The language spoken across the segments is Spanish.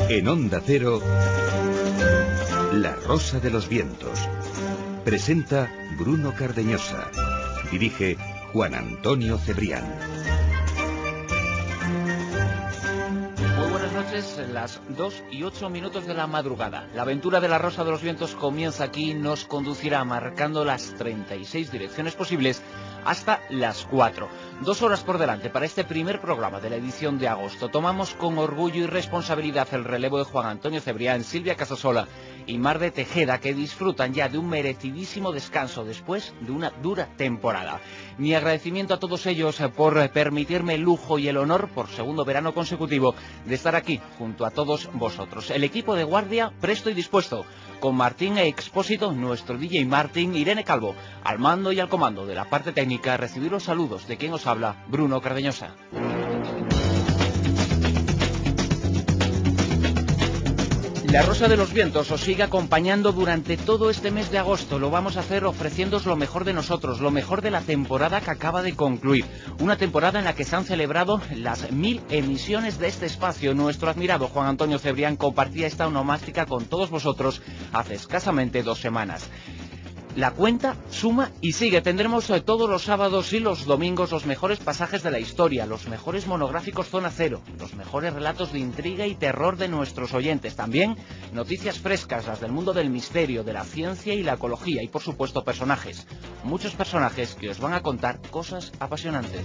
En Onda Cero, La Rosa de los Vientos. Presenta Bruno Cardeñosa. Dirige Juan Antonio Cebrián. Muy buenas noches, las 2:08 de la madrugada. La aventura de La Rosa de los Vientos comienza aquí y nos conducirá marcando las 36 direcciones posibles hasta las 4. 2 horas por delante para este primer programa de la edición de agosto. Tomamos con orgullo y responsabilidad el relevo de Juan Antonio Cebrián, Silvia Casasola y Mar de Tejeda, que disfrutan ya de un merecidísimo descanso después de una dura temporada. Mi agradecimiento a todos ellos por permitirme el lujo y el honor, por segundo verano consecutivo, de estar aquí junto a todos vosotros. El equipo de guardia presto y dispuesto, con Martín Expósito, nuestro DJ Martín, Irene Calvo, al mando y al comando de la parte técnica. Recibir los saludos de quien os habla, Bruno Cardeñosa. La Rosa de los Vientos os sigue acompañando durante todo este mes de agosto. Lo vamos a hacer ofreciéndoos lo mejor de nosotros, lo mejor de la temporada que acaba de concluir. Una temporada en la que se han celebrado las 1000 emisiones de este espacio. Nuestro admirado Juan Antonio Cebrián compartía esta onomástica con todos vosotros hace escasamente 2 semanas. La cuenta suma y sigue. Tendremos todos los sábados y los domingos los mejores pasajes de la historia, los mejores monográficos Zona Cero, los mejores relatos de intriga y terror de nuestros oyentes. También noticias frescas, las del mundo del misterio, de la ciencia y la ecología. Y por supuesto personajes, muchos personajes que os van a contar cosas apasionantes.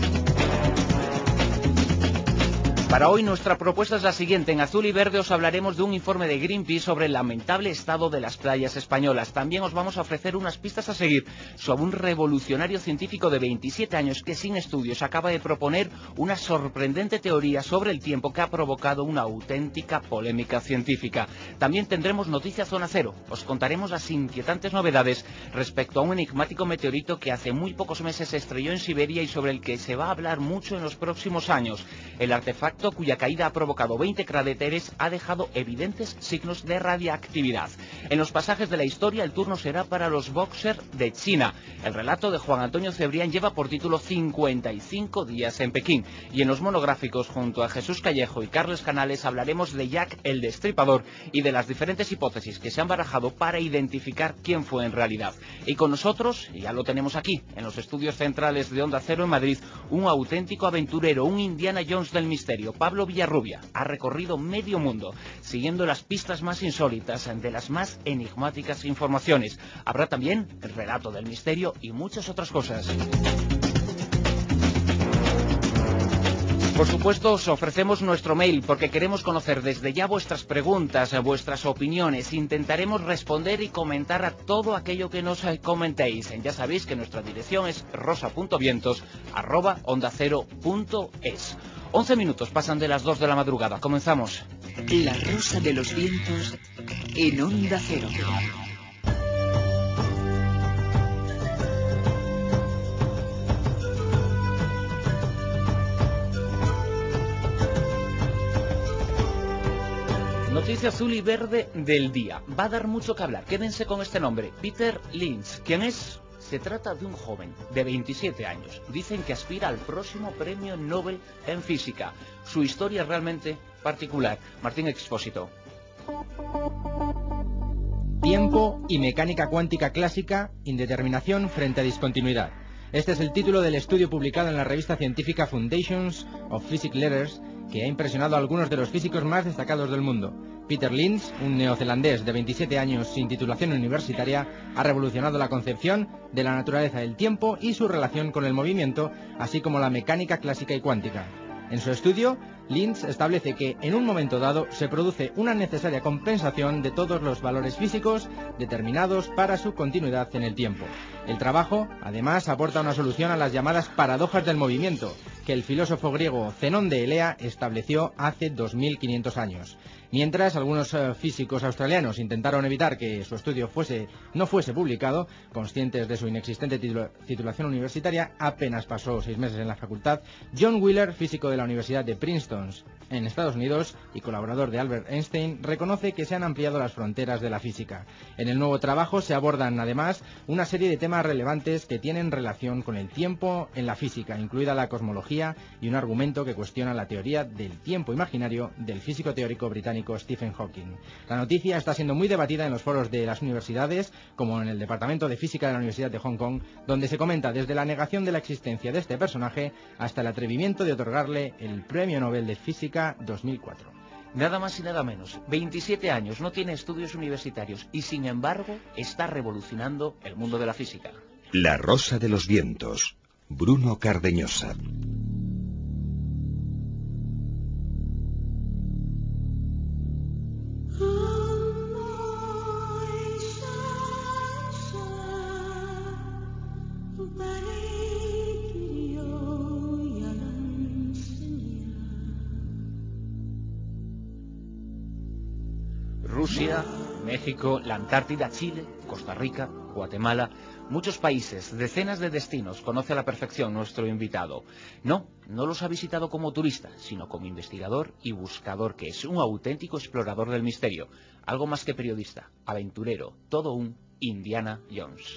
Para hoy nuestra propuesta es la siguiente. En Azul y Verde os hablaremos de un informe de Greenpeace sobre el lamentable estado de las playas españolas. También os vamos a ofrecer unas pistas a seguir sobre un revolucionario científico de 27 años que sin estudios acaba de proponer una sorprendente teoría sobre el tiempo que ha provocado una auténtica polémica científica. También tendremos Noticia Zona Cero. Os contaremos las inquietantes novedades respecto a un enigmático meteorito que hace muy pocos meses se estrelló en Siberia y sobre el que se va a hablar mucho en los próximos años. El artefacto, cuya caída ha provocado 20 cráteres, ha dejado evidentes signos de radiactividad. En los pasajes de la historia el turno será para los boxers de China. El relato de Juan Antonio Cebrián lleva por título 55 días en Pekín. Y en los monográficos, junto a Jesús Callejo y Carles Canales, hablaremos de Jack el Destripador y de las diferentes hipótesis que se han barajado para identificar quién fue en realidad. Y con nosotros, y ya lo tenemos aquí, en los estudios centrales de Onda Cero en Madrid, un auténtico aventurero, un Indiana Jones del misterio. Pablo Villarrubia ha recorrido medio mundo siguiendo las pistas más insólitas de las más enigmáticas informaciones. Habrá también el relato del misterio y muchas otras cosas. Por supuesto, os ofrecemos nuestro mail porque queremos conocer desde ya vuestras preguntas, vuestras opiniones. Intentaremos responder y comentar a todo aquello que nos comentéis. Ya sabéis que nuestra dirección es rosa.vientos@ondacero.es. 11 minutos pasan de las 2 de la madrugada. Comenzamos. La Rosa de los Vientos en Onda Cero. Noticia azul y verde del día. Va a dar mucho que hablar. Quédense con este nombre. Peter Lynch. ¿Quién es? Se trata de un joven de 27 años. Dicen que aspira al próximo premio Nobel en física. Su historia es realmente particular. Martín Expósito. Tiempo y mecánica cuántica clásica, indeterminación frente a discontinuidad. Este es el título del estudio publicado en la revista científica Foundations of Physics Letters, que ha impresionado a algunos de los físicos más destacados del mundo. Peter Lynch, un neozelandés de 27 años sin titulación universitaria, ha revolucionado la concepción de la naturaleza del tiempo y su relación con el movimiento, así como la mecánica clásica y cuántica. En su estudio, Lynch establece que en un momento dado se produce una necesaria compensación de todos los valores físicos determinados para su continuidad en el tiempo. El trabajo, además, aporta una solución a las llamadas paradojas del movimiento, que el filósofo griego Zenón de Elea estableció hace 2500 años. Mientras, algunos físicos australianos intentaron evitar que su estudio no fuese publicado, conscientes de su inexistente titulación universitaria, apenas pasó 6 meses en la facultad, John Wheeler, físico de la Universidad de Princeton, en Estados Unidos, y colaborador de Albert Einstein, reconoce que se han ampliado las fronteras de la física. En el nuevo trabajo se abordan, además, una serie de temas relevantes que tienen relación con el tiempo en la física, incluida la cosmología, energía y un argumento que cuestiona la teoría del tiempo imaginario del físico teórico británico Stephen Hawking. La noticia está siendo muy debatida en los foros de las universidades, como en el Departamento de Física de la Universidad de Hong Kong, donde se comenta desde la negación de la existencia de este personaje hasta el atrevimiento de otorgarle el Premio Nobel de Física 2004. Nada más y nada menos, 27 años, no tiene estudios universitarios y sin embargo está revolucionando el mundo de la física. La Rosa de los Vientos, Bruno Cardeñosa. Rusia, México, la Antártida, Chile, Costa Rica, Guatemala, muchos países, decenas de destinos conoce a la perfección nuestro invitado. No los ha visitado como turista, sino como investigador y buscador, que es un auténtico explorador del misterio, algo más que periodista, aventurero, todo un Indiana Jones.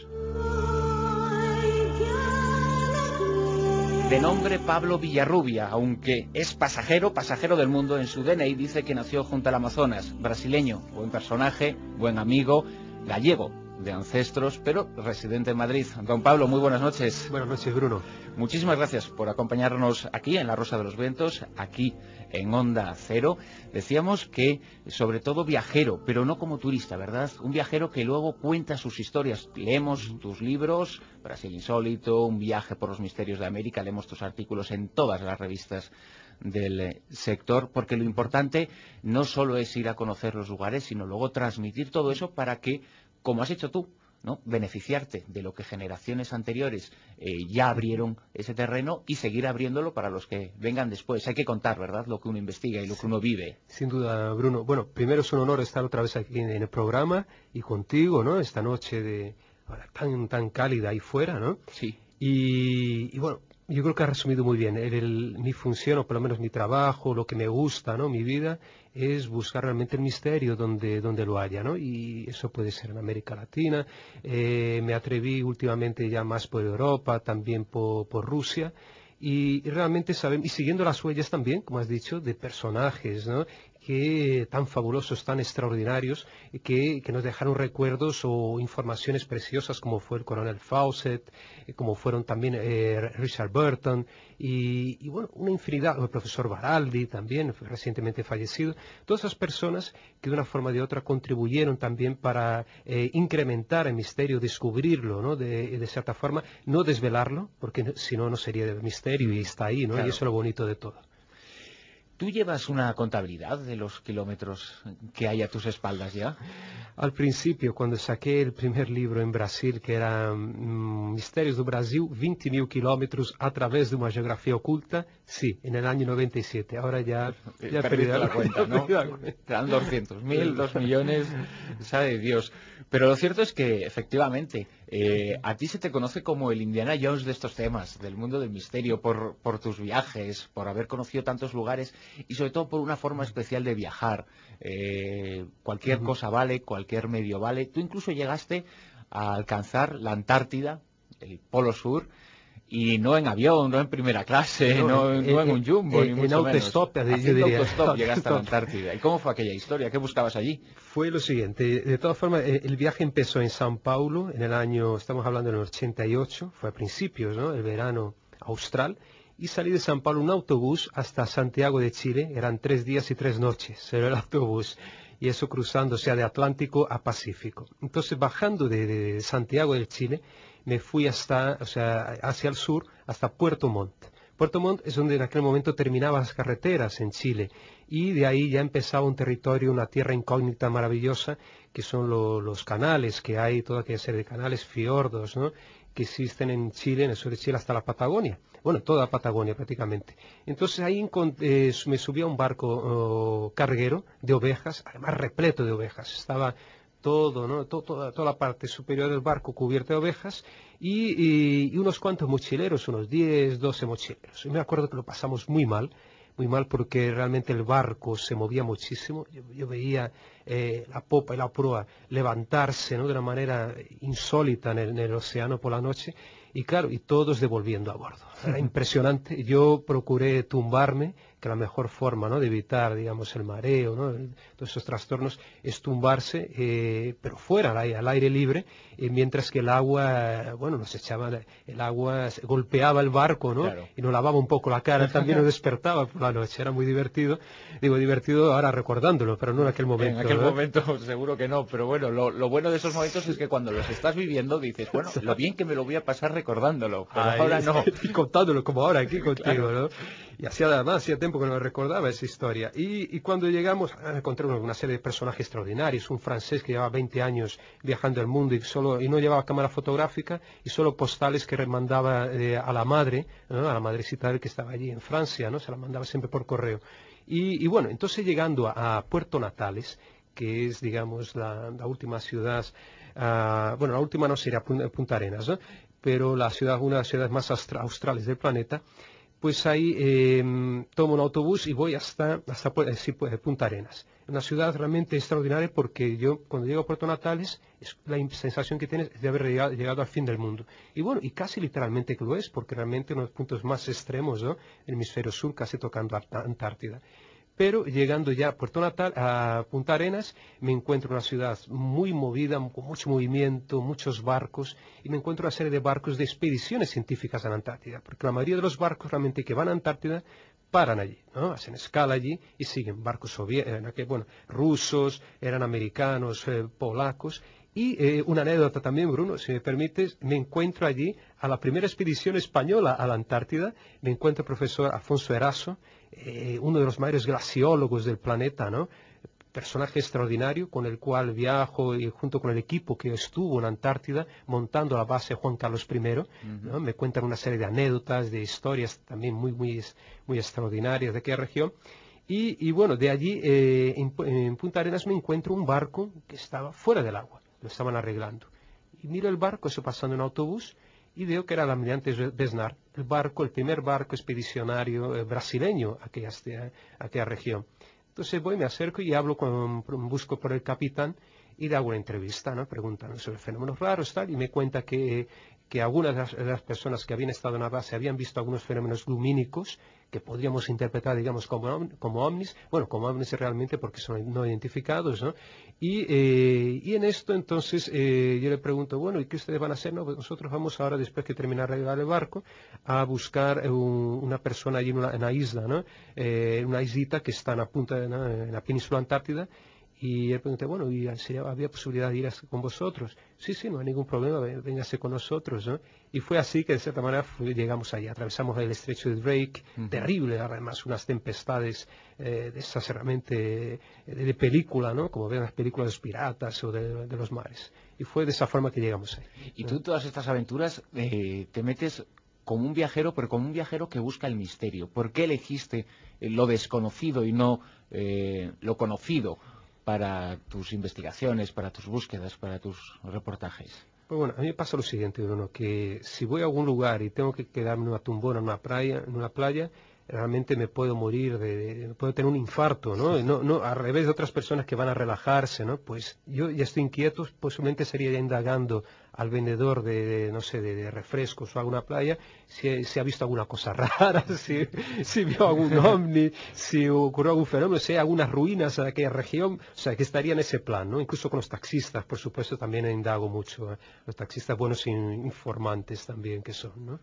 De nombre Pablo Villarrubia, aunque es pasajero del mundo, en su DNI dice que nació junto al Amazonas, brasileño, buen personaje, buen amigo, gallego de ancestros, pero residente en Madrid. Don Pablo, muy buenas noches. Buenas noches, Bruno. Muchísimas gracias por acompañarnos aquí en La Rosa de los Vientos, aquí en Onda Cero. Decíamos que, sobre todo, viajero, pero no como turista, ¿verdad? Un viajero que luego cuenta sus historias. Leemos tus libros, Brasil Insólito, Un viaje por los misterios de América, leemos tus artículos en todas las revistas del sector, porque lo importante no solo es ir a conocer los lugares, sino luego transmitir todo eso para que, como has hecho tú, ¿no?, beneficiarte de lo que generaciones anteriores ya abrieron ese terreno y seguir abriéndolo para los que vengan después. Hay que contar, ¿verdad?, lo que uno investiga y lo que uno vive. Sin duda, Bruno. Bueno, primero es un honor estar otra vez aquí en el programa y contigo, ¿no? Esta noche ahora tan cálida ahí fuera, ¿no? Sí. Y bueno, yo creo que ha resumido muy bien. Mi función, o por lo menos mi trabajo, lo que me gusta, ¿no?, mi vida, es buscar realmente el misterio donde lo haya, ¿no? Y eso puede ser en América Latina. Me atreví últimamente ya más por Europa, también por Rusia. Y realmente y siguiendo las huellas también, como has dicho, de personajes, ¿no?, que tan fabulosos, tan extraordinarios, que nos dejaron recuerdos o informaciones preciosas, como fue el coronel Fawcett, como fueron también Richard Burton, y bueno, una infinidad, el profesor Baraldi también, recientemente fallecido, todas esas personas que de una forma o de otra contribuyeron también para incrementar el misterio, descubrirlo, ¿no?, de cierta forma, no desvelarlo, porque si no, no sería de misterio y está ahí, ¿no? Claro. Y eso es lo bonito de todo. ¿Tú llevas una contabilidad de los kilómetros que hay a tus espaldas ya? Al principio, cuando saqué el primer libro en Brasil, que era Mistérios do Brasil, 20.000 kilómetros a través de una geografía oculta, sí, en el año 97. Ahora ya perdiste la cuenta, ¿no? Eran 200.000, 2 millones, sabe Dios. Pero lo cierto es que, efectivamente, a ti se te conoce como el Indiana Jones de estos temas, del mundo del misterio, por tus viajes, por haber conocido tantos lugares y sobre todo por una forma especial de viajar. Cualquier cosa vale, cualquier medio vale. Tú incluso llegaste a alcanzar la Antártida, el Polo Sur, y no en avión, no en primera clase, no en un jumbo, ni mucho menos. Haciendo autostop llegaste a la Antártida. ¿Y cómo fue aquella historia? ¿Qué buscabas allí? Fue lo siguiente, de todas formas, el viaje empezó en São Paulo, en el año, estamos hablando del 88, fue a principios, ¿no?, el verano austral, y salí de São Paulo en un autobús hasta Santiago de Chile, eran 3 días y 3 noches, era el autobús, y eso cruzándose de Atlántico a Pacífico. Entonces, bajando de Santiago de Chile, me fui hacia el sur, hasta Puerto Montt. Puerto Montt es donde en aquel momento terminaban las carreteras en Chile, y de ahí ya empezaba un territorio, una tierra incógnita maravillosa, que son los canales que hay, toda aquella serie de canales, fiordos, ¿no?, que existen en Chile, en el sur de Chile, hasta la Patagonia. Bueno, toda la Patagonia prácticamente. Entonces ahí me subí a un barco carguero de ovejas, además repleto de ovejas. Estaba todo, ¿no?, toda la parte superior del barco cubierta de ovejas y unos cuantos mochileros, unos 10, 12 mochileros. Y me acuerdo que lo pasamos muy mal porque realmente el barco se movía muchísimo. Yo veía la popa y la proa levantarse, ¿no?, de una manera insólita en el océano por la noche. Y claro, y todos devolviendo a bordo. Era impresionante. Yo procuré tumbarme, que la mejor forma, ¿no?, de evitar, digamos, el mareo, ¿no?, todos esos trastornos, es tumbarse, pero fuera, al aire libre, mientras que el agua, bueno, nos echaba, el agua golpeaba el barco, ¿no? Claro. Y nos lavaba un poco la cara, también nos despertaba por la noche, era muy divertido. Digo, divertido ahora recordándolo, pero no en aquel momento. En aquel ¿no? momento seguro que no, pero bueno, lo bueno de esos momentos es que cuando los estás viviendo dices, bueno, lo bien que me lo voy a pasar recordándolo, pero Ay, ahora no. Y contándolo como ahora aquí contigo, Claro. ¿no? Y hacía tiempo que no recordaba esa historia. Y cuando llegamos, encontré una serie de personajes extraordinarios. Un francés que llevaba 20 años viajando el mundo y no llevaba cámara fotográfica y solo postales que mandaba a la madre, ¿no?, a la madrecita que estaba allí en Francia, ¿no? Se la mandaba siempre por correo. Y bueno, entonces llegando a Puerto Natales, que es, digamos, la última ciudad, bueno, la última no sería Punta Arenas, ¿no?, pero una de las ciudades más australes del planeta, pues ahí tomo un autobús y voy hasta Punta Arenas. Una ciudad realmente extraordinaria porque yo cuando llego a Puerto Natales la sensación que tienes es de haber llegado al fin del mundo. Y bueno, y casi literalmente que lo es, porque realmente uno de los puntos más extremos, ¿no?, el hemisferio sur, casi tocando a Antártida. Pero llegando ya a Punta Arenas, me encuentro en una ciudad muy movida, con mucho movimiento, muchos barcos, y me encuentro una serie de barcos de expediciones científicas a la Antártida, porque la mayoría de los barcos realmente que van a Antártida paran allí, ¿no?, hacen escala allí y siguen barcos rusos, eran americanos, polacos. Y una anécdota también, Bruno, si me permites, me encuentro allí a la primera expedición española a la Antártida, me encuentro el profesor Alfonso Eraso, uno de los mayores glaciólogos del planeta, ¿no?, personaje extraordinario con el cual viajo y junto con el equipo que estuvo en Antártida montando la base Juan Carlos I, ¿no? Me cuentan una serie de anécdotas, de historias también muy extraordinarias de aquella región. Y bueno, de allí en Punta Arenas me encuentro un barco que estaba fuera del agua, lo estaban arreglando. Y miro el barco, eso pasando en autobús, y veo que era el almirante Besnar, el primer barco expedicionario brasileño a aquella región. Entonces voy, me acerco y busco por el capitán y le hago una entrevista, ¿no?, preguntando sobre fenómenos raros, tal, y me cuenta que algunas de las personas que habían estado en la base habían visto algunos fenómenos lumínicos que podríamos interpretar, digamos, como ovnis, bueno, como ovnis realmente porque son no identificados, ¿no? Y en esto entonces yo le pregunto, bueno, ¿y qué ustedes van a hacer? No, pues nosotros vamos ahora, después que termine de arreglar el barco, a buscar una persona allí en la isla, ¿no? Una islita que está en la península Antártida. Y él pregunté, bueno, ¿y había posibilidad de ir con vosotros? Sí, no hay ningún problema, véngase con nosotros, ¿no? Y fue así que de cierta manera llegamos allí, atravesamos el estrecho de Drake, terrible, además unas tempestades de esas realmente de película, ¿no?, como ven las películas de los piratas o de los mares. Y fue de esa forma que llegamos ahí. Y tú en todas estas aventuras te metes como un viajero, pero como un viajero que busca el misterio. ¿Por qué elegiste lo desconocido y no lo conocido para tus investigaciones, para tus búsquedas, para tus reportajes? Pues bueno, a mí me pasa lo siguiente, Bruno, que si voy a algún lugar y tengo que quedarme en una tumbona, en una playa, realmente me puedo morir, puedo tener un infarto, ¿no? No, al revés de otras personas que van a relajarse, ¿no? Pues yo ya estoy inquieto, posiblemente sería ya indagando al vendedor no sé, de refrescos o alguna playa, si ha visto alguna cosa rara, si vio algún ovni, si ocurrió algún fenómeno, si hay algunas ruinas de aquella región, o sea, que estaría en ese plan, ¿no? Incluso con los taxistas, por supuesto, también indago mucho, los taxistas buenos informantes también que son, ¿no?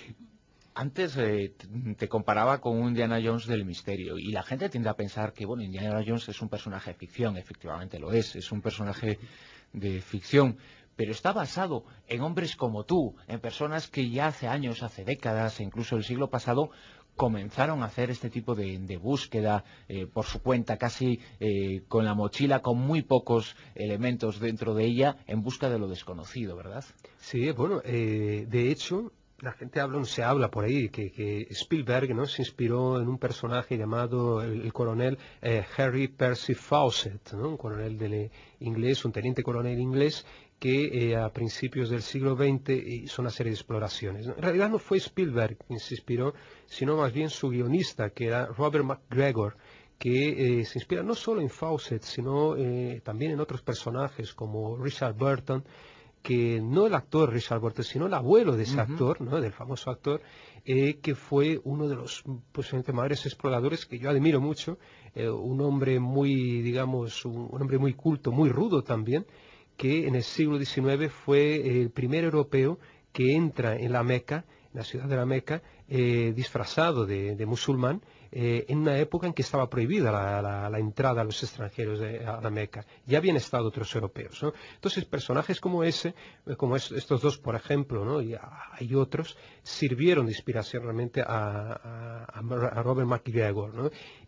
Antes te comparaba con un Indiana Jones del misterio y la gente tiende a pensar que, bueno, Indiana Jones es un personaje de ficción, efectivamente lo es un personaje de ficción, pero está basado en hombres como tú, en personas que ya hace años, hace décadas, e incluso el siglo pasado, comenzaron a hacer este tipo de búsqueda por su cuenta, casi con la mochila, con muy pocos elementos dentro de ella, en busca de lo desconocido, ¿verdad? Sí, bueno, de hecho, la gente se habla por ahí que Spielberg, ¿no?, se inspiró en un personaje llamado el coronel Harry Percy Fawcett, ¿no?, un coronel inglés, un teniente coronel inglés que a principios del siglo XX hizo una serie de exploraciones, ¿no? En realidad no fue Spielberg quien se inspiró, sino más bien su guionista, que era Robert McGregor, que se inspira no solo en Fawcett, sino también en otros personajes como Richard Burton, que no el actor Richard Burton, sino el abuelo de ese actor, ¿no? Del famoso actor, que fue uno de los posiblemente mayores exploradores que yo admiro mucho, un hombre muy, digamos, un hombre muy culto, muy rudo también, que en el siglo XIX fue el primer europeo que entra en la Meca, en la ciudad de la Meca, disfrazado de musulmán, en una época en que estaba prohibida la entrada a los extranjeros a la Meca. Ya habían estado otros europeos, ¿no? Entonces, personajes como ese, como estos dos, por ejemplo, ¿no? Y hay otros, sirvieron de inspiración realmente a Robert McGregor, ¿no?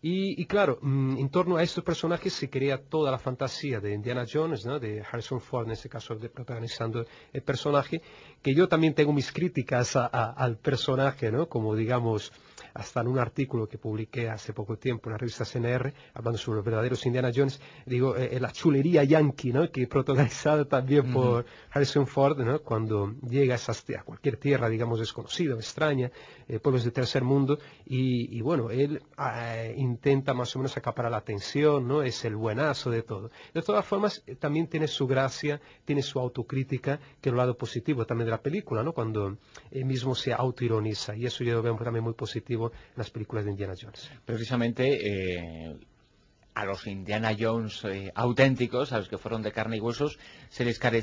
Y claro, en torno a estos personajes se crea toda la fantasía de Indiana Jones, ¿no? De Harrison Ford, en este caso, protagonizando el personaje, que yo también tengo mis críticas al personaje, ¿no? Como digamos, hasta en un artículo que publiqué hace poco tiempo en la revista CNR, hablando sobre los verdaderos Indiana Jones, digo, la chulería yankee, ¿no? Que protagonizada también por Harrison Ford, ¿no? Cuando llega a cualquier tierra, digamos, desconocida o extraña, pueblos de tercer mundo, y bueno, él intenta más o menos acaparar la atención, ¿no? Es el buenazo de todo. De todas formas, también tiene su gracia, tiene su autocrítica, que es el lado positivo también de la película, ¿no? Cuando él mismo se autoironiza, y eso yo lo veo también muy positivo en las películas de Indiana Jones. Precisamente a los Indiana Jones auténticos, a los que fueron de carne y huesos, se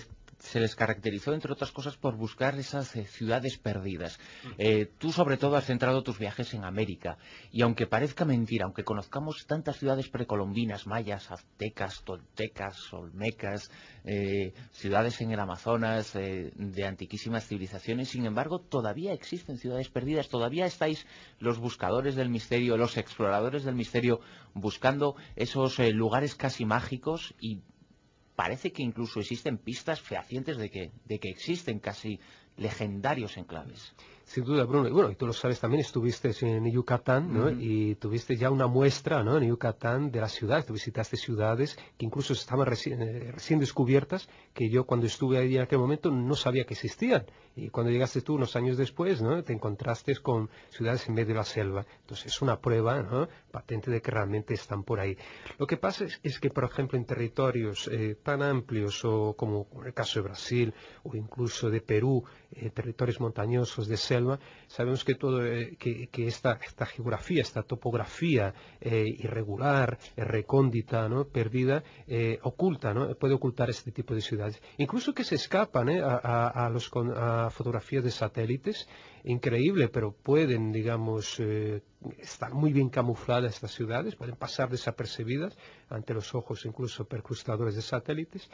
les caracterizó, entre otras cosas, por buscar esas ciudades perdidas. Tú, sobre todo, has centrado tus viajes en América. Y aunque parezca mentira, aunque conozcamos tantas ciudades precolombinas, mayas, aztecas, toltecas, olmecas, ciudades en el Amazonas, de antiquísimas civilizaciones, sin embargo, todavía existen ciudades perdidas. Todavía estáis los buscadores del misterio, los exploradores del misterio, buscando esos lugares casi mágicos, y parece que incluso existen pistas fehacientes de que existen casi legendarios enclaves. Sin duda, Bruno. Y bueno, y tú lo sabes, también estuviste en Yucatán, ¿no? Y tuviste ya una muestra, ¿no? En Yucatán de las ciudades. Tú visitaste ciudades que incluso estaban recién descubiertas, que yo cuando estuve ahí en aquel momento no sabía que existían. Y cuando llegaste tú unos años después, ¿no? Te encontraste con ciudades en medio de la selva. Entonces es una prueba, ¿no? Patente de que realmente están por ahí. Lo que pasa es que, por ejemplo, en territorios tan amplios o como en el caso de Brasil o incluso de Perú, territorios montañosos de selva, sabemos que todo que esta geografía, esta topografía irregular, recóndita, ¿no? Perdida, oculta, ¿no? Puede ocultar este tipo de ciudades, incluso que se escapan a fotografías de satélites. Increíble, pero pueden, digamos, estar muy bien camufladas estas ciudades, pueden pasar desapercibidas ante los ojos incluso percrustadores de satélites.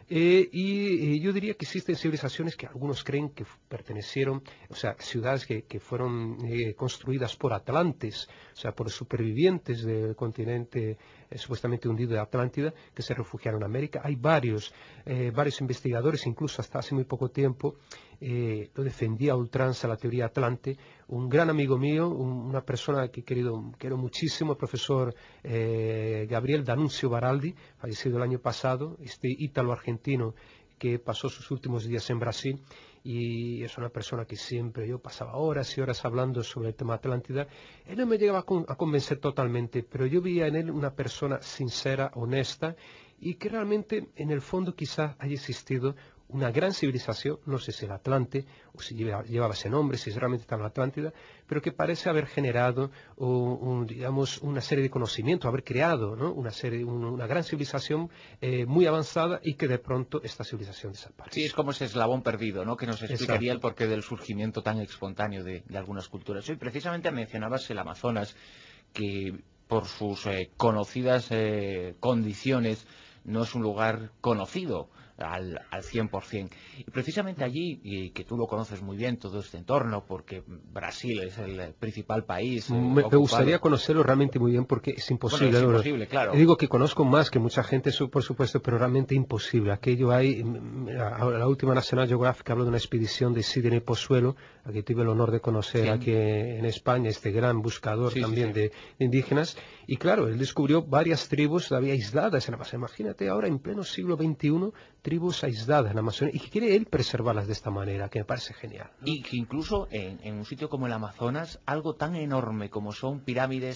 Y yo diría que existen civilizaciones que algunos creen que pertenecieron, o sea, ciudades que fueron construidas por atlantes, o sea, por supervivientes del continente supuestamente hundido de Atlántida, que se refugiaron en América. Hay varios investigadores, incluso hasta hace muy poco tiempo, lo defendía a ultranza la teoría Atlante. Un gran amigo mío, una persona que quiero muchísimo, el profesor Gabriel D'Annunzio Baraldi, fallecido el año pasado, este ítalo-argentino que pasó sus últimos días en Brasil, y es una persona que siempre yo pasaba horas y horas hablando sobre el tema Atlántida. Él no me llegaba a convencer totalmente, pero yo veía en él una persona sincera, honesta, y que realmente en el fondo quizás haya existido una gran civilización, no sé si el Atlante, o si llevaba ese nombre, si realmente estaba en la Atlántida, pero que parece haber generado digamos, una serie de conocimientos, haber creado, ¿no? una gran civilización muy avanzada, y que de pronto esta civilización desaparece. Sí, es como ese eslabón perdido, ¿no? Que nos explicaría el porqué del surgimiento tan espontáneo de algunas culturas. Hoy precisamente mencionabas el Amazonas, que por sus conocidas condiciones no es un lugar conocido al 100%. Y precisamente allí, y que tú lo conoces muy bien, todo este entorno, porque Brasil es el principal país me gustaría conocerlo realmente muy bien, porque es imposible. Bueno, es imposible, claro. Digo que conozco más que mucha gente, por supuesto, pero realmente imposible. Aquello hay, la última National Geographic habló de una expedición de Sidney Pozuelo, a que tuve el honor de conocer aquí en España, este gran buscador también de indígenas. Y claro, él descubrió varias tribus todavía aisladas en Amazonas. Imagínate ahora, en pleno siglo XXI, tribus aisladas en Amazonas, y que quiere él preservarlas de esta manera, que me parece genial, ¿no? Y que incluso en un sitio como el Amazonas, algo tan enorme como son pirámides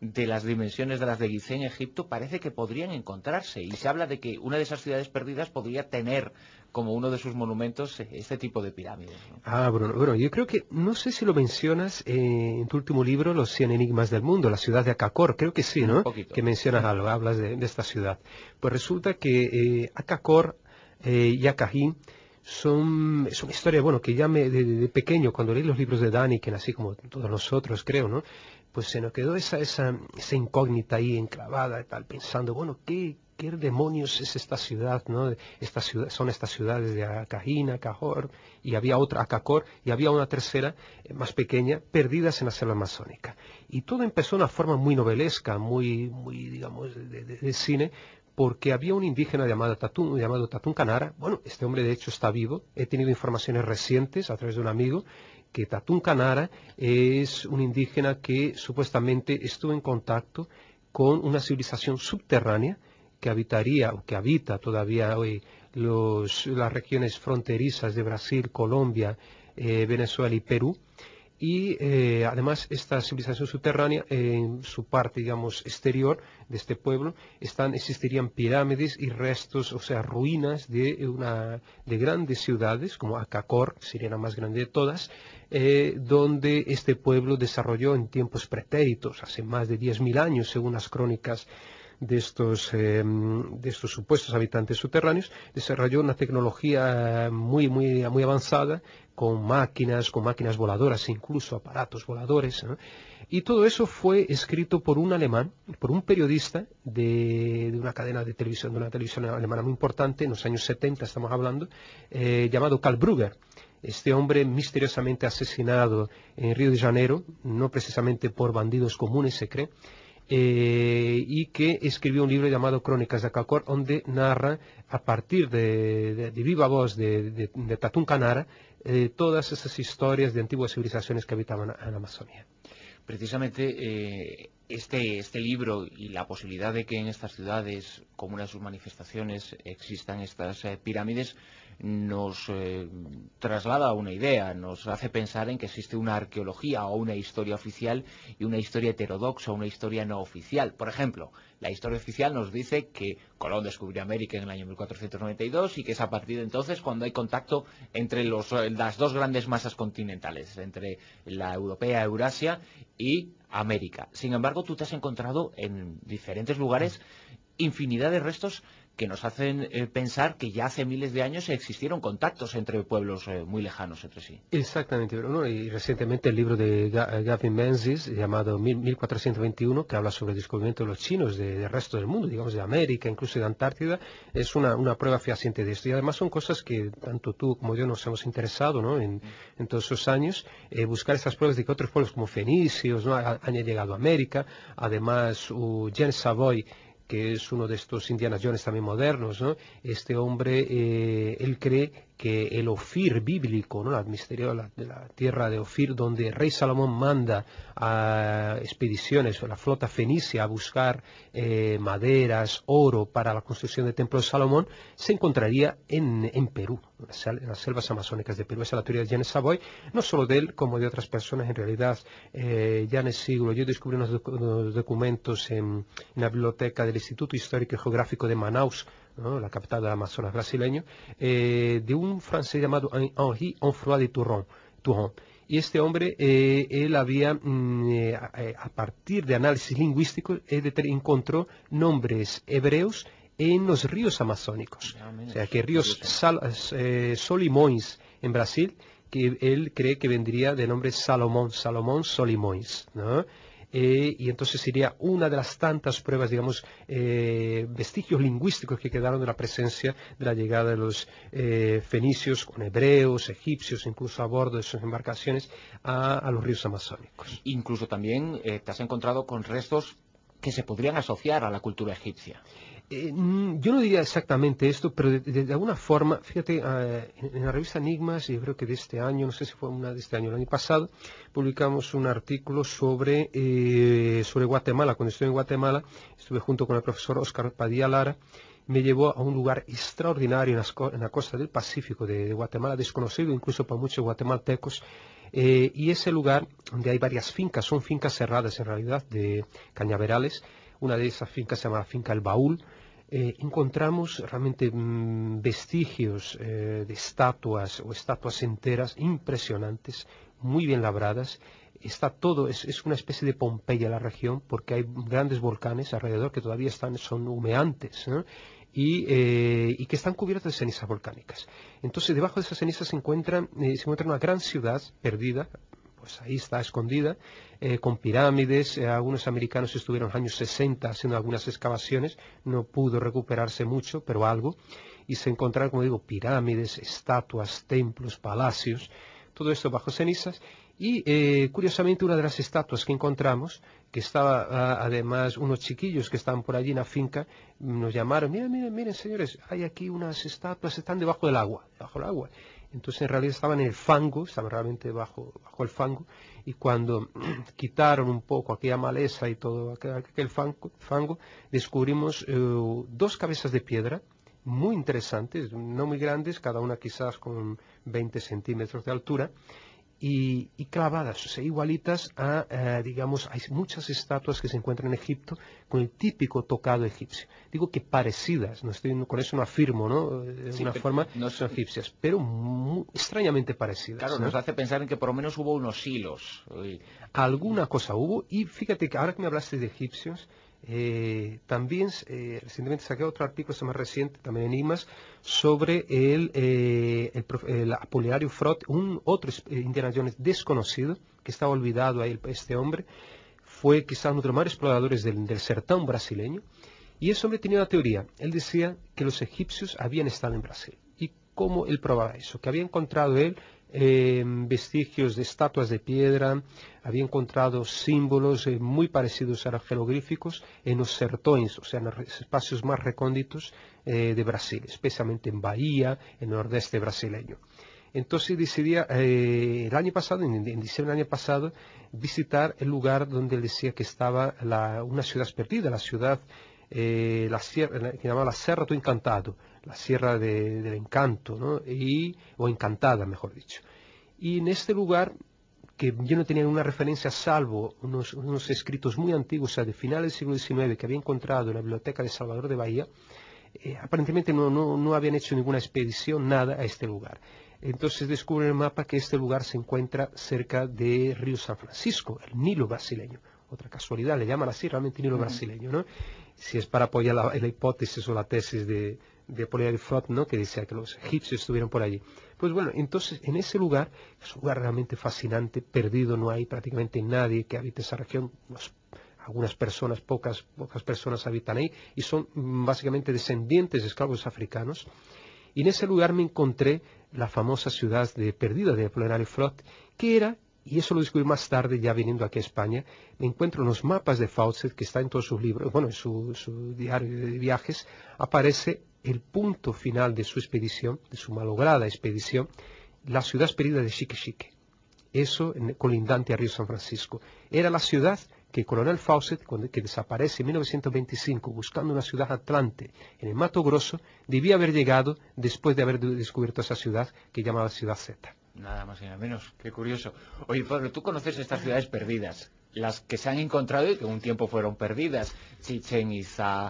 de las dimensiones de las de Gizeh en Egipto, parece que podrían encontrarse. Y se habla de que una de esas ciudades perdidas podría tener como uno de sus monumentos este tipo de pirámides, ¿no? Ah, Bruno, yo creo que, no sé si lo mencionas en tu último libro, Los 100 enigmas del mundo, la ciudad de Akakor, creo que sí, Un ¿no? poquito. Que mencionas algo, hablas de esta ciudad. Pues resulta que Akakor y Akajín es una historia, bueno, que ya de pequeño, cuando leí los libros de Daniken, así como todos nosotros, creo, ¿no? Pues se nos quedó esa incógnita ahí enclavada y tal, pensando, bueno, ¿qué demonios es esta ciudad, ¿no? Son estas ciudades de Akajín, Akajor, y había otra, Akakor, y había una tercera, más pequeña, perdidas en la selva amazónica. Y todo empezó de una forma muy novelesca, muy digamos, de cine, porque había un indígena llamado Tatún Canara. Bueno, este hombre de hecho está vivo. He tenido informaciones recientes a través de un amigo que Tatún Canara es un indígena que supuestamente estuvo en contacto con una civilización subterránea que habitaría o que habita todavía hoy las regiones fronterizas de Brasil, Colombia, Venezuela y Perú. Y además esta civilización subterránea, en su parte, digamos, exterior de este pueblo, existirían pirámides y restos, o sea, ruinas de grandes ciudades, como Akakor, sería la más grande de todas, donde este pueblo desarrolló en tiempos pretéritos, hace más de 10.000 años, según las crónicas de estos supuestos habitantes subterráneos, desarrolló una tecnología muy avanzada, con máquinas voladoras, incluso aparatos voladores, ¿no? Y todo eso fue escrito por un alemán, por un periodista de una cadena de televisión, de una televisión alemana muy importante, en los años 70 estamos hablando, llamado Karl Brugger. Este hombre misteriosamente asesinado en Río de Janeiro, no precisamente por bandidos comunes, se cree, y que escribió un libro llamado Crónicas de Akakor, donde narra a partir de viva voz de Tatún Canara todas esas historias de antiguas civilizaciones que habitaban en la Amazonía. Precisamente este libro y la posibilidad de que en estas ciudades, como una de sus manifestaciones, existan estas pirámides, nos traslada a una idea, nos hace pensar en que existe una arqueología o una historia oficial y una historia heterodoxa, una historia no oficial. Por ejemplo, la historia oficial nos dice que Colón descubrió América en el año 1492 y que es a partir de entonces cuando hay contacto entre las dos grandes masas continentales, entre la europea, Eurasia y América. Sin embargo, tú te has encontrado en diferentes lugares infinidad de restos que nos hacen pensar que ya hace miles de años existieron contactos entre pueblos muy lejanos entre sí. Exactamente, Bruno. Y recientemente el libro de Gavin Menzies, llamado 1421, que habla sobre el descubrimiento de los chinos del resto del mundo, digamos de América, incluso de Antártida, es una prueba fehaciente de esto. Y además son cosas que tanto tú como yo nos hemos interesado, ¿no? en todos esos años, buscar estas pruebas de que otros pueblos como fenicios, ¿no? han llegado a América. Además, James Savoy, que es uno de estos Indiana Jones también modernos, ¿no? Este hombre, él cree que el Ofir bíblico, ¿no? El misterio de la tierra de Ofir, donde el rey Salomón manda a expediciones, a la flota fenicia a buscar maderas, oro para la construcción del templo de Salomón, se encontraría en Perú, en las selvas amazónicas de Perú. Esa es la teoría de James Savoy, no solo de él, como de otras personas. En realidad, ya en el siglo, yo descubrí unos documentos en la biblioteca del Instituto Histórico y Geográfico de Manaus, ¿no? La capital del Amazonas brasileño, de un francés llamado Henri Onfroy de Touron. Y este hombre, él había, a partir de análisis lingüístico, encontró nombres hebreos en los ríos amazónicos. O sea, que ríos Solimões en Brasil, que él cree que vendría de nombre Salomón, Solimões, ¿no? Y entonces sería una de las tantas pruebas, digamos, vestigios lingüísticos que quedaron de la presencia de la llegada de los fenicios con hebreos, egipcios, incluso a bordo de sus embarcaciones a los ríos amazónicos. Incluso también te has encontrado con restos que se podrían asociar a la cultura egipcia. Yo no diría exactamente esto, pero de alguna forma, fíjate, en la revista Enigmas, yo creo que de este año, no sé si fue una de este año o el año pasado, publicamos un artículo sobre Guatemala. Cuando estuve en Guatemala, estuve junto con el profesor Oscar Padilla Lara. Me llevó a un lugar extraordinario en la costa del Pacífico de Guatemala, desconocido incluso para muchos guatemaltecos, Y ese lugar donde hay varias fincas, son fincas cerradas en realidad, de cañaverales. Una de esas fincas se llama la finca El Baúl. Encontramos realmente vestigios de estatuas o estatuas enteras impresionantes, muy bien labradas. Está todo, es una especie de Pompeya la región, porque hay grandes volcanes alrededor que todavía son humeantes, ¿no? Y que están cubiertos de cenizas volcánicas. Entonces, debajo de esas cenizas se encuentra una gran ciudad perdida. Pues ahí está escondida, con pirámides. Algunos americanos estuvieron en los años 60 haciendo algunas excavaciones, no pudo recuperarse mucho, pero algo, y se encontraron, como digo, pirámides, estatuas, templos, palacios, todo esto bajo cenizas. Y curiosamente, una de las estatuas que encontramos, que estaba además unos chiquillos que estaban por allí en la finca, nos llamaron: miren señores, hay aquí unas estatuas, están debajo del agua, Entonces en realidad estaban en el fango, estaban realmente bajo el fango, y cuando quitaron un poco aquella maleza y todo aquel fango, descubrimos dos cabezas de piedra muy interesantes, no muy grandes, cada una quizás con 20 centímetros de altura, y clavadas, o sea, igualitas digamos, hay muchas estatuas que se encuentran en Egipto con el típico tocado egipcio. Digo que parecidas, con eso no afirmo, ¿no? De Sí, una forma no son egipcias, pero extrañamente parecidas. Claro, ¿no? nos hace pensar en que por lo menos hubo unos hilos. Alguna cosa hubo, y fíjate que ahora que me hablaste de egipcios, también recientemente saqué otro artículo, más reciente, también en IMAS, sobre el Apolinario Frot, un otro Indiana Jones desconocido, que estaba olvidado ahí, este hombre. Fue quizás uno de los más exploradores del sertón brasileño, y ese hombre tenía una teoría. Él decía que los egipcios habían estado en Brasil. ¿Y cómo él probaba eso? Que había encontrado él vestigios de estatuas de piedra, había encontrado símbolos muy parecidos a los jeroglíficos en los sertões, o sea, en los espacios más recónditos de Brasil, especialmente en Bahía, en el nordeste brasileño. Entonces decidía, el año pasado, en diciembre del año pasado, visitar el lugar donde él decía que estaba una ciudad perdida, la ciudad, la sierra, que llamaba la Serra do Encantado, la Sierra del Encanto, ¿no? O Encantada, mejor dicho. Y en este lugar, que yo no tenía una referencia salvo unos escritos muy antiguos, o sea, de finales del siglo XIX, que había encontrado en la biblioteca de Salvador de Bahía, aparentemente no habían hecho ninguna expedición, nada, a este lugar. Entonces descubre en el mapa que este lugar se encuentra cerca del río San Francisco, el Nilo brasileño. Otra casualidad, le llaman así realmente Nilo brasileño, ¿no? Si es para apoyar la hipótesis o la tesis de Apolinario Frot, ¿no? Que decía que los egipcios estuvieron por allí. Pues bueno, entonces en ese lugar, es un lugar realmente fascinante, perdido, no hay prácticamente nadie que habite esa región. Algunas personas, pocas personas habitan ahí, y son básicamente descendientes de esclavos africanos. Y en ese lugar me encontré la famosa ciudad perdida de Apolinario Frot, que era, y eso lo descubrí más tarde ya viniendo aquí a España, me encuentro en los mapas de Fawcett, que está en todos sus libros, bueno, en su diario de viajes, aparece el punto final de su expedición, de su malograda expedición, la ciudad perdida de Xique-Xique. Eso colindante a Río San Francisco. Era la ciudad que el coronel Fawcett, que desaparece en 1925 buscando una ciudad atlante en el Mato Grosso, debía haber llegado después de haber descubierto esa ciudad que llamaba Ciudad Z. Nada más y nada menos, qué curioso. Oye, Pablo, tú conoces estas ciudades perdidas, las que se han encontrado y que un tiempo fueron perdidas. Chichén Itzá,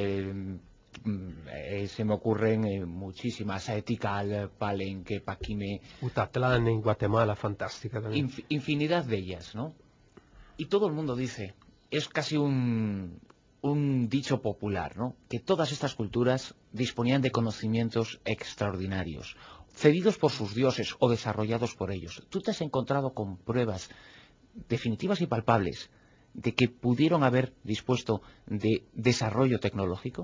se me ocurren muchísimas, Tikal, Palenque, Paquimé. Utatlán en Guatemala, fantástica también. Infinidad de ellas, ¿no? Y todo el mundo dice, es casi un dicho popular, ¿no? Que todas estas culturas disponían de conocimientos extraordinarios, cedidos por sus dioses o desarrollados por ellos. ¿Tú te has encontrado con pruebas definitivas y palpables de que pudieron haber dispuesto de desarrollo tecnológico?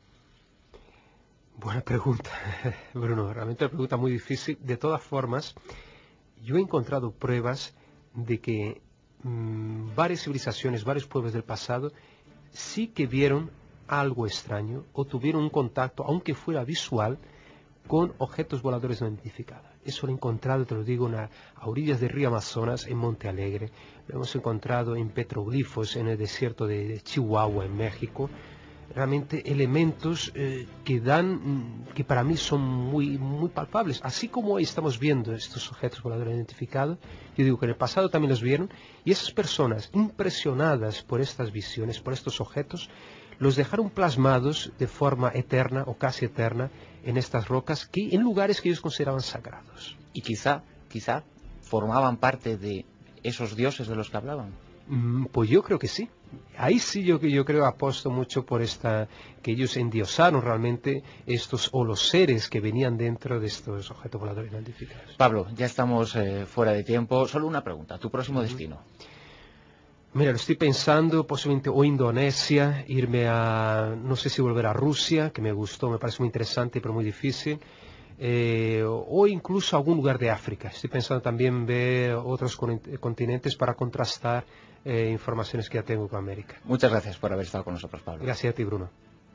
Buena pregunta, Bruno, realmente una pregunta muy difícil. De todas formas, yo he encontrado pruebas de que varias civilizaciones, varios pueblos del pasado, sí que vieron algo extraño o tuvieron un contacto, aunque fuera visual, con objetos voladores no identificados. Eso lo he encontrado, te lo digo, a orillas del río Amazonas, en Monte Alegre. Lo hemos encontrado en petroglifos en el desierto de Chihuahua, en México. realmente elementos que para mí son muy palpables. Así como hoy estamos viendo estos objetos voladores identificados, yo digo que en el pasado también los vieron, y esas personas impresionadas por estas visiones, por estos objetos, los dejaron plasmados de forma eterna o casi eterna en estas rocas, en lugares que ellos consideraban sagrados. Y quizá formaban parte de esos dioses de los que hablaban. Pues yo creo que sí. Ahí sí yo creo apuesto mucho por que ellos endiosaron realmente estos, o los seres que venían dentro de estos objetos voladores no identificados. Pablo, ya estamos fuera de tiempo. Solo una pregunta, ¿tu próximo destino? Mira, lo estoy pensando, posiblemente o Indonesia, no sé si volver a Rusia, que me gustó, me parece muy interesante, pero muy difícil. O incluso algún lugar de África. Estoy pensando también ver otros continentes para contrastar informaciones que ya tengo con América. Muchas gracias por haber estado con nosotros, Pablo. Gracias a ti, Bruno.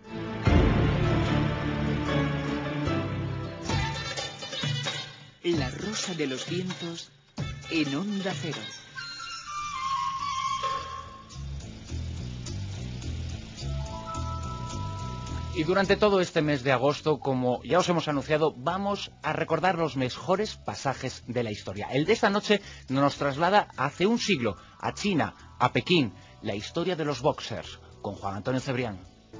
La Rosa de los Vientos en Onda Cero. Y durante todo este mes de agosto, como ya os hemos anunciado, vamos a recordar los mejores pasajes de la historia. El de esta noche nos traslada hace un siglo, a China, a Pekín, la historia de los boxers, con Juan Antonio Cebrián.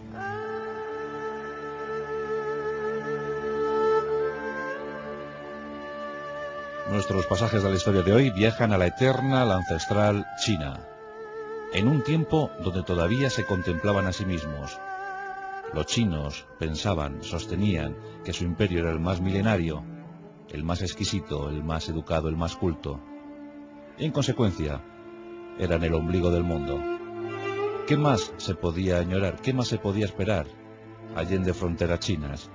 Nuestros pasajes de la historia de hoy viajan a la eterna, la ancestral China, en un tiempo donde todavía se contemplaban a sí mismos. Los chinos pensaban, sostenían que su imperio era el más milenario, el más exquisito, el más educado, el más culto. Y en consecuencia, eran el ombligo del mundo. ¿Qué más se podía añorar? ¿Qué más se podía esperar allende fronteras chinas?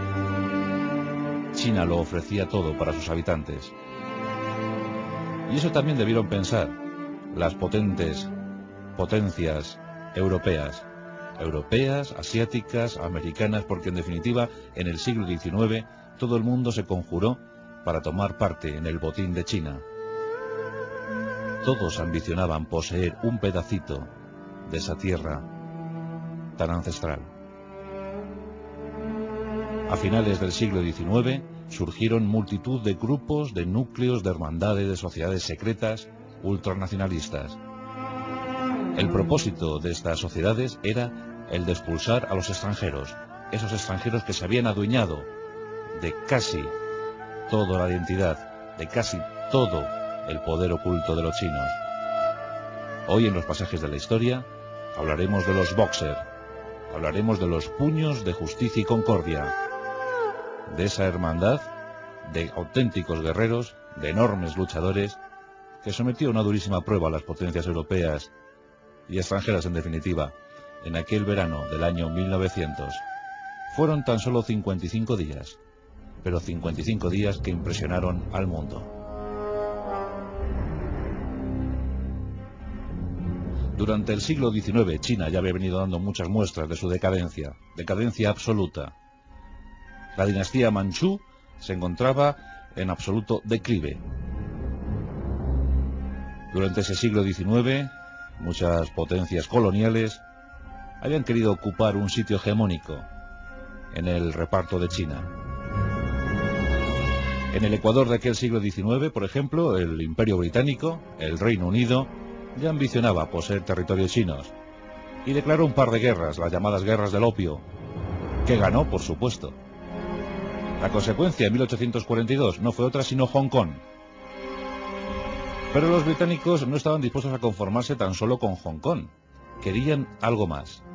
China lo ofrecía todo para sus habitantes. Y eso también debieron pensar las potencias europeas, asiáticas, americanas, porque en definitiva en el siglo XIX todo el mundo se conjuró para tomar parte en el botín de China. Todos ambicionaban poseer un pedacito de esa tierra tan ancestral. A finales del siglo XIX surgieron multitud de grupos, de núcleos, de hermandades, de sociedades secretas, ultranacionalistas. El propósito de estas sociedades era el de expulsar a los extranjeros, esos extranjeros que se habían adueñado de casi toda la identidad, de casi todo el poder oculto de los chinos. Hoy en los pasajes de la historia hablaremos de los boxer, hablaremos de los puños de justicia y concordia, de esa hermandad de auténticos guerreros, de enormes luchadores, que sometió a una durísima prueba a las potencias europeas y extranjeras en definitiva, en aquel verano del año 1900. Fueron tan solo 55 días, pero 55 días que impresionaron al mundo. Durante el siglo XIX, China ya había venido dando muchas muestras de su decadencia absoluta. La dinastía Manchú se encontraba en absoluto declive. Durante ese siglo XIX, muchas potencias coloniales habían querido ocupar un sitio hegemónico en el reparto de China. En el Ecuador de aquel siglo XIX, por ejemplo, el Imperio Británico, el Reino Unido, ya ambicionaba poseer territorios chinos y declaró un par de guerras, las llamadas guerras del opio, que ganó, por supuesto. La consecuencia en 1842 no fue otra sino Hong Kong. Pero los británicos no estaban dispuestos a conformarse tan solo con Hong Kong. Querían algo más.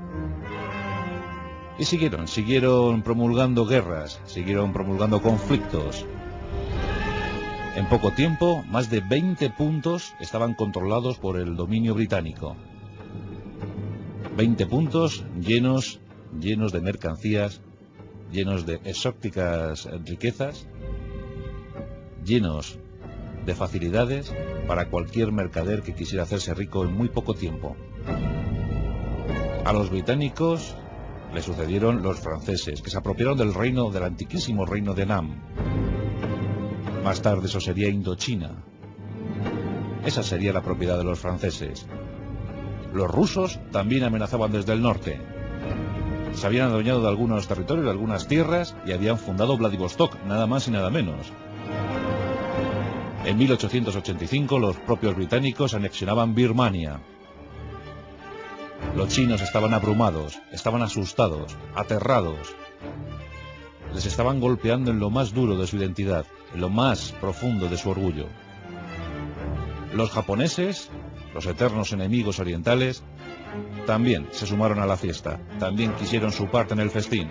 Y siguieron promulgando guerras, siguieron promulgando conflictos. En poco tiempo, más de 20 puntos estaban controlados por el dominio británico. 20 puntos llenos de mercancías, llenos de exóticas riquezas, llenos de facilidades para cualquier mercader que quisiera hacerse rico en muy poco tiempo. A los británicos le sucedieron los franceses, que se apropiaron del antiquísimo reino de Nam. Más tarde eso sería Indochina. Esa sería la propiedad de los franceses. Los rusos también amenazaban desde el norte. Se habían adueñado de algunos territorios, de algunas tierras, y habían fundado Vladivostok, nada más y nada menos. En 1885 los propios británicos anexionaban Birmania. Los chinos estaban abrumados, estaban asustados, aterrados. Les estaban golpeando en lo más duro de su identidad, en lo más profundo de su orgullo. Los japoneses, los eternos enemigos orientales, también se sumaron a la fiesta, también quisieron su parte en el festín.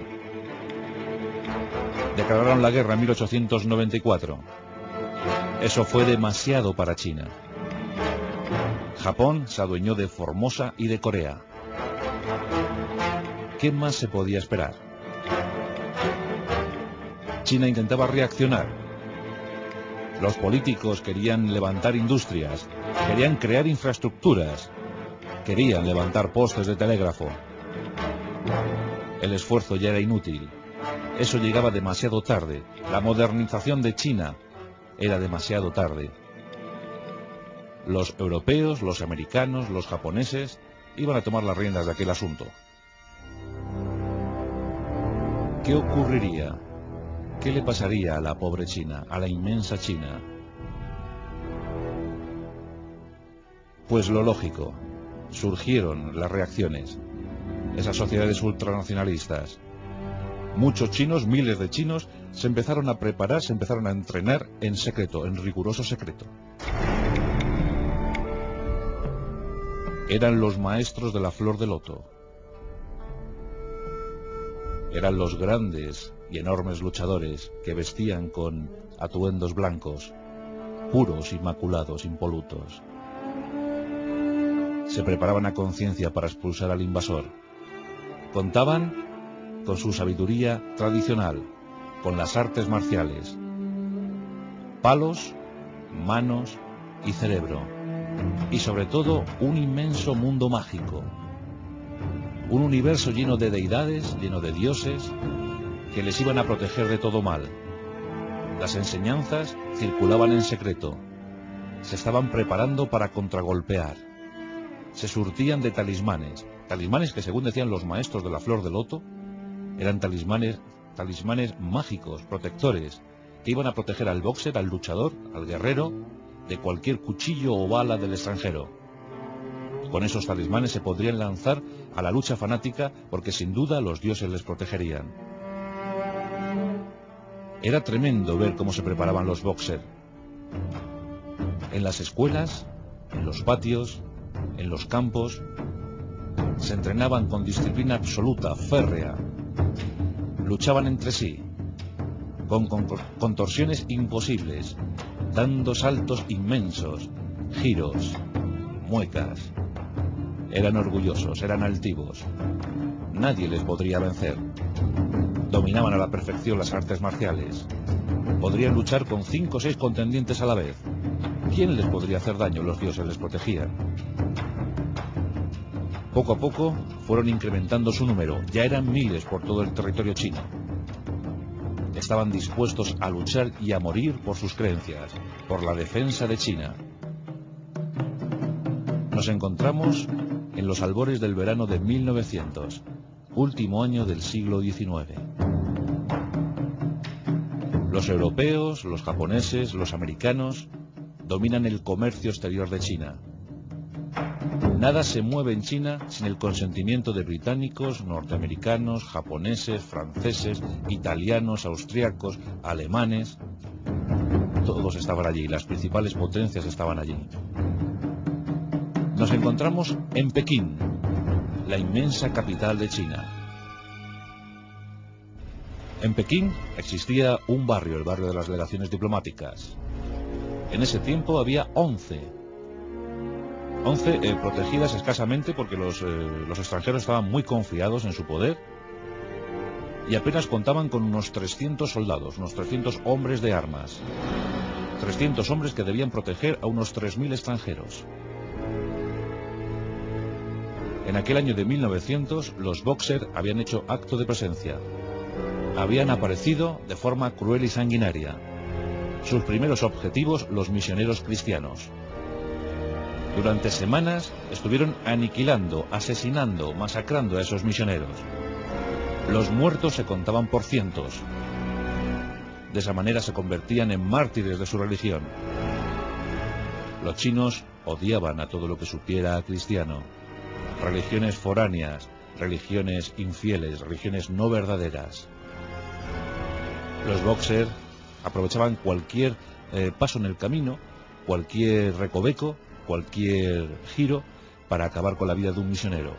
Declararon la guerra en 1894. Eso fue demasiado para China. Japón se adueñó de Formosa y de Corea. ¿Qué más se podía esperar? China intentaba reaccionar. Los políticos querían levantar industrias, querían crear infraestructuras, querían levantar postes de telégrafo. El esfuerzo ya era inútil. Eso llegaba demasiado tarde. La modernización de China era demasiado tarde. Los europeos, los americanos, los japoneses iban a tomar las riendas de aquel asunto. ¿Qué ocurriría? ¿Qué le pasaría a la pobre China, a la inmensa China? Pues lo lógico, surgieron las reacciones, esas sociedades ultranacionalistas. Muchos chinos, miles de chinos, se empezaron a preparar, se empezaron a entrenar en secreto, en riguroso secreto. Eran los maestros de la flor de loto. Eran los grandes y enormes luchadores que vestían con atuendos blancos, puros, inmaculados, impolutos. Se preparaban a conciencia para expulsar al invasor. Contaban con su sabiduría tradicional, con las artes marciales, palos, manos y cerebro, y sobre todo un inmenso mundo mágico, un universo lleno de deidades, lleno de dioses, que les iban a proteger de todo mal. Las enseñanzas circulaban en secreto, se estaban preparando para contragolpear, se surtían de talismanes, talismanes que, según decían los maestros de la flor de loto, eran talismanes mágicos, protectores, que iban a proteger al boxer, al luchador, al guerrero, de cualquier cuchillo o bala del extranjero. Con esos talismanes se podrían lanzar a la lucha fanática, porque sin duda los dioses les protegerían. Era tremendo ver cómo se preparaban los boxers. En las escuelas, en los patios, en los campos, se entrenaban con disciplina absoluta, férrea. Luchaban entre sí, con contorsiones imposibles, dando saltos inmensos, giros, muecas. Eran orgullosos, eran altivos. Nadie les podría vencer. Dominaban a la perfección las artes marciales. Podrían luchar con 5 o 6 contendientes a la vez. ¿Quién les podría hacer daño? Los dioses les protegían. Poco a poco fueron incrementando su número. Ya eran miles por todo el territorio chino. Estaban dispuestos a luchar y a morir por sus creencias, por la defensa de China. Nos encontramos en los albores del verano de 1900, último año del siglo XIX. Los europeos, los japoneses, los americanos dominan el comercio exterior de China. Nada se mueve en China sin el consentimiento de británicos, norteamericanos, japoneses, franceses, italianos, austríacos, alemanes. Todos estaban allí, las principales potencias estaban allí. Nos encontramos en Pekín, la inmensa capital de China. En Pekín existía un barrio, el barrio de las legaciones diplomáticas. En ese tiempo había 11 protegidas escasamente, porque los extranjeros estaban muy confiados en su poder, y apenas contaban con unos 300 soldados, unos 300 hombres de armas. 300 hombres que debían proteger a unos 3.000 extranjeros. En aquel año de 1900, los Boxer habían hecho acto de presencia. Habían aparecido de forma cruel y sanguinaria. Sus primeros objetivos, los misioneros cristianos. Durante semanas estuvieron aniquilando, asesinando, masacrando a esos misioneros. Los muertos se contaban por cientos. De esa manera se convertían en mártires de su religión. Los chinos odiaban a todo lo que supiera a cristiano. Religiones foráneas, religiones infieles, religiones no verdaderas. Los Boxer aprovechaban cualquier paso en el camino, cualquier recoveco, cualquier giro para acabar con la vida de un misionero.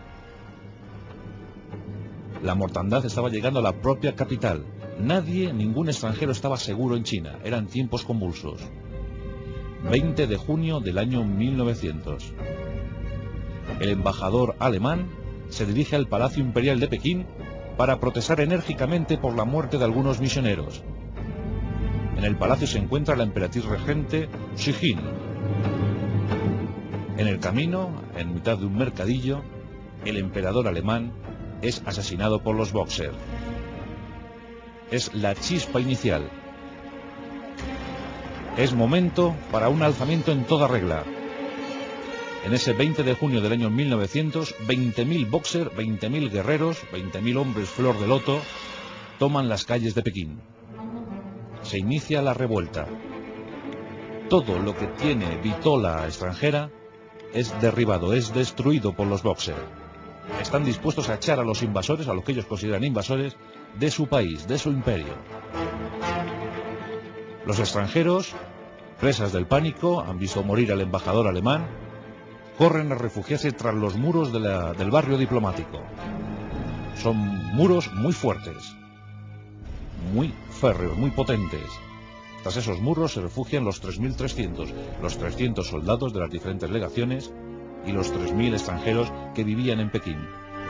La mortandad estaba llegando a la propia capital. Nadie, ningún extranjero estaba seguro en China. Eran tiempos convulsos. 20 de junio del año 1900. El embajador alemán se dirige al Palacio Imperial de Pekín para protestar enérgicamente por la muerte de algunos misioneros. En el palacio se encuentra la emperatriz regente Xi Jin. En el camino, en mitad de un mercadillo, el emperador alemán es asesinado por los Boxer. Es la chispa inicial. Es momento para un alzamiento en toda regla. En ese 20 de junio del año 1900, 20.000 Boxer, 20.000 guerreros, 20.000 hombres flor de loto, toman las calles de Pekín. Se inicia la revuelta. Todo lo que tiene vitola extranjera es derribado, es destruido por los Boxer. Están dispuestos a echar a los invasores, a lo que ellos consideran invasores, de su país, de su imperio. Los extranjeros, presas del pánico, han visto morir al embajador alemán, corren a refugiarse tras los muros del barrio diplomático. Son muros muy fuertes, muy férreos, muy potentes. Tras esos muros se refugian los 3.300, los 300 soldados de las diferentes legaciones y los 3.000 extranjeros que vivían en Pekín.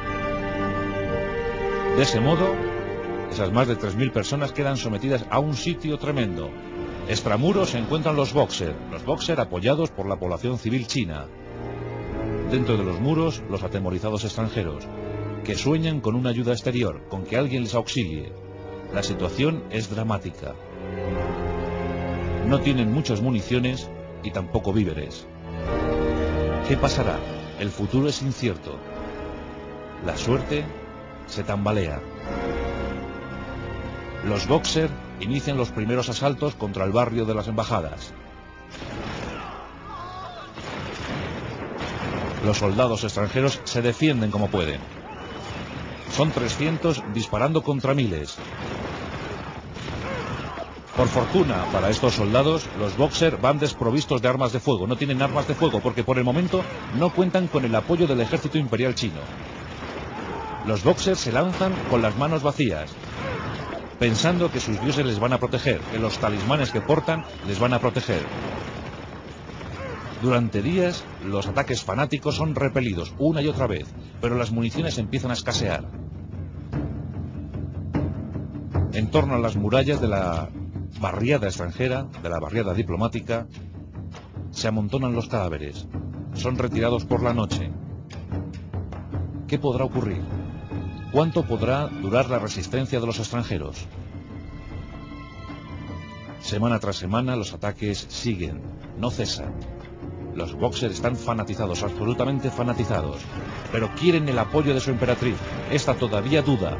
De ese modo, esas más de 3.000 personas quedan sometidas a un sitio tremendo. Extramuros se encuentran los Boxer apoyados por la población civil china. Dentro de los muros, los atemorizados extranjeros, que sueñan con una ayuda exterior, con que alguien les auxilie. La situación es dramática. No tienen muchas municiones y tampoco víveres. ¿Qué pasará? El futuro es incierto. La suerte se tambalea. Los Boxer inician los primeros asaltos contra el barrio de las embajadas. Los soldados extranjeros se defienden como pueden. Son 300 disparando contra miles. Por fortuna para estos soldados, los Boxer van desprovistos de armas de fuego. No tienen armas de fuego porque por el momento no cuentan con el apoyo del ejército imperial chino. Los Boxer se lanzan con las manos vacías, pensando que sus dioses les van a proteger, que los talismanes que portan les van a proteger. Durante días, los ataques fanáticos son repelidos una y otra vez, pero las municiones empiezan a escasear. En torno a las murallas de la barriada extranjera, de la barriada diplomática, se amontonan los cadáveres. Son retirados por la noche. ¿Qué podrá ocurrir? ¿Cuánto podrá durar la resistencia de los extranjeros? Semana tras semana los ataques siguen, no cesan. Los Boxer están fanatizados, absolutamente fanatizados, pero quieren el apoyo de su emperatriz. Esta todavía duda.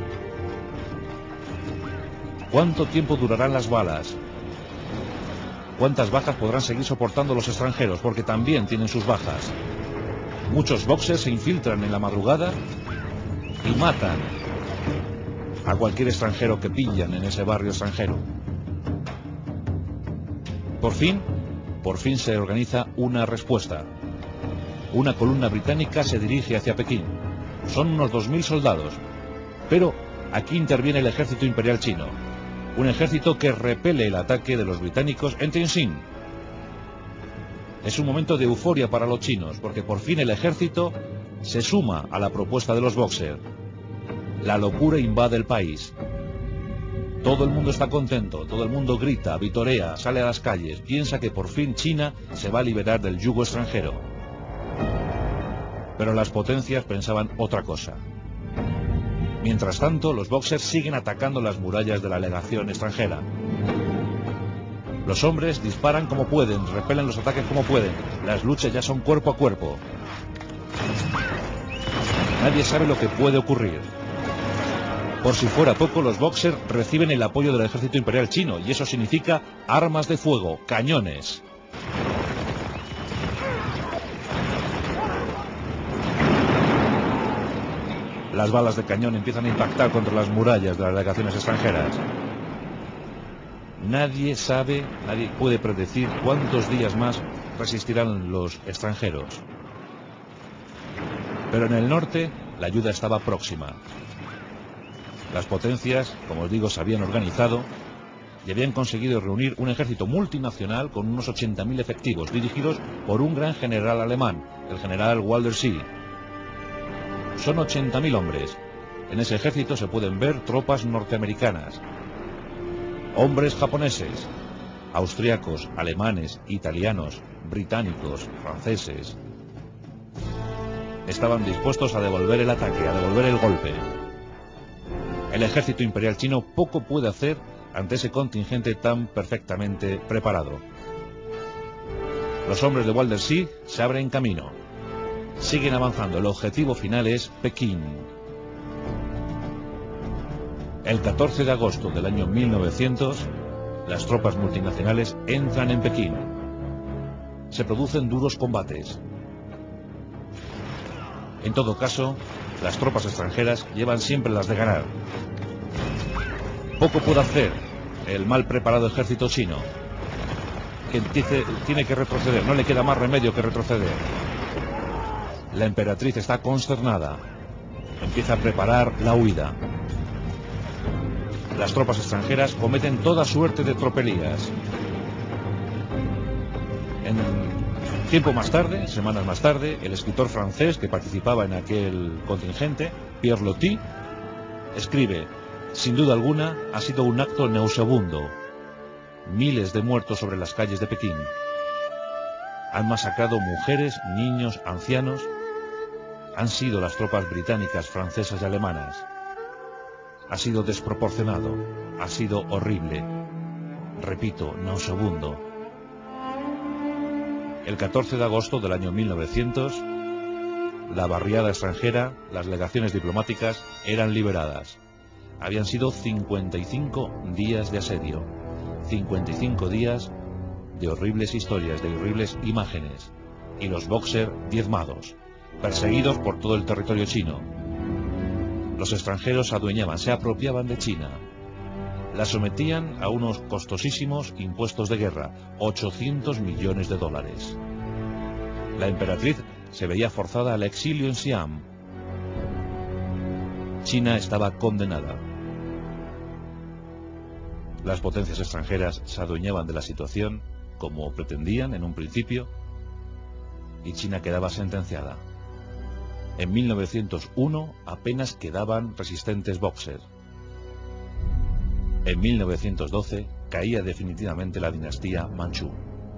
¿Cuánto tiempo durarán las balas? ¿Cuántas bajas podrán seguir soportando los extranjeros? Porque también tienen sus bajas. Muchos Boxer se infiltran en la madrugada y matan a cualquier extranjero que pillan en ese barrio extranjero. Por fin se organiza una respuesta. Una columna británica se dirige hacia Pekín. Son unos 2.000 soldados. Pero aquí interviene el ejército imperial chino. Un ejército que repele el ataque de los británicos en Tianjin. Es un momento de euforia para los chinos, porque por fin el ejército se suma a la propuesta de los Boxer. La locura invade el país. Todo el mundo está contento, todo el mundo grita, vitorea, sale a las calles, piensa que por fin China se va a liberar del yugo extranjero. Pero las potencias pensaban otra cosa. Mientras tanto, los Boxer siguen atacando las murallas de la legación extranjera. Los hombres disparan como pueden, repelen los ataques como pueden. Las luchas ya son cuerpo a cuerpo. Nadie sabe lo que puede ocurrir. Por si fuera poco, los Boxer reciben el apoyo del ejército imperial chino, y eso significa armas de fuego, cañones. Las balas de cañón empiezan a impactar contra las murallas de las delegaciones extranjeras. Nadie sabe, nadie puede predecir cuántos días más resistirán los extranjeros. Pero en el norte, la ayuda estaba próxima. Las potencias, como os digo, se habían organizado y habían conseguido reunir un ejército multinacional con unos 80.000 efectivos, dirigidos por un gran general alemán, el general Waldersee. Son 80.000 hombres. En ese ejército se pueden ver tropas norteamericanas, hombres japoneses, austriacos, alemanes, italianos, británicos, franceses. Estaban dispuestos a devolver el ataque, a devolver el golpe. El ejército imperial chino poco puede hacer ante ese contingente tan perfectamente preparado. Los hombres de Waldersee se abren camino. Siguen avanzando. El objetivo final es Pekín. El 14 de agosto del año 1900, las tropas multinacionales entran en Pekín. Se producen duros combates. En todo caso, las tropas extranjeras llevan siempre las de ganar. Poco puede hacer el mal preparado ejército chino, que tiene que retroceder. No le queda más remedio que retroceder. La emperatriz está consternada. Empieza a preparar la huida. Las tropas extranjeras cometen toda suerte de tropelías. En tiempo más tarde, semanas más tarde, el escritor francés que participaba en aquel contingente, Pierre Loti, escribe: sin duda alguna, ha sido un acto nauseabundo. Miles de muertos sobre las calles de Pekín. Han masacrado mujeres, niños, ancianos. Han sido las tropas británicas, francesas y alemanas. Ha sido desproporcionado. Ha sido horrible. Repito, nauseabundo. El 14 de agosto del año 1900, la barriada extranjera, las legaciones diplomáticas, eran liberadas. Habían sido 55 días de asedio. 55 días de horribles historias, de horribles imágenes. Y los Boxer diezmados, perseguidos por todo el territorio chino. Los extranjeros se adueñaban, se apropiaban de China. La sometían a unos costosísimos impuestos de guerra, 800 millones de dólares. La emperatriz se veía forzada al exilio en Siam. China estaba condenada. Las potencias extranjeras se adueñaban de la situación, como pretendían en un principio, y China quedaba sentenciada. En 1901 apenas quedaban resistentes Boxer. En 1912 caía definitivamente la dinastía Manchú.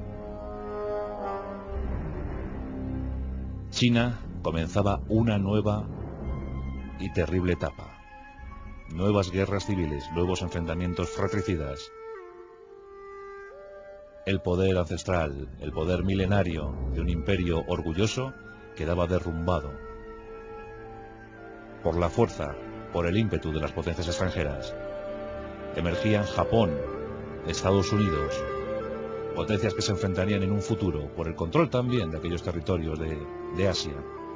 China comenzaba una nueva y terrible etapa. Nuevas guerras civiles, nuevos enfrentamientos fratricidas. El poder ancestral, el poder milenario de un imperio orgulloso quedaba derrumbado por la fuerza, por el ímpetu de las potencias extranjeras. Emergían Japón, Estados Unidos, potencias que se enfrentarían en un futuro por el control también de aquellos territorios de Asia.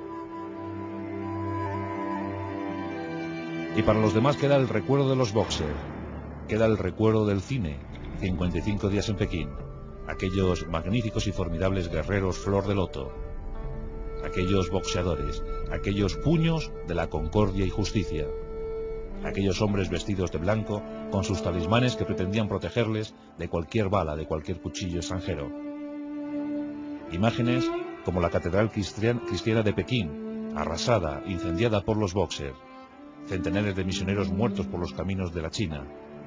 Y para los demás queda el recuerdo de los Boxer, queda el recuerdo del cine, 55 días en Pekín, aquellos magníficos y formidables guerreros flor de loto, aquellos boxeadores, aquellos puños de la concordia y justicia, aquellos hombres vestidos de blanco con sus talismanes que pretendían protegerles de cualquier bala, de cualquier cuchillo extranjero. Imágenes como la catedral cristiana de Pekín, arrasada, incendiada por los Boxer, centenares de misioneros muertos por los caminos de la China,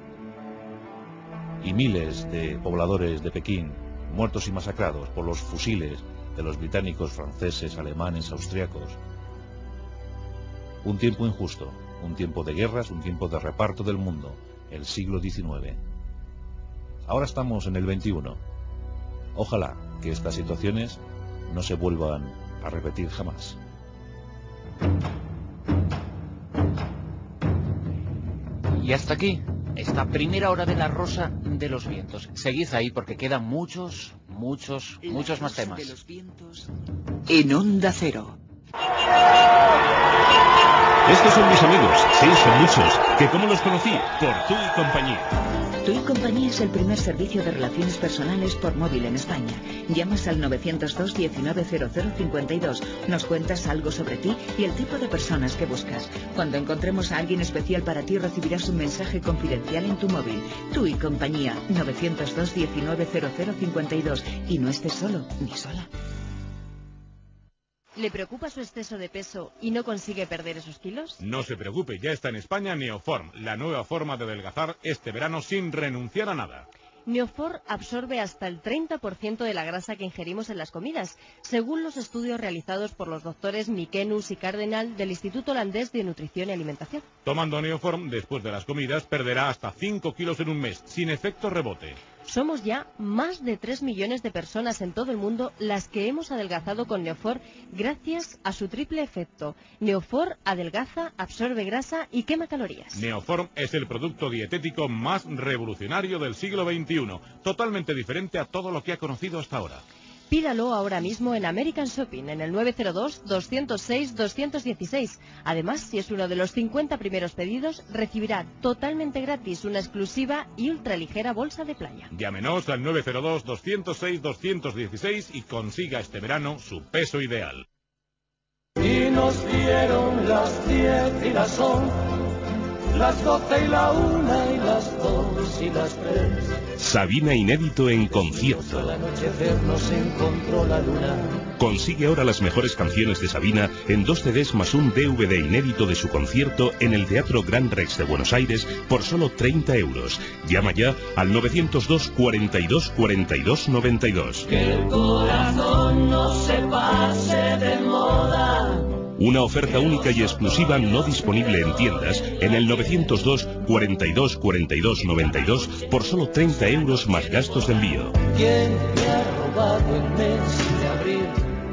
y miles de pobladores de Pekín muertos y masacrados por los fusiles de los británicos, franceses, alemanes, austriacos. Un tiempo injusto, un tiempo de guerras, un tiempo de reparto del mundo, el siglo XIX. Ahora estamos en el XXI. Ojalá que estas situaciones no se vuelvan a repetir jamás. Y hasta aquí esta primera hora de La Rosa de los Vientos. Seguid ahí porque quedan muchos más temas. De los vientos en Onda Cero. Estos son mis amigos, sí, son muchos. ¿Que cómo los conocí? Por Tú y Compañía. Tú y Compañía es el primer servicio de relaciones personales por móvil en España. Llamas al 902 190052. Nos cuentas algo sobre ti y el tipo de personas que buscas. Cuando encontremos a alguien especial para ti, recibirás un mensaje confidencial en tu móvil. Tú y Compañía, 902 190052. Y no estés solo ni sola. ¿Le preocupa su exceso de peso y no consigue perder esos kilos? No se preocupe, ya está en España Neoform, la nueva forma de adelgazar este verano sin renunciar a nada. Neoform absorbe hasta el 30% de la grasa que ingerimos en las comidas, según los estudios realizados por los doctores Mikenus y Cardenal del Instituto Holandés de Nutrición y Alimentación. Tomando Neoform después de las comidas perderá hasta 5 kilos en un mes, sin efecto rebote. Somos ya más de 3 millones de personas en todo el mundo las que hemos adelgazado con Neoform gracias a su triple efecto. Neoform adelgaza, absorbe grasa y quema calorías. Neoform es el producto dietético más revolucionario del siglo XXI, totalmente diferente a todo lo que ha conocido hasta ahora. Pídalo ahora mismo en American Shopping, en el 902-206-216. Además, si es uno de los 50 primeros pedidos, recibirá totalmente gratis una exclusiva y ultraligera bolsa de playa. Llámenos al 902-206-216 y consiga este verano su peso ideal. Y nos dieron las 10 y las 11, las 12 y la 1 y las 2 y las 3. Sabina inédito en concierto. Al anochecer nos encontró la luna. Consigue ahora las mejores canciones de Sabina en 2 CDs más un DVD inédito de su concierto en el Teatro Gran Rex de Buenos Aires por solo 30 euros. Llama ya al 902 42 42 92. Que el corazón no se pase de moda. Una oferta única y exclusiva no disponible en tiendas en el 902 42 42 92 por solo 30 euros más gastos de envío. ¿Quién me ha robado el mes de abril?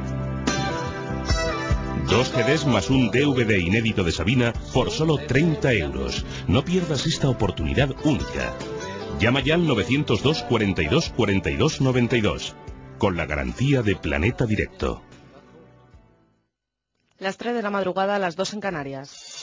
2 CDs más un DVD inédito de Sabina por solo 30 euros. No pierdas esta oportunidad única. Llama ya al 902 42 42 92 con la garantía de Planeta Directo. Las 3 de la madrugada, las 2 en Canarias.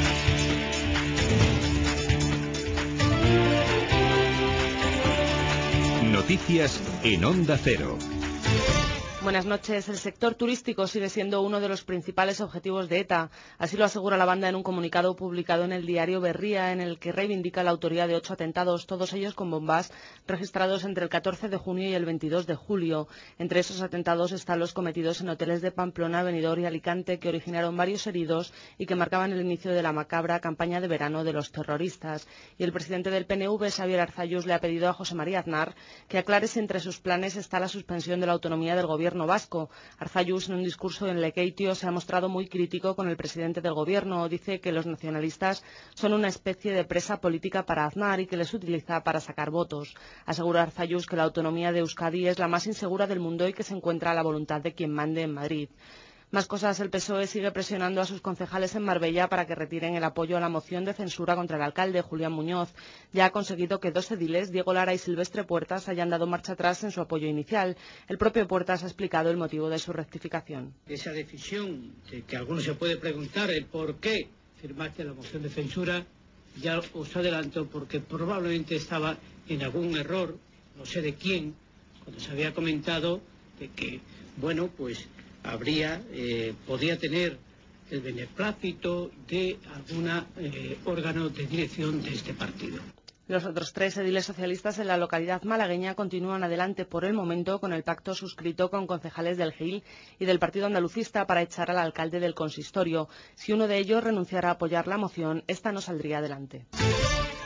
Noticias en Onda Cero. Buenas noches. El sector turístico sigue siendo uno de los principales objetivos de ETA. Así lo asegura la banda en un comunicado publicado en el diario Berria, en el que reivindica la autoría de 8 atentados, todos ellos con bombas, registrados entre el 14 de junio y el 22 de julio. Entre esos atentados están los cometidos en hoteles de Pamplona, Benidorm y Alicante, que originaron varios heridos y que marcaban el inicio de la macabra campaña de verano de los terroristas. Y el presidente del PNV, Xavier Arzallus, le ha pedido a José María Aznar que aclare si entre sus planes está la suspensión de la autonomía del gobierno vasco. Arzallus, en un discurso en Lekeitio, se ha mostrado muy crítico con el presidente del gobierno. Dice que los nacionalistas son una especie de presa política para Aznar y que les utiliza para sacar votos. Asegura Arzallus que la autonomía de Euskadi es la más insegura del mundo y que se encuentra a la voluntad de quien mande en Madrid. Más cosas, el PSOE sigue presionando a sus concejales en Marbella para que retiren el apoyo a la moción de censura contra el alcalde, Julián Muñoz. Ya ha conseguido que 2 ediles, Diego Lara y Silvestre Puertas, hayan dado marcha atrás en su apoyo inicial. El propio Puertas ha explicado el motivo de su rectificación. Esa decisión, de que alguno se puede preguntar el por qué firmaste la moción de censura, ya os adelanto porque probablemente estaba en algún error, no sé de quién, cuando se había comentado de que, bueno, pues podía tener el beneplácito de algún órgano de dirección de este partido. Los otros 3 ediles socialistas en la localidad malagueña continúan adelante por el momento con el pacto suscrito con concejales del GIL y del Partido Andalucista para echar al alcalde del consistorio. Si uno de ellos renunciara a apoyar la moción, esta no saldría adelante.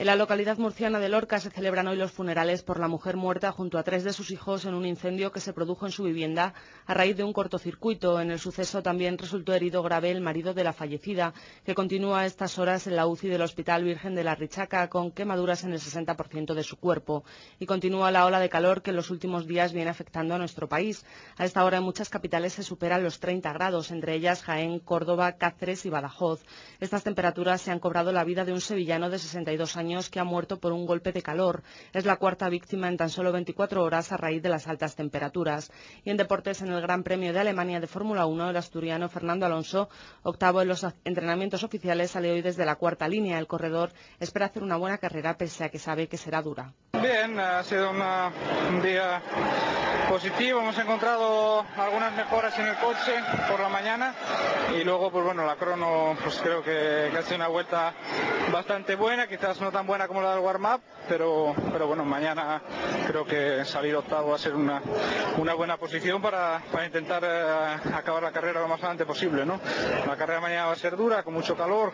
En la localidad murciana de Lorca se celebran hoy los funerales por la mujer muerta junto a 3 de sus hijos en un incendio que se produjo en su vivienda a raíz de un cortocircuito. En el suceso también resultó herido grave el marido de la fallecida, que continúa a estas horas en la UCI del Hospital Virgen de la Richaca con quemaduras en el 60% de su cuerpo. Y continúa la ola de calor que en los últimos días viene afectando a nuestro país. A esta hora en muchas capitales se superan los 30 grados, entre ellas Jaén, Córdoba, Cáceres y Badajoz. Estas temperaturas se han cobrado la vida de un sevillano de 62 años que ha muerto por un golpe de calor. Es la cuarta víctima en tan solo 24 horas a raíz de las altas temperaturas. Y en deportes, en el Gran Premio de Alemania de Fórmula 1, el asturiano Fernando Alonso, octavo en los entrenamientos oficiales, sale hoy desde la cuarta línea. El corredor espera hacer una buena carrera pese a que sabe que será dura. Bien, ha sido un día positivo. Hemos encontrado algunas mejoras en el coche por la mañana y luego, pues bueno, la crono, pues creo que ha sido una vuelta bastante buena, quizás no tan buena como la del warm-up, pero bueno, mañana creo que salir octavo va a ser una buena posición para intentar acabar la carrera lo más adelante posible, ¿no? La carrera mañana va a ser dura, con mucho calor,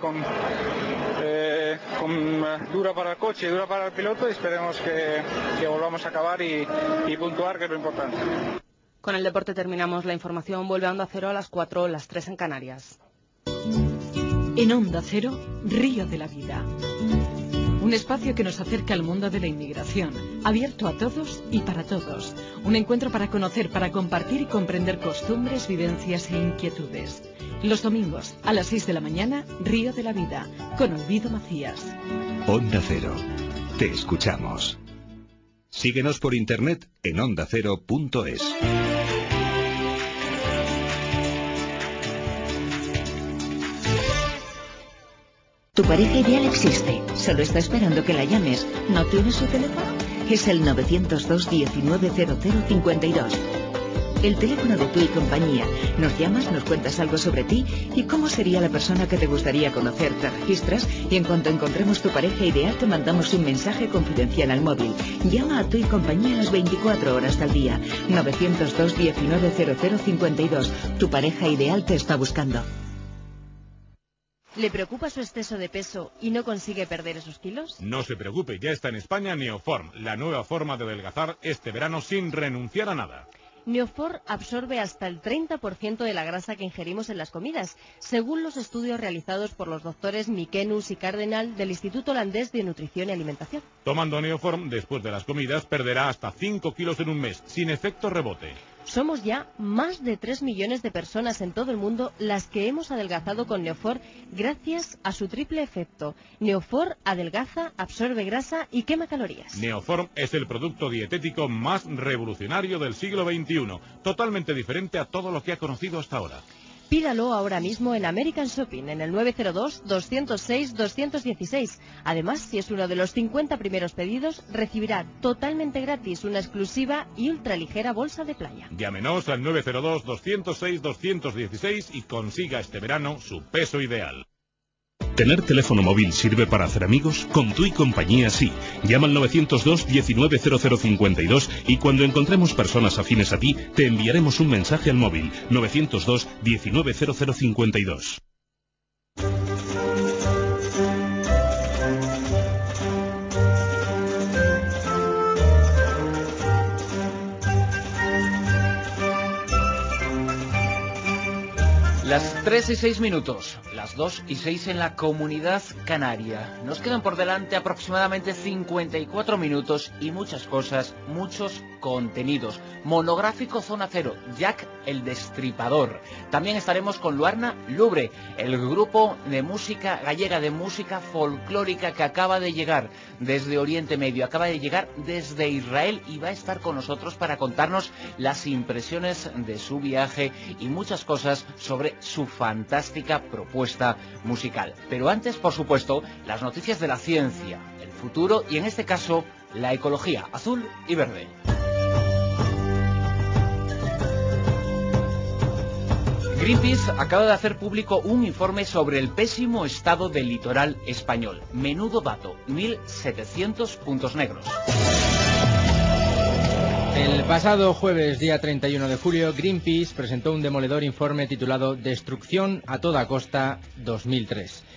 dura para el coche y dura para el piloto, y esperemos que volvamos a acabar y puntuar, que es lo importante. Con el deporte terminamos la información. Vuelve a Onda Cero a las 4, las 3 en Canarias. En Onda Cero, Río de la Vida. Un espacio que nos acerca al mundo de la inmigración, abierto a todos y para todos. Un encuentro para conocer, para compartir y comprender costumbres, vivencias e inquietudes. Los domingos, a las 6 de la mañana, Río de la Vida, con Olvido Macías. Onda Cero. Te escuchamos. Síguenos por internet en ondacero.es. Tu pareja ideal existe, solo está esperando que la llames. ¿No tienes su teléfono? Es el 902 190052. El teléfono de Tu y Compañía. Nos llamas, nos cuentas algo sobre ti y cómo sería la persona que te gustaría conocer. Te registras y en cuanto encontremos tu pareja ideal te mandamos un mensaje confidencial al móvil. Llama a Tu y Compañía las 24 horas del día. 902 190052. Tu pareja ideal te está buscando. ¿Le preocupa su exceso de peso y no consigue perder esos kilos? No se preocupe, ya está en España Neoform, la nueva forma de adelgazar este verano sin renunciar a nada. Neofor absorbe hasta el 30% de la grasa que ingerimos en las comidas, según los estudios realizados por los doctores Mikenus y Cardenal del Instituto Holandés de Nutrición y Alimentación. Tomando Neoform después de las comidas perderá hasta 5 kilos en un mes, sin efecto rebote. Somos ya más de 3 millones de personas en todo el mundo las que hemos adelgazado con Neofor gracias a su triple efecto. Neofor adelgaza, absorbe grasa y quema calorías. Neoform es el producto dietético más revolucionario del siglo XXI, totalmente diferente a todo lo que ha conocido hasta ahora. Pídalo ahora mismo en American Shopping, en el 902-206-216. Además, si es uno de los 50 primeros pedidos, recibirá totalmente gratis una exclusiva y ultraligera bolsa de playa. Llámenos al 902-206-216 y consiga este verano su peso ideal. ¿Tener teléfono móvil sirve para hacer amigos? Con Tu y Compañía sí. Llama al 902 190052 y cuando encontremos personas afines a ti, te enviaremos un mensaje al móvil 902 190052. Las 3 y 6 minutos, las 2 y 6 en la Comunidad Canaria. Nos quedan por delante aproximadamente 54 minutos y muchas cosas, muchos contenidos. Monográfico Zona Cero, Jack el Destripador. También estaremos con Luarna Lubre, el grupo de música gallega, de música folclórica que acaba de llegar desde Oriente Medio, acaba de llegar desde Israel y va a estar con nosotros para contarnos las impresiones de su viaje y muchas cosas sobre su fantástica propuesta musical. Pero antes, por supuesto, las noticias de la ciencia, el futuro y en este caso, la ecología azul y verde. Greenpeace acaba de hacer público un informe sobre el pésimo estado del litoral español. Menudo dato, 1.700 puntos negros. El pasado jueves, día 31 de julio, Greenpeace presentó un demoledor informe titulado Destrucción a toda costa 2003.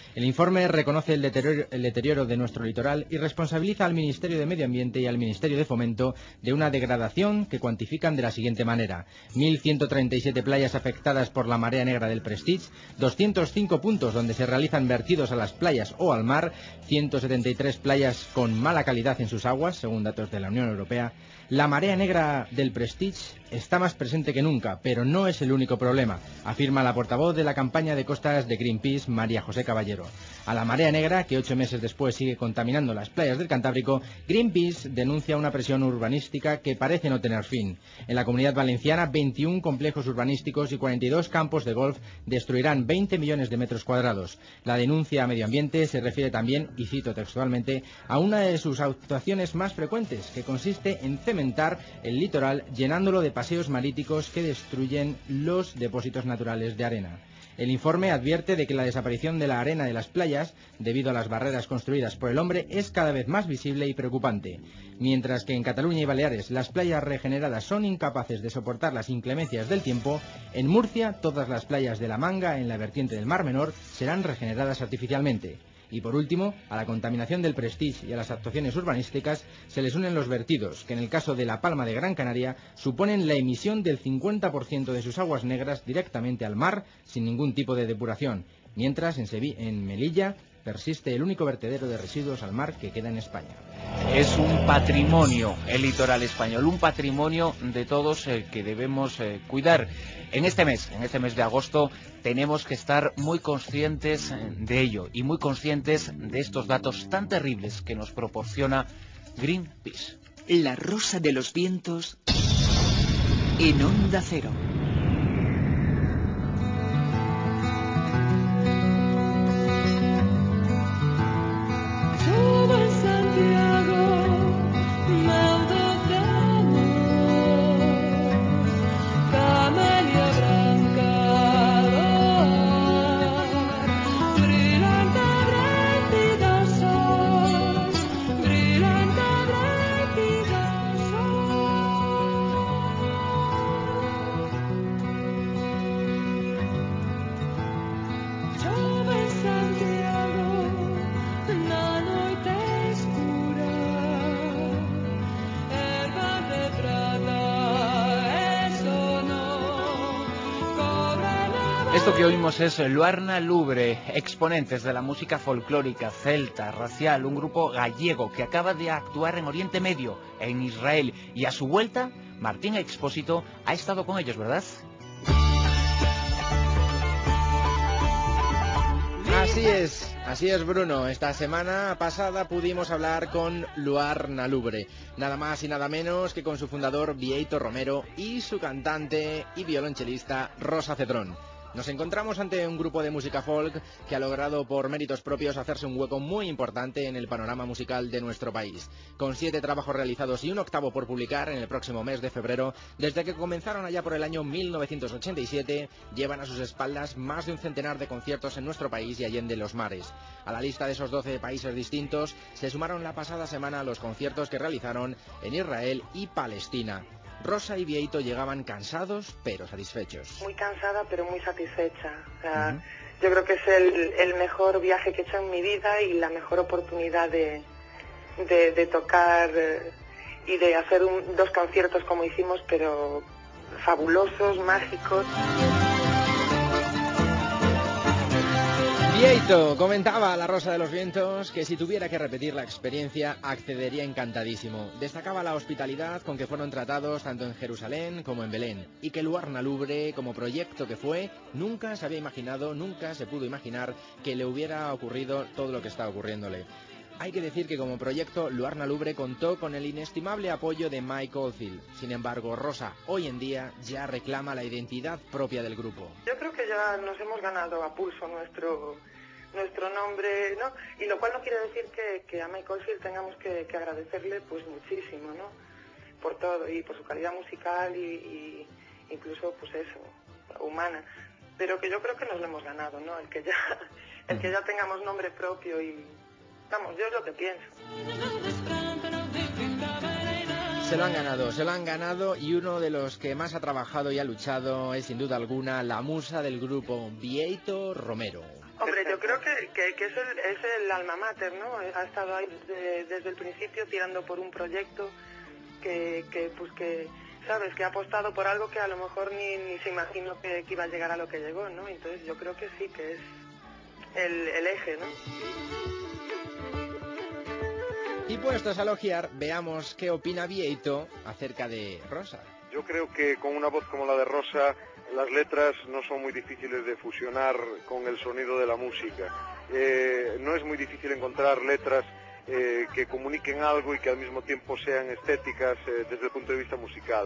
El informe reconoce el deterioro de nuestro litoral y responsabiliza al Ministerio de Medio Ambiente y al Ministerio de Fomento de una degradación que cuantifican de la siguiente manera: 1.137 playas afectadas por la marea negra del Prestige, 205 puntos donde se realizan vertidos a las playas o al mar, 173 playas con mala calidad en sus aguas, según datos de la Unión Europea. La marea negra del Prestige está más presente que nunca, pero no es el único problema, afirma la portavoz de la campaña de costas de Greenpeace, María José Caballero. A la marea negra, que 8 meses después sigue contaminando las playas del Cantábrico, Greenpeace denuncia una presión urbanística que parece no tener fin. En la Comunidad Valenciana, 21 complejos urbanísticos y 42 campos de golf destruirán 20 millones de metros cuadrados. La denuncia a Medio Ambiente se refiere también, y cito textualmente, a una de sus actuaciones más frecuentes, que consiste en cementar el litoral llenándolo de paseos maríticos que destruyen los depósitos naturales de arena. El informe advierte de que la desaparición de la arena de las playas, debido a las barreras construidas por el hombre, es cada vez más visible y preocupante. Mientras que en Cataluña y Baleares las playas regeneradas son incapaces de soportar las inclemencias del tiempo, en Murcia todas las playas de la Manga, en la vertiente del Mar Menor, serán regeneradas artificialmente. Y por último, a la contaminación del Prestige y a las actuaciones urbanísticas se les unen los vertidos, que en el caso de La Palma de Gran Canaria suponen la emisión del 50% de sus aguas negras directamente al mar sin ningún tipo de depuración, mientras en Melilla persiste el único vertedero de residuos al mar que queda en España. Es un patrimonio el litoral español, un patrimonio de todos que debemos cuidar. En este mes de agosto, tenemos que estar muy conscientes de ello y muy conscientes de estos datos tan terribles que nos proporciona Greenpeace. La rosa de los vientos en Onda Cero. Esto que oímos es Luarna Lubre, exponentes de la música folclórica celta, racial, un grupo gallego que acaba de actuar en Oriente Medio, en Israel, y a su vuelta, Martín Expósito ha estado con ellos, ¿verdad? Así es Bruno, esta semana pasada pudimos hablar con Luarna Lubre, nada más y nada menos que con su fundador Bieito Romero y su cantante y violonchelista Rosa Cedrón. Nos encontramos ante un grupo de música folk que ha logrado por méritos propios hacerse un hueco muy importante en el panorama musical de nuestro país. Con 7 trabajos realizados y un octavo por publicar en el próximo mes de febrero, desde que comenzaron allá por el año 1987, llevan a sus espaldas más de un centenar de conciertos en nuestro país y allende los mares. A la lista de esos 12 países distintos se sumaron la pasada semana los conciertos que realizaron en Israel y Palestina. Rosa y Bieito llegaban cansados pero satisfechos. Muy cansada pero muy satisfecha. O sea, yo creo que es el mejor viaje que he hecho en mi vida y la mejor oportunidad de tocar y de hacer 2 conciertos como hicimos, pero fabulosos, mágicos. Bieito comentaba a La Rosa de los Vientos que si tuviera que repetir la experiencia accedería encantadísimo. Destacaba la hospitalidad con que fueron tratados tanto en Jerusalén como en Belén y que Luarna Lubre, como proyecto que fue, nunca se pudo imaginar que le hubiera ocurrido todo lo que está ocurriéndole. Hay que decir que como proyecto Luarna Lubre contó con el inestimable apoyo de Mike Oldfield. Sin embargo, Rosa hoy en día ya reclama la identidad propia del grupo. Yo creo que ya nos hemos ganado a pulso nuestro nombre, ¿no? Y lo cual no quiere decir que a Mike Oldfield tengamos que agradecerle pues muchísimo, ¿no? Por todo y por su calidad musical y incluso pues eso, humana. Pero que yo creo que nos lo hemos ganado, ¿no? El que ya tengamos nombre propio y vamos, yo es lo que pienso. Se lo han ganado y uno de los que más ha trabajado y ha luchado es sin duda alguna la musa del grupo, Bieito Romero. Hombre, yo creo que es el alma mater, ¿no? Ha estado ahí desde el principio tirando por un proyecto que sabes, que ha apostado por algo que a lo mejor ni se imaginó que iba a llegar a lo que llegó, ¿no? Entonces yo creo que sí, que es el eje, ¿no? Y puestos a elogiar, veamos qué opina Vieito acerca de Rosa. Yo creo que con una voz como la de Rosa, las letras no son muy difíciles de fusionar con el sonido de la música. No es muy difícil encontrar letras que comuniquen algo y que al mismo tiempo sean estéticas desde el punto de vista musical.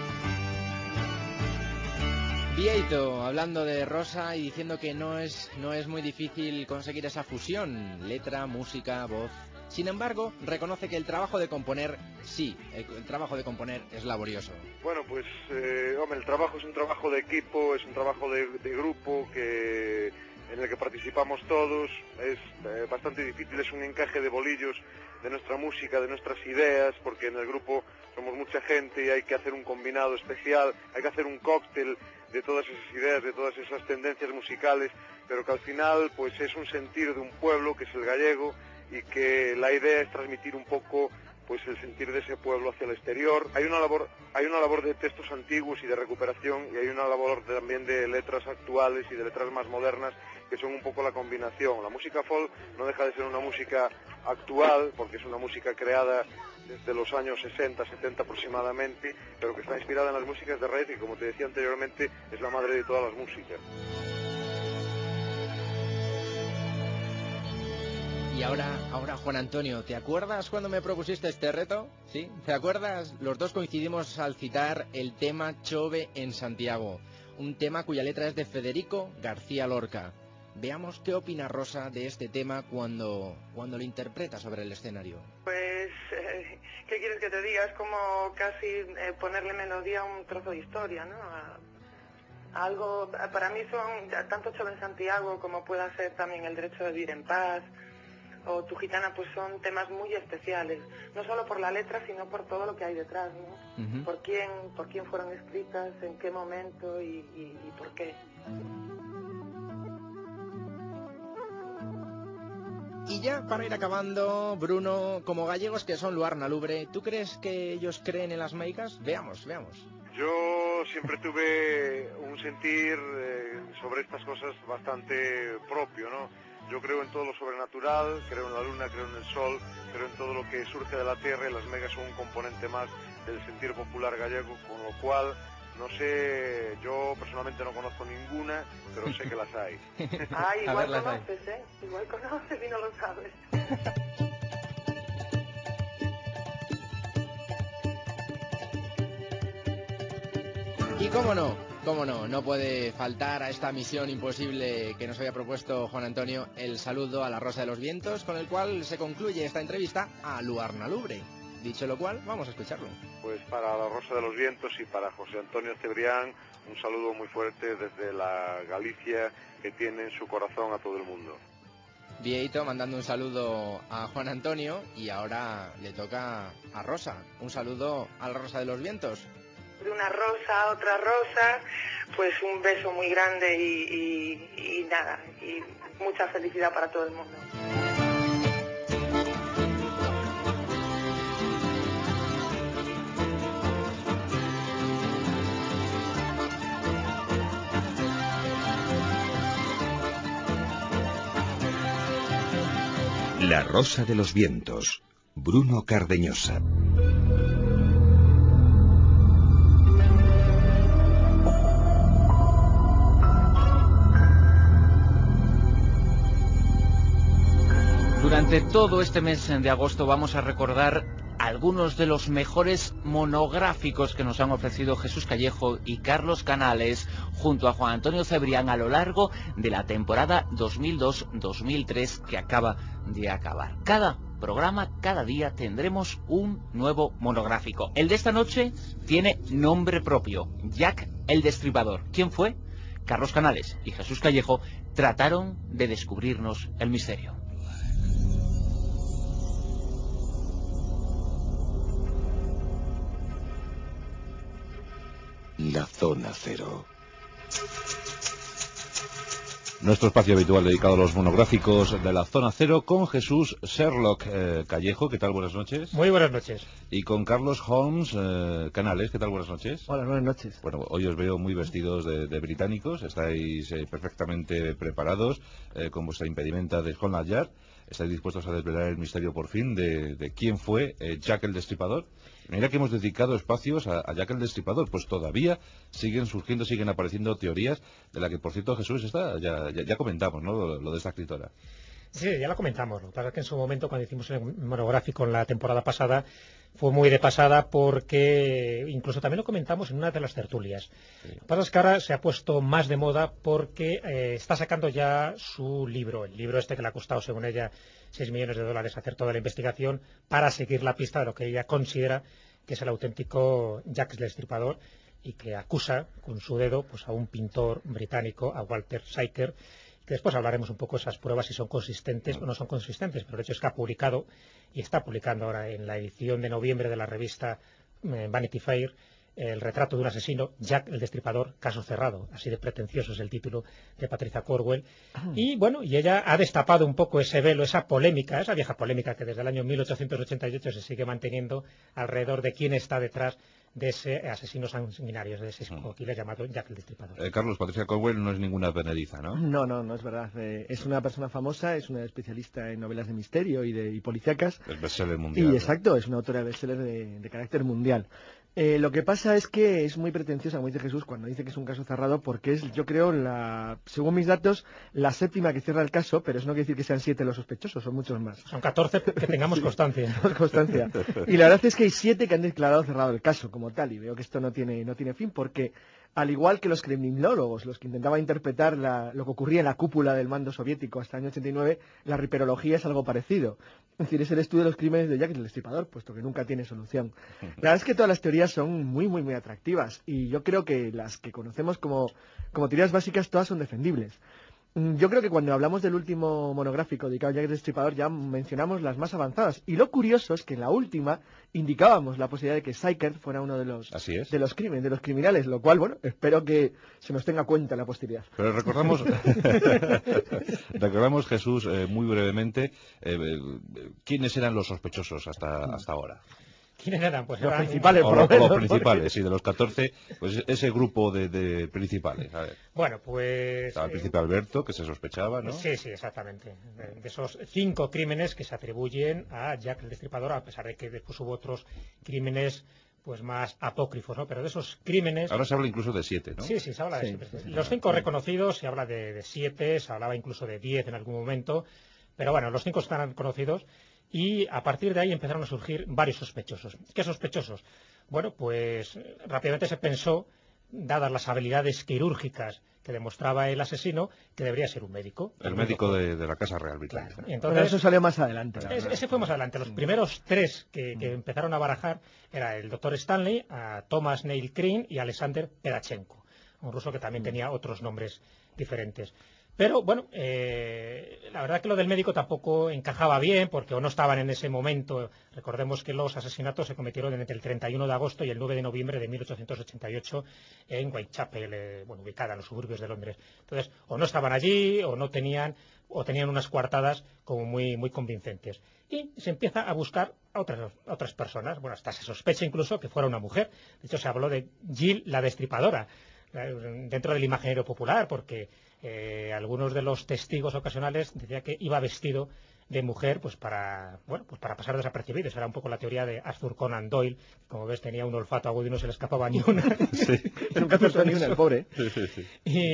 Vieito, hablando de Rosa y diciendo que no es muy difícil conseguir esa fusión, letra, música, voz. Sin embargo, reconoce que el trabajo de componer, sí, el trabajo de componer es laborioso. Bueno, pues, hombre, el trabajo es un trabajo de equipo, es un trabajo de grupo en el que participamos todos, es bastante difícil, es un encaje de bolillos de nuestra música, de nuestras ideas, porque en el grupo somos mucha gente y hay que hacer un combinado especial, hay que hacer un cóctel de todas esas ideas, de todas esas tendencias musicales, pero que al final pues es un sentir de un pueblo que es el gallego y que la idea es transmitir un poco pues el sentir de ese pueblo hacia el exterior. Hay una labor de textos antiguos y de recuperación, y hay una labor también de letras actuales y de letras más modernas, que son un poco la combinación. La música folk no deja de ser una música actual, porque es una música creada desde los años 60, 70 aproximadamente, pero que está inspirada en las músicas de raíz, y como te decía anteriormente, es la madre de todas las músicas. Y ahora, Juan Antonio, ¿te acuerdas cuando me propusiste este reto? ¿Sí? ¿Te acuerdas? Los dos coincidimos al citar el tema Chove en Santiago, un tema cuya letra es de Federico García Lorca. Veamos qué opina Rosa de este tema cuando lo interpreta sobre el escenario. Pues, ¿qué quieres que te diga? Es como casi ponerle melodía a un trozo de historia, ¿no? Algo, para mí son, tanto Chove en Santiago como pueda ser también El derecho de vivir en paz, o Tu gitana, pues son temas muy especiales, no solo por la letra, sino por todo lo que hay detrás, ¿no? Uh-huh. Por quién fueron escritas, en qué momento y por qué. Y ya para ir acabando, Bruno, como gallegos que son Luarna Lubre, ¿tú crees que ellos creen en las maicas? Veamos. Yo siempre tuve un sentir sobre estas cosas bastante propio, ¿no? Yo creo en todo lo sobrenatural, creo en la luna, creo en el sol, creo en todo lo que surge de la tierra, y las megas son un componente más del sentir popular gallego, con lo cual, no sé, yo personalmente no conozco ninguna, pero sé que las hay. Ah, igual conoces, igual conoces y no lo sabes. Y cómo no puede faltar a esta misión imposible que nos había propuesto Juan Antonio el saludo a la Rosa de los Vientos, con el cual se concluye esta entrevista a Luarna Lubre. Dicho lo cual, vamos a escucharlo. Pues para la Rosa de los Vientos y para José Antonio Cebrián, un saludo muy fuerte desde la Galicia que tiene en su corazón a todo el mundo. Vieito mandando un saludo a Juan Antonio, y ahora le toca a Rosa. Un saludo a la Rosa de los Vientos. De una rosa a otra rosa, pues un beso muy grande y nada, y mucha felicidad para todo el mundo. La Rosa de los Vientos, Bruno Cardeñosa. Durante todo este mes de agosto vamos a recordar algunos de los mejores monográficos que nos han ofrecido Jesús Callejo y Carlos Canales junto a Juan Antonio Cebrián a lo largo de la temporada 2002-2003 que acaba de acabar. Cada programa, cada día tendremos un nuevo monográfico. El de esta noche tiene nombre propio, Jack el Destripador. ¿Quién fue? Carlos Canales y Jesús Callejo trataron de descubrirnos el misterio. La Zona Cero. Nuestro espacio habitual dedicado a los monográficos de la Zona Cero con Jesús Sherlock Callejo. ¿Qué tal? Buenas noches. Muy buenas noches. Y con Carlos Holmes Canales. ¿Qué tal? Buenas noches. Hola, buenas noches. Bueno, hoy os veo muy vestidos de británicos. Estáis perfectamente preparados con vuestra impedimenta de Scotland Yard. ¿Estáis dispuestos a desvelar el misterio por fin de quién fue Jack el Destripador? Mira que hemos dedicado espacios a Jack el Destripador, pues todavía siguen surgiendo, siguen apareciendo teorías de la que, por cierto, Jesús, ya comentamos, ¿no? Lo de esta escritora. Sí, ya lo comentamos. Lo que pasa es que en su momento, cuando hicimos el monográfico en la temporada pasada, fue muy de pasada porque incluso también lo comentamos en una de las tertulias. Sí. Lo que pasa es que ahora se ha puesto más de moda porque está sacando ya su libro, el libro este que le ha costado, según ella, $6 millones hacer toda la investigación para seguir la pista de lo que ella considera que es el auténtico Jack el Destripador y que acusa con su dedo pues a un pintor británico, a Walter Siker, que después hablaremos un poco de esas pruebas si son consistentes o no son consistentes, pero el hecho es que ha publicado y está publicando ahora en la edición de noviembre de la revista Vanity Fair el retrato de un asesino, Jack el Destripador, caso cerrado. Así de pretencioso es el título de Patricia Cornwell. Y bueno, y ella ha destapado un poco ese velo, esa polémica, esa vieja polémica que desde el año 1888 se sigue manteniendo alrededor de quién está detrás de ese asesino sanguinario, de ese killer llamado Jack el Destripador. Carlos, Patricia Cornwell no es ninguna penediza, ¿no? No es verdad. Es una persona famosa, es una especialista en novelas de misterio y policíacas. Es bestseller mundial. Y exacto, es una autora de bestseller de carácter mundial. Lo que pasa es que es muy pretenciosa, como dice Jesús, cuando dice que es un caso cerrado, porque es, yo creo, según mis datos, la séptima que cierra el caso, pero eso no quiere decir que sean 7 los sospechosos, son muchos más. Son 14 que tengamos constancia. Constancia. Y la verdad es que hay 7 que han declarado cerrado el caso como tal, y veo que esto no tiene fin, porque al igual que los criminólogos, los que intentaban interpretar lo que ocurría en la cúpula del mando soviético hasta el año 89, la riperología es algo parecido. Es decir, es el estudio de los crímenes de Jack el Destripador, puesto que nunca tiene solución. La verdad es que todas las teorías son muy, muy, muy atractivas, y yo creo que las que conocemos como teorías básicas todas son defendibles. Yo creo que cuando hablamos del último monográfico dedicado a Jack el Destripador ya mencionamos las más avanzadas. Y lo curioso es que en la última indicábamos la posibilidad de que Siker fuera uno de los criminales, lo cual, bueno, espero que se nos tenga cuenta en la posteridad. Pero recordamos, Jesús, muy brevemente, quiénes eran los sospechosos hasta ahora. ¿Quiénes eran? Pues los principales, por lo menos. Los principales, sí, de los 14, pues ese grupo de principales. A ver. Bueno, pues... Estaba el príncipe Alberto, que se sospechaba, ¿no? Sí, exactamente. De esos 5 crímenes que se atribuyen a Jack el Destripador, a pesar de que después hubo otros crímenes pues más apócrifos, ¿no? Pero de esos crímenes... Ahora se habla incluso de 7, ¿no? Sí, se habla de 7. Los 5 reconocidos, se habla de 7, se hablaba incluso de 10 en algún momento, pero bueno, los 5 están reconocidos. Y a partir de ahí empezaron a surgir varios sospechosos. ¿Qué sospechosos? Bueno, pues rápidamente se pensó, dadas las habilidades quirúrgicas que demostraba el asesino, que debería ser un médico. El médico de la Casa Real Británica. Claro. Entonces, pero eso salió más adelante. Ese fue más adelante. Los primeros 3 que empezaron a barajar era el doctor Stanley, a Thomas Neil Crean y Alexander Pedachenko, un ruso que también tenía otros nombres diferentes. Pero, bueno, la verdad que lo del médico tampoco encajaba bien, porque o no estaban en ese momento. Recordemos que los asesinatos se cometieron entre el 31 de agosto y el 9 de noviembre de 1888 en Whitechapel, ubicada en los suburbios de Londres. Entonces, o no estaban allí, o no tenían, o tenían unas coartadas como muy, muy convincentes. Y se empieza a buscar a otras personas. Bueno, hasta se sospecha incluso que fuera una mujer. De hecho, se habló de Jill la Destripadora dentro del imaginario popular, porque algunos de los testigos ocasionales decían que iba vestido de mujer pues para pasar desapercibido. Esa era un poco la teoría de Arthur Conan Doyle, que, como ves, tenía un olfato agudo y no se le escapaba ni una. Sí. Nunca acertó ni una, el pobre. Sí.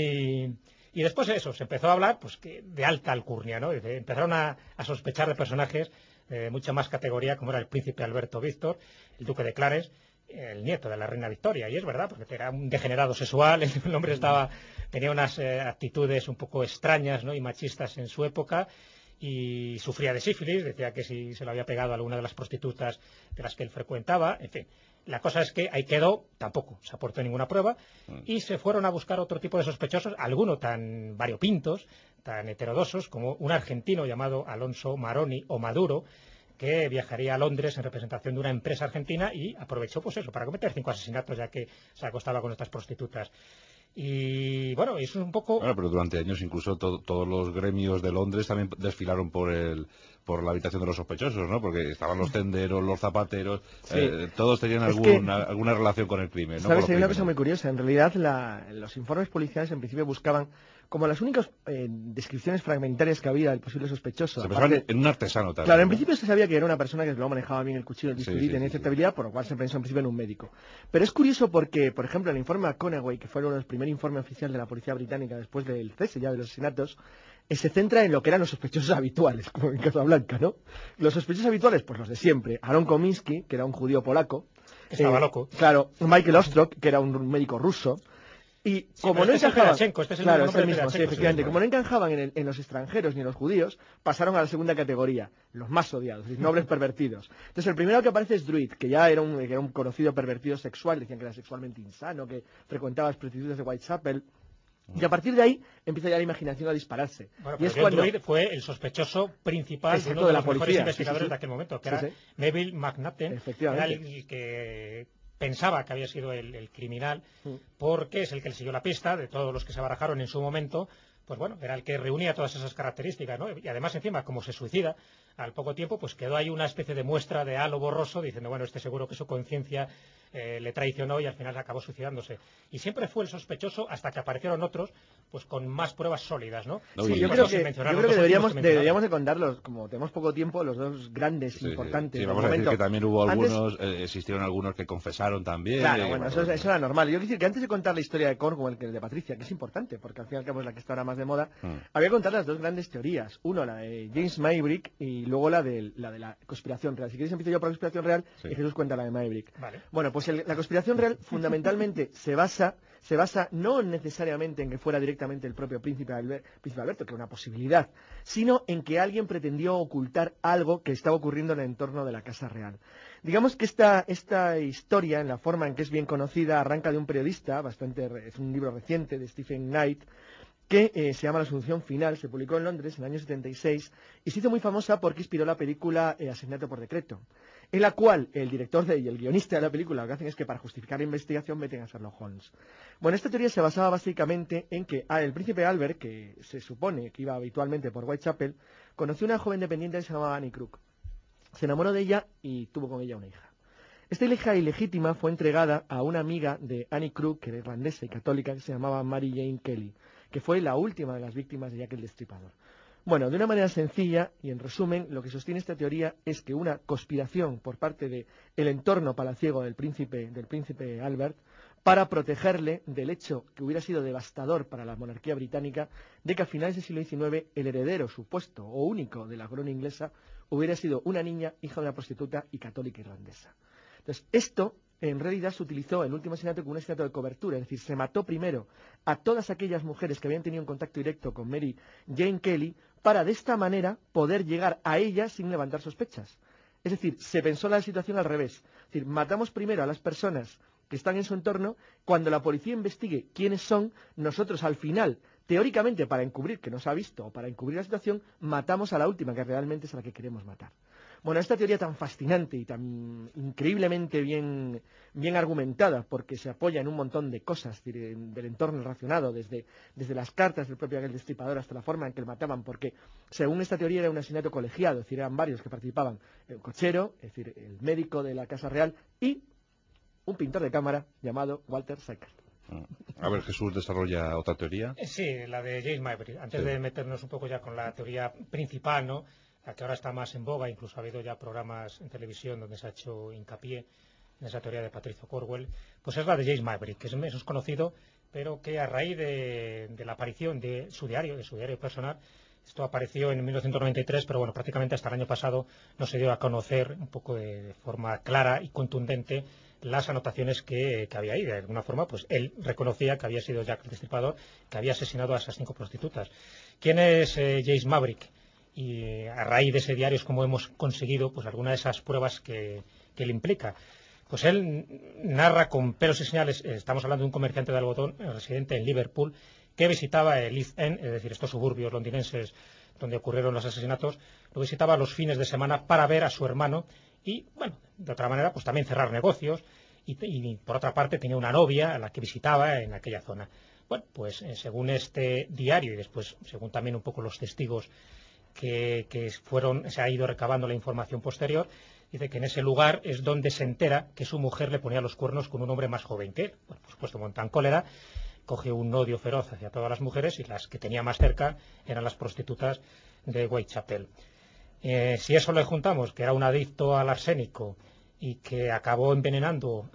Y después de eso se empezó a hablar pues que de alta alcurnia, ¿no? Empezaron a sospechar de personajes de mucha más categoría, como era el príncipe Alberto Víctor, el duque de Clarence, el nieto de la reina Victoria. Y es verdad, porque era un degenerado sexual, el hombre tenía unas actitudes un poco extrañas, ¿no? Y machistas en su época, y sufría de sífilis. Decía que si se lo había pegado a alguna de las prostitutas de las que él frecuentaba. En fin, la cosa es que ahí quedó, tampoco se aportó ninguna prueba, y se fueron a buscar otro tipo de sospechosos, algunos tan variopintos, tan heterodosos, como un argentino llamado Alonso Maroni o Maduro, que viajaría a Londres en representación de una empresa argentina y aprovechó pues eso para cometer 5 asesinatos, ya que se acostaba con estas prostitutas. Y bueno, eso es un poco... Bueno, pero durante años incluso todos los gremios de Londres también desfilaron por la habitación de los sospechosos, ¿no? Porque estaban los tenderos, los zapateros, sí. Todos tenían alguna relación con el crimen, ¿no? ¿Sabes? Hay una cosa muy curiosa. En realidad, los informes policiales en principio buscaban como las únicas descripciones fragmentarias que había del posible sospechoso. Se pensaban en un artesano también. Claro, en ¿no? principio se sabía que era una persona que lo manejaba bien el cuchillo, el bisturí, tenía cierta habilidad, por lo cual se pensó en principio en un médico. Pero es curioso porque, por ejemplo, el informe McConaughey, que fue uno de los primeros informes oficiales de la policía británica después del cese ya de los asesinatos, se centra en lo que eran los sospechosos habituales, como en Casablanca, ¿no? Los sospechosos habituales, pues los de siempre. Aaron Kominsky, que era un judío polaco. Estaba loco. Claro, Michael Ostrog, que era un médico ruso. Y como no encajaban, claro, es el mismo, sí, efectivamente, como no encajaban en los extranjeros ni en los judíos, pasaron a la segunda categoría, los más odiados, los nobles pervertidos. Entonces el primero que aparece es Druid, que ya era un conocido pervertido sexual, decían que era sexualmente insano, que frecuentaba las prostitutas de Whitechapel. Y a partir de ahí empieza ya la imaginación a dispararse. Bueno, y es cuando Druid fue el sospechoso principal de uno de los mejores investigadores de aquel momento, que era Neville McNaughton, era el que pensaba que había sido el criminal, porque es el que le siguió la pista de todos los que se barajaron en su momento. Pues bueno, era el que reunía todas esas características, ¿no? Y además encima, como se suicida al poco tiempo, pues quedó ahí una especie de muestra de halo borroso, diciendo, bueno, seguro que su conciencia le traicionó y al final acabó suicidándose. Y siempre fue el sospechoso hasta que aparecieron otros, pues con más pruebas sólidas, ¿no? Sí, yo creo que deberíamos de contarlos, como tenemos poco tiempo, los dos grandes importantes. Sí, vamos a decir que también hubo algunos, existieron algunos que confesaron también. Claro, bueno, eso era normal. Yo quiero decir que antes de contar la historia de Cornwall, que el de Patricia, que es importante, porque al fin y al cabo es la que está ahora más de moda, había que contar las dos grandes teorías. Uno, la de James Maybrick, y luego la de la conspiración real. Si queréis empiezo yo por la conspiración real y Jesús cuenta la de Maybrick. Vale. Bueno, pues la conspiración real fundamentalmente se basa no necesariamente en que fuera directamente el propio príncipe Alberto, que era una posibilidad, sino en que alguien pretendió ocultar algo que estaba ocurriendo en el entorno de la Casa Real. Digamos que esta historia, en la forma en que es bien conocida, arranca de un periodista, es un libro reciente de Stephen Knight, que se llama La Solución Final, se publicó en Londres en el año 76 y se hizo muy famosa porque inspiró la película Asesinato por Decreto, en la cual el director y el guionista de la película lo que hacen es que para justificar la investigación meten a Sherlock Holmes. Bueno, esta teoría se basaba básicamente en que el príncipe Albert, que se supone que iba habitualmente por Whitechapel, conoció una joven dependiente que se llamaba Annie Crook. Se enamoró de ella y tuvo con ella una hija. Esta hija ilegítima fue entregada a una amiga de Annie Crook, que era irlandesa y católica, que se llamaba Mary Jane Kelly, que fue la última de las víctimas de Jack el Destripador. Bueno, de una manera sencilla y en resumen, lo que sostiene esta teoría es que una conspiración por parte del entorno palaciego del príncipe Albert para protegerle del hecho que hubiera sido devastador para la monarquía británica de que a finales del siglo XIX el heredero supuesto o único de la corona inglesa hubiera sido una niña, hija de una prostituta y católica irlandesa. Entonces, esto en realidad se utilizó el último asesinato como un asesinato de cobertura, es decir, se mató primero a todas aquellas mujeres que habían tenido un contacto directo con Mary Jane Kelly para de esta manera poder llegar a ella sin levantar sospechas. Es decir, se pensó la situación al revés. Es decir, matamos primero a las personas que están en su entorno, cuando la policía investigue quiénes son, nosotros al final, teóricamente para encubrir que no se ha visto o para encubrir la situación, matamos a la última, que realmente es a la que queremos matar. Bueno, esta teoría tan fascinante y tan increíblemente bien argumentada, porque se apoya en un montón de cosas del entorno relacionado, desde las cartas del propio Jack el Destripador hasta la forma en que lo mataban, porque según esta teoría era un asesinato colegiado, es decir, eran varios que participaban, el cochero, es decir, el médico de la Casa Real y un pintor de cámara llamado Walter Sickert. A ver, Jesús desarrolla otra teoría. Sí, la de James Maybrick. Antes de meternos un poco ya con la teoría principal, ¿no?, la que ahora está más en boga, incluso ha habido ya programas en televisión donde se ha hecho hincapié en esa teoría de Patricio Cornwell, pues es la de James Maybrick, que es menos conocido, pero que a raíz de la aparición de su diario personal, esto apareció en 1993, pero bueno, prácticamente hasta el año pasado no se dio a conocer un poco de forma clara y contundente las anotaciones que había ahí. De alguna forma, pues él reconocía que había sido Jack el Destripador, que había asesinado a esas 5 prostitutas. ¿Quién es James Maybrick? Y a raíz de ese diario es como hemos conseguido pues alguna de esas pruebas que él implica. Pues él narra con pelos y señales, estamos hablando de un comerciante de algodón residente en Liverpool, que visitaba el East End, es decir, estos suburbios londinenses donde ocurrieron los asesinatos, lo visitaba los fines de semana para ver a su hermano y, bueno, de otra manera, pues también cerrar negocios y por otra parte tenía una novia a la que visitaba en aquella zona. Bueno, pues según este diario y después según también un poco los testigos que se ha ido recabando la información posterior, dice que en ese lugar es donde se entera que su mujer le ponía los cuernos con un hombre más joven que él. Bueno, por supuesto, monta en cólera, coge un odio feroz hacia todas las mujeres y las que tenía más cerca eran las prostitutas de Whitechapel. Si eso le juntamos, que era un adicto al arsénico y que acabó envenenando,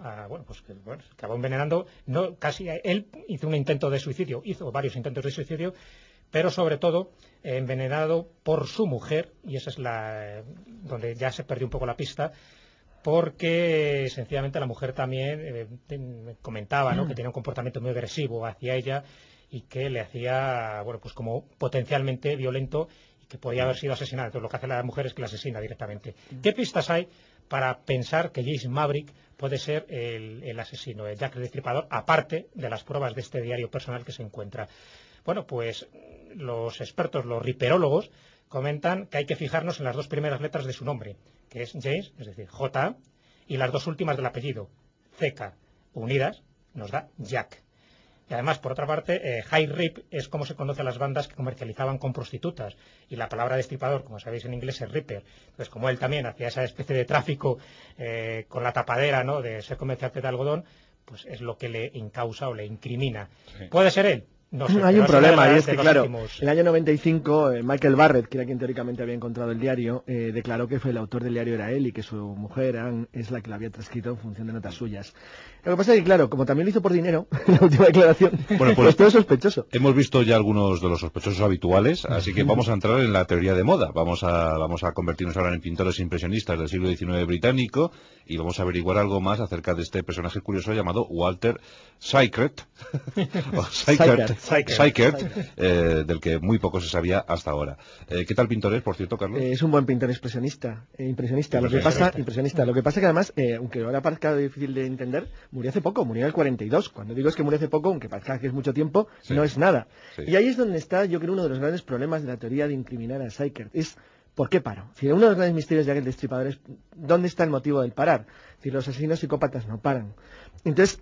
él hizo un intento de suicidio, hizo varios intentos de suicidio, pero sobre todo envenenado por su mujer, y esa es donde ya se perdió un poco la pista, porque sencillamente la mujer también comentaba, ¿no?, que tenía un comportamiento muy agresivo hacia ella y que le hacía, bueno, pues como potencialmente violento y que podía haber sido asesinada. Entonces lo que hace la mujer es que la asesina directamente. ¿Qué pistas hay para pensar que James Maverick puede ser el asesino, el Jack el Destripador, aparte de las pruebas de este diario personal que se encuentra? Bueno, pues los expertos, los riperólogos, comentan que hay que fijarnos en las dos primeras letras de su nombre, que es James, es decir, J, y las dos últimas del apellido, CK, unidas, nos da Jack. Y además, por otra parte, High Rip es como se conoce a las bandas que comercializaban con prostitutas, y la palabra destripador, como sabéis en inglés, es Ripper. Entonces, como él también hacía esa especie de tráfico con la tapadera, ¿no?, de ser comerciante de algodón, pues es lo que le incausa o le incrimina. Sí. ¿Puede ser él? No sé, hay un problema, y es que, claro, últimos... en el año 95, Michael Barrett, que era quien teóricamente había encontrado el diario, declaró que el autor del diario era él y que su mujer, Anne, es la que lo había transcrito en función de notas suyas. Lo que pasa es que, claro, como también lo hizo por dinero, en la última declaración, bueno, pues todo es sospechoso. Hemos visto ya algunos de los sospechosos habituales, así que vamos a entrar en la teoría de moda. Vamos a convertirnos ahora en pintores impresionistas del siglo XIX británico y vamos a averiguar algo más acerca de este personaje curioso llamado Walter Sykert, del que muy poco se sabía hasta ahora. ¿Qué tal pintor es, por cierto, Carlos? Es un buen pintor impresionista. Lo que pasa que además, aunque ahora parezca difícil de entender, murió hace poco, murió en el 42. Cuando digo es que murió hace poco, aunque parezca que es mucho tiempo, sí, no es nada. Sí. Y ahí es donde está, yo creo, uno de los grandes problemas de la teoría de incriminar a Sykert. Es ¿por qué paro? Si uno de los grandes misterios de aquel destripador es ¿dónde está el motivo del parar? Si los asesinos psicópatas no paran. Entonces,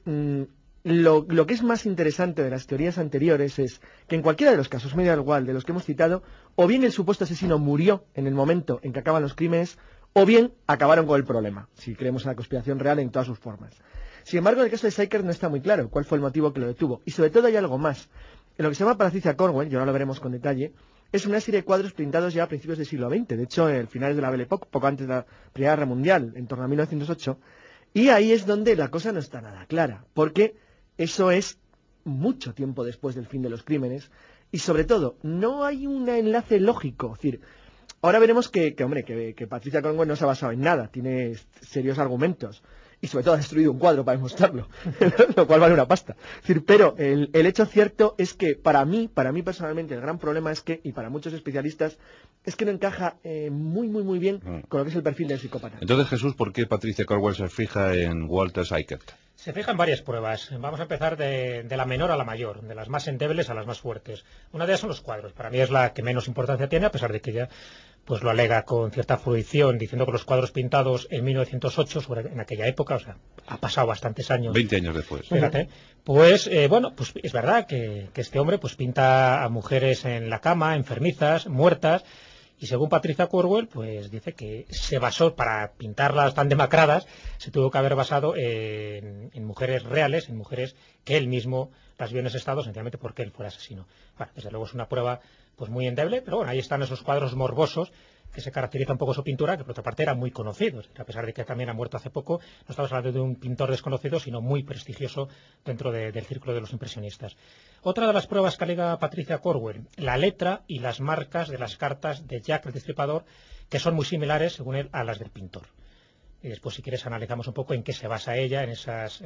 lo que es más interesante de las teorías anteriores es que en cualquiera de los casos, medio igual de los que hemos citado, o bien el supuesto asesino murió en el momento en que acaban los crímenes, o bien acabaron con el problema, si creemos en la conspiración real en todas sus formas. Sin embargo, en el caso de Sykert no está muy claro cuál fue el motivo que lo detuvo. Y sobre todo hay algo más. En lo que se llama Patricia Cornwell, y ahora lo veremos con detalle, es una serie de cuadros pintados ya a principios del siglo XX. De hecho, en finales de la Belle Époque, poco antes de la Primera Guerra Mundial, en torno a 1908. Y ahí es donde la cosa no está nada clara. Porque eso es mucho tiempo después del fin de los crímenes. Y sobre todo, no hay un enlace lógico. Es decir, ahora veremos que Patricia Cornwell no se ha basado en nada. Tiene serios argumentos. Y sobre todo ha destruido un cuadro para demostrarlo, lo cual vale una pasta. Es decir, pero el hecho cierto es que para mí personalmente el gran problema es que, y para muchos especialistas, es que no encaja muy bien con lo que es el perfil del psicópata. Entonces, Jesús, ¿por qué Patricia Cornwell se fija en Walter Sykert? Se fija en varias pruebas. Vamos a empezar de la menor a la mayor, de las más endebles a las más fuertes. Una de ellas son los cuadros. Para mí es la que menos importancia tiene, a pesar de que ella pues lo alega con cierta fruición, diciendo que los cuadros pintados en 1908, en aquella época, o sea, ha pasado bastantes años. 20 años después. Fíjate. Pues, pues es verdad que este hombre pues pinta a mujeres en la cama, enfermizas, muertas. Y según Patricia Cornwell, pues dice que se basó, para pintarlas tan demacradas, se tuvo que haber basado en mujeres reales, en mujeres que él mismo las vio en ese estado, sencillamente porque él fuera asesino. Bueno, desde luego es una prueba pues muy endeble, pero bueno, ahí están esos cuadros morbosos que se caracteriza un poco su pintura, que por otra parte eran muy conocidos. A pesar de que también ha muerto hace poco, no estamos hablando de un pintor desconocido, sino muy prestigioso dentro del círculo de los impresionistas. Otra de las pruebas que alega Patricia Cornwell, la letra y las marcas de las cartas de Jack el Destripador, que son muy similares, según él, a las del pintor. Y después, si quieres, analizamos un poco en qué se basa ella, en esas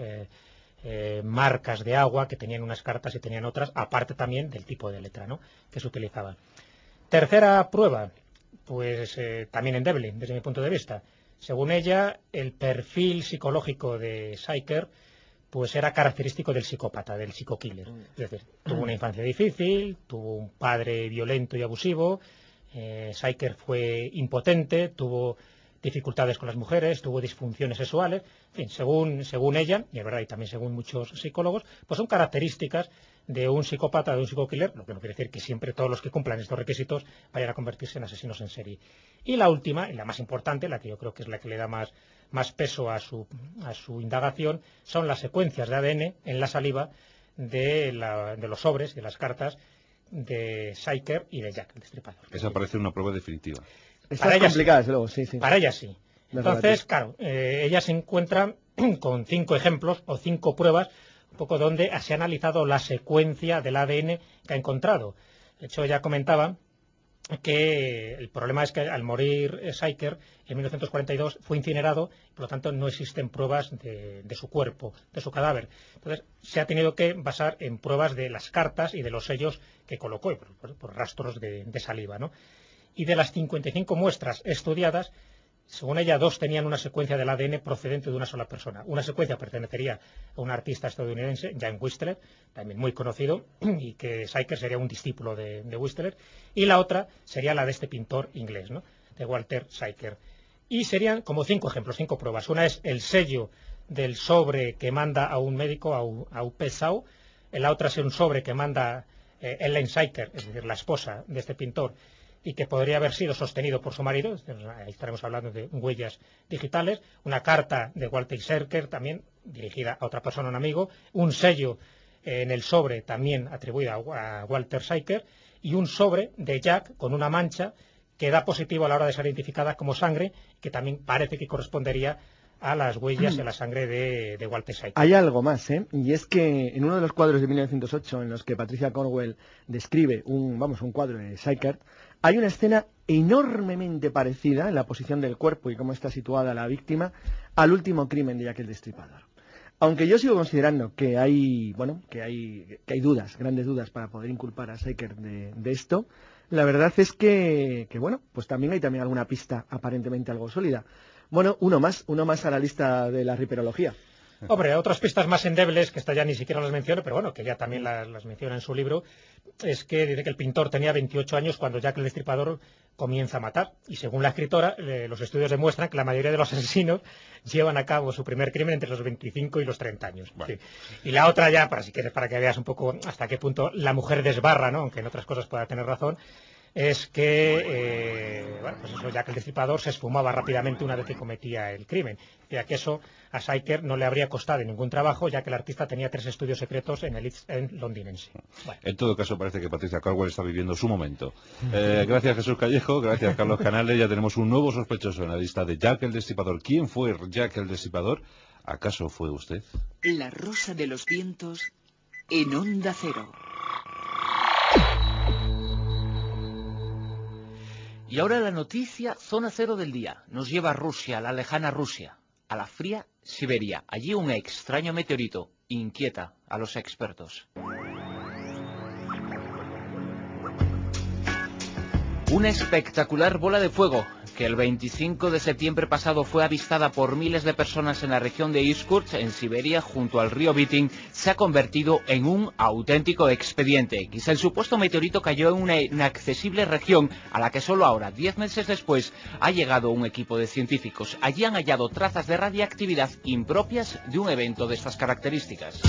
marcas de agua que tenían unas cartas y tenían otras, aparte también del tipo de letra, ¿no?, que se utilizaba. Tercera prueba, pues también endeble desde mi punto de vista. Según ella, el perfil psicológico de Sykert pues era característico del psicópata, del psicokiller. Es decir, tuvo una infancia difícil, tuvo un padre violento y abusivo, Sykert fue impotente, tuvo dificultades con las mujeres, tuvo disfunciones sexuales, en fin, según ella, y es verdad, y también según muchos psicólogos, pues son características de un psicópata, de un psicokiller, lo que no quiere decir que siempre todos los que cumplan estos requisitos vayan a convertirse en asesinos en serie. Y la última, y la más importante, la que yo creo que es la que le da más peso a su indagación, son las secuencias de ADN en la saliva de los sobres, de las cartas de Syker y de Jack el Destripador. Esa parece una prueba definitiva. Está complicada, desde luego, sí. Para ella sí. Entonces, claro, ella se encuentra con 5 ejemplos o 5 pruebas, un poco donde se ha analizado la secuencia del ADN que ha encontrado. De hecho, ella comentaba que el problema es que al morir Syker en 1942 fue incinerado, por lo tanto no existen pruebas de su cuerpo, de su cadáver. Entonces se ha tenido que basar en pruebas de las cartas y de los sellos que colocó, por rastros de saliva, ¿no? Y de las 55 muestras estudiadas, según ella, 2 tenían una secuencia del ADN procedente de una sola persona. Una secuencia pertenecería a un artista estadounidense, Jan Whistler, también muy conocido, y que Syker sería un discípulo de Whistler, y la otra sería la de este pintor inglés, ¿no?, de Walter Syker. Y serían como 5 ejemplos, 5 pruebas. Una es el sello del sobre que manda a un médico, a Upesau. La otra es un sobre que manda Ellen Syker, es decir, la esposa de este pintor, y que podría haber sido sostenido por su marido. Ahí estaremos hablando de huellas digitales. Una carta de Walter Syker, también dirigida a otra persona, un amigo. Un sello en el sobre, también atribuido a Walter Syker. Y un sobre de Jack con una mancha que da positivo a la hora de ser identificada como sangre, que también parece que correspondería a las huellas y a la sangre de Walter Syker. Hay algo más, y es que en uno de los cuadros de 1908 en los que Patricia Cornwell describe un cuadro de Syker, hay una escena enormemente parecida en la posición del cuerpo y cómo está situada la víctima al último crimen de Jack el Destripador. Aunque yo sigo considerando que hay dudas, grandes dudas para poder inculpar a Syker de esto, la verdad es que pues también hay alguna pista aparentemente algo sólida. Bueno, uno más a la lista de la riperología. Hombre, otras pistas más endebles, que esta ya ni siquiera las menciono, pero bueno, que ya también las menciona en su libro, es que dice que el pintor tenía 28 años cuando Jack el Destripador comienza a matar. Y según la escritora, los estudios demuestran que la mayoría de los asesinos llevan a cabo su primer crimen entre los 25 y los 30 años. Bueno. Sí. Y la otra ya, para que veas un poco hasta qué punto la mujer desbarra, ¿no?, aunque en otras cosas pueda tener razón, es que Jack el Destripador se esfumaba rápidamente una vez que cometía el crimen. Ya que eso a Syker no le habría costado ningún trabajo, ya que el artista tenía 3 estudios secretos en el East End londinense. Bueno. En todo caso, parece que Patricia Cornwell está viviendo su momento. Gracias, Jesús Callejo, gracias, Carlos Canales. Ya tenemos un nuevo sospechoso en la lista de Jack el Destripador. ¿Quién fue Jack el Destripador? ¿Acaso fue usted? La Rosa de los Vientos en Onda Cero. Y ahora la noticia Zona Cero del día. Nos lleva a Rusia, a la lejana Rusia, a la fría Siberia. Allí un extraño meteorito inquieta a los expertos. Una espectacular bola de fuego que el 25 de septiembre pasado fue avistada por miles de personas en la región de Irkutsk, en Siberia, junto al río Vitim, se ha convertido en un auténtico expediente X. El supuesto meteorito cayó en una inaccesible región a la que solo ahora, 10 meses después, ha llegado un equipo de científicos. Allí han hallado trazas de radiactividad impropias de un evento de estas características.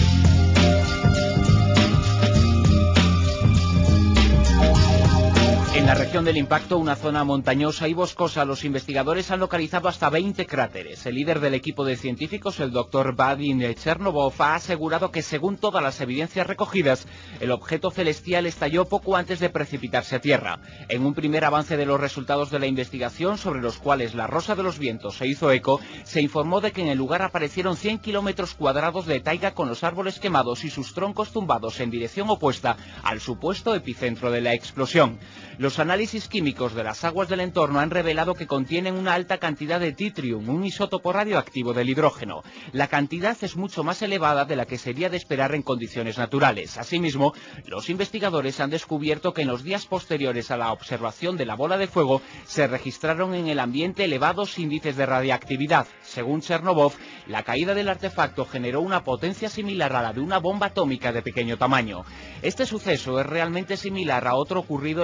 En la región del impacto, una zona montañosa y boscosa, los investigadores han localizado hasta 20 cráteres. El líder del equipo de científicos, el doctor Vadim Chernobov, ha asegurado que según todas las evidencias recogidas, el objeto celestial estalló poco antes de precipitarse a tierra. En un primer avance de los resultados de la investigación, sobre los cuales la Rosa de los Vientos se hizo eco, se informó de que en el lugar aparecieron 100 kilómetros cuadrados de taiga con los árboles quemados y sus troncos tumbados en dirección opuesta al supuesto epicentro de la explosión. Los análisis químicos de las aguas del entorno han revelado que contienen una alta cantidad de titrium, un isótopo radioactivo del hidrógeno. La cantidad es mucho más elevada de la que sería de esperar en condiciones naturales. Asimismo, los investigadores han descubierto que en los días posteriores a la observación de la bola de fuego se registraron en el ambiente elevados índices de radiactividad. Según Chernobov, la caída del artefacto generó una potencia similar a la de una bomba atómica de pequeño tamaño. Este suceso es realmente similar a otro ocurrido en la misma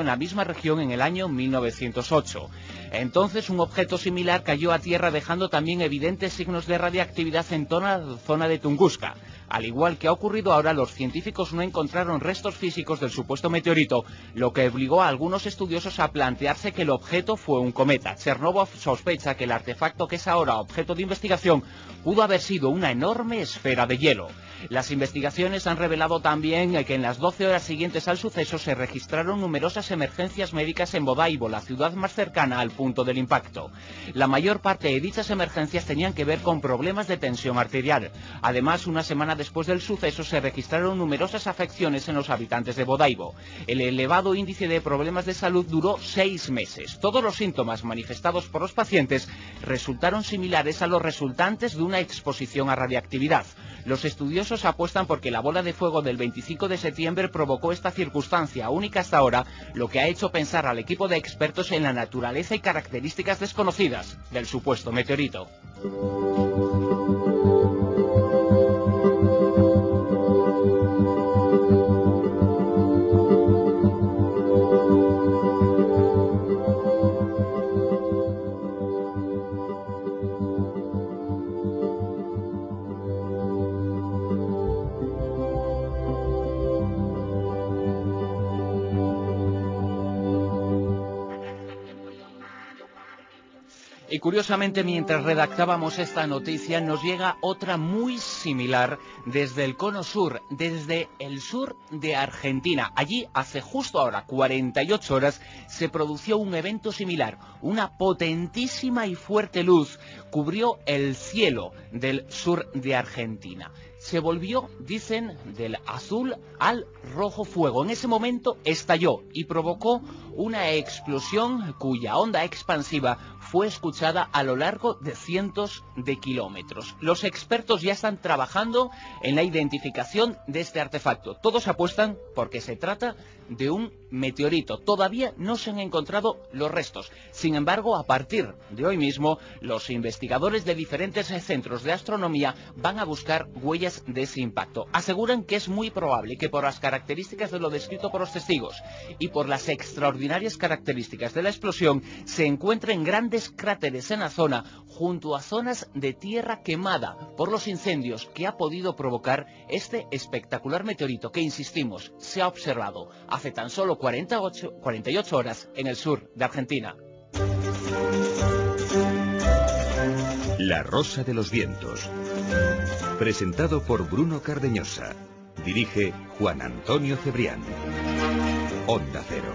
misma región en el año 1908. Entonces un objeto similar cayó a tierra dejando también evidentes signos de radiactividad en toda la zona de Tunguska. Al igual que ha ocurrido ahora, los científicos no encontraron restos físicos del supuesto meteorito, lo que obligó a algunos estudiosos a plantearse que el objeto fue un cometa. Chernóbil sospecha que el artefacto que es ahora objeto de investigación pudo haber sido una enorme esfera de hielo. Las investigaciones han revelado también que en las 12 horas siguientes al suceso se registraron numerosas emergencias médicas en Bodaibo, la ciudad más cercana al punto del impacto. La mayor parte de dichas emergencias tenían que ver con problemas de tensión arterial. Además, una semana después del suceso se registraron numerosas afecciones en los habitantes de Bodaibo. El elevado índice de problemas de salud duró 6 meses. Todos los síntomas manifestados por los pacientes resultaron similares a los resultantes de una exposición a radiactividad. Los estudiosos apuestan porque la bola de fuego del 25 de septiembre provocó esta circunstancia única hasta ahora, lo que ha hecho pensar al equipo de expertos en la naturaleza y características desconocidas del supuesto meteorito. Y curiosamente, mientras redactábamos esta noticia, nos llega otra muy similar desde el cono sur, desde el sur de Argentina. Allí, hace justo ahora 48 horas, se produjo un evento similar. Una potentísima y fuerte luz cubrió el cielo del sur de Argentina. Se volvió, dicen, del azul al rojo fuego. En ese momento estalló y provocó una explosión cuya onda expansiva fue escuchada a lo largo de cientos de kilómetros. Los expertos ya están trabajando en la identificación de este artefacto. Todos apuestan porque se trata de un meteorito. Todavía no se han encontrado los restos. Sin embargo, a partir de hoy mismo, los investigadores de diferentes centros de astronomía van a buscar huellas de ese impacto. Aseguran que es muy probable que por las características de lo descrito por los testigos y por las extraordinarias características de la explosión, se encuentren grandes cráteres en la zona, junto a zonas de tierra quemada por los incendios que ha podido provocar este espectacular meteorito que, insistimos, se ha observado hace tan solo 48 horas en el sur de Argentina. La Rosa de los Vientos. Presentado por Bruno Cardeñosa. Dirige Juan Antonio Cebrián. Onda Cero.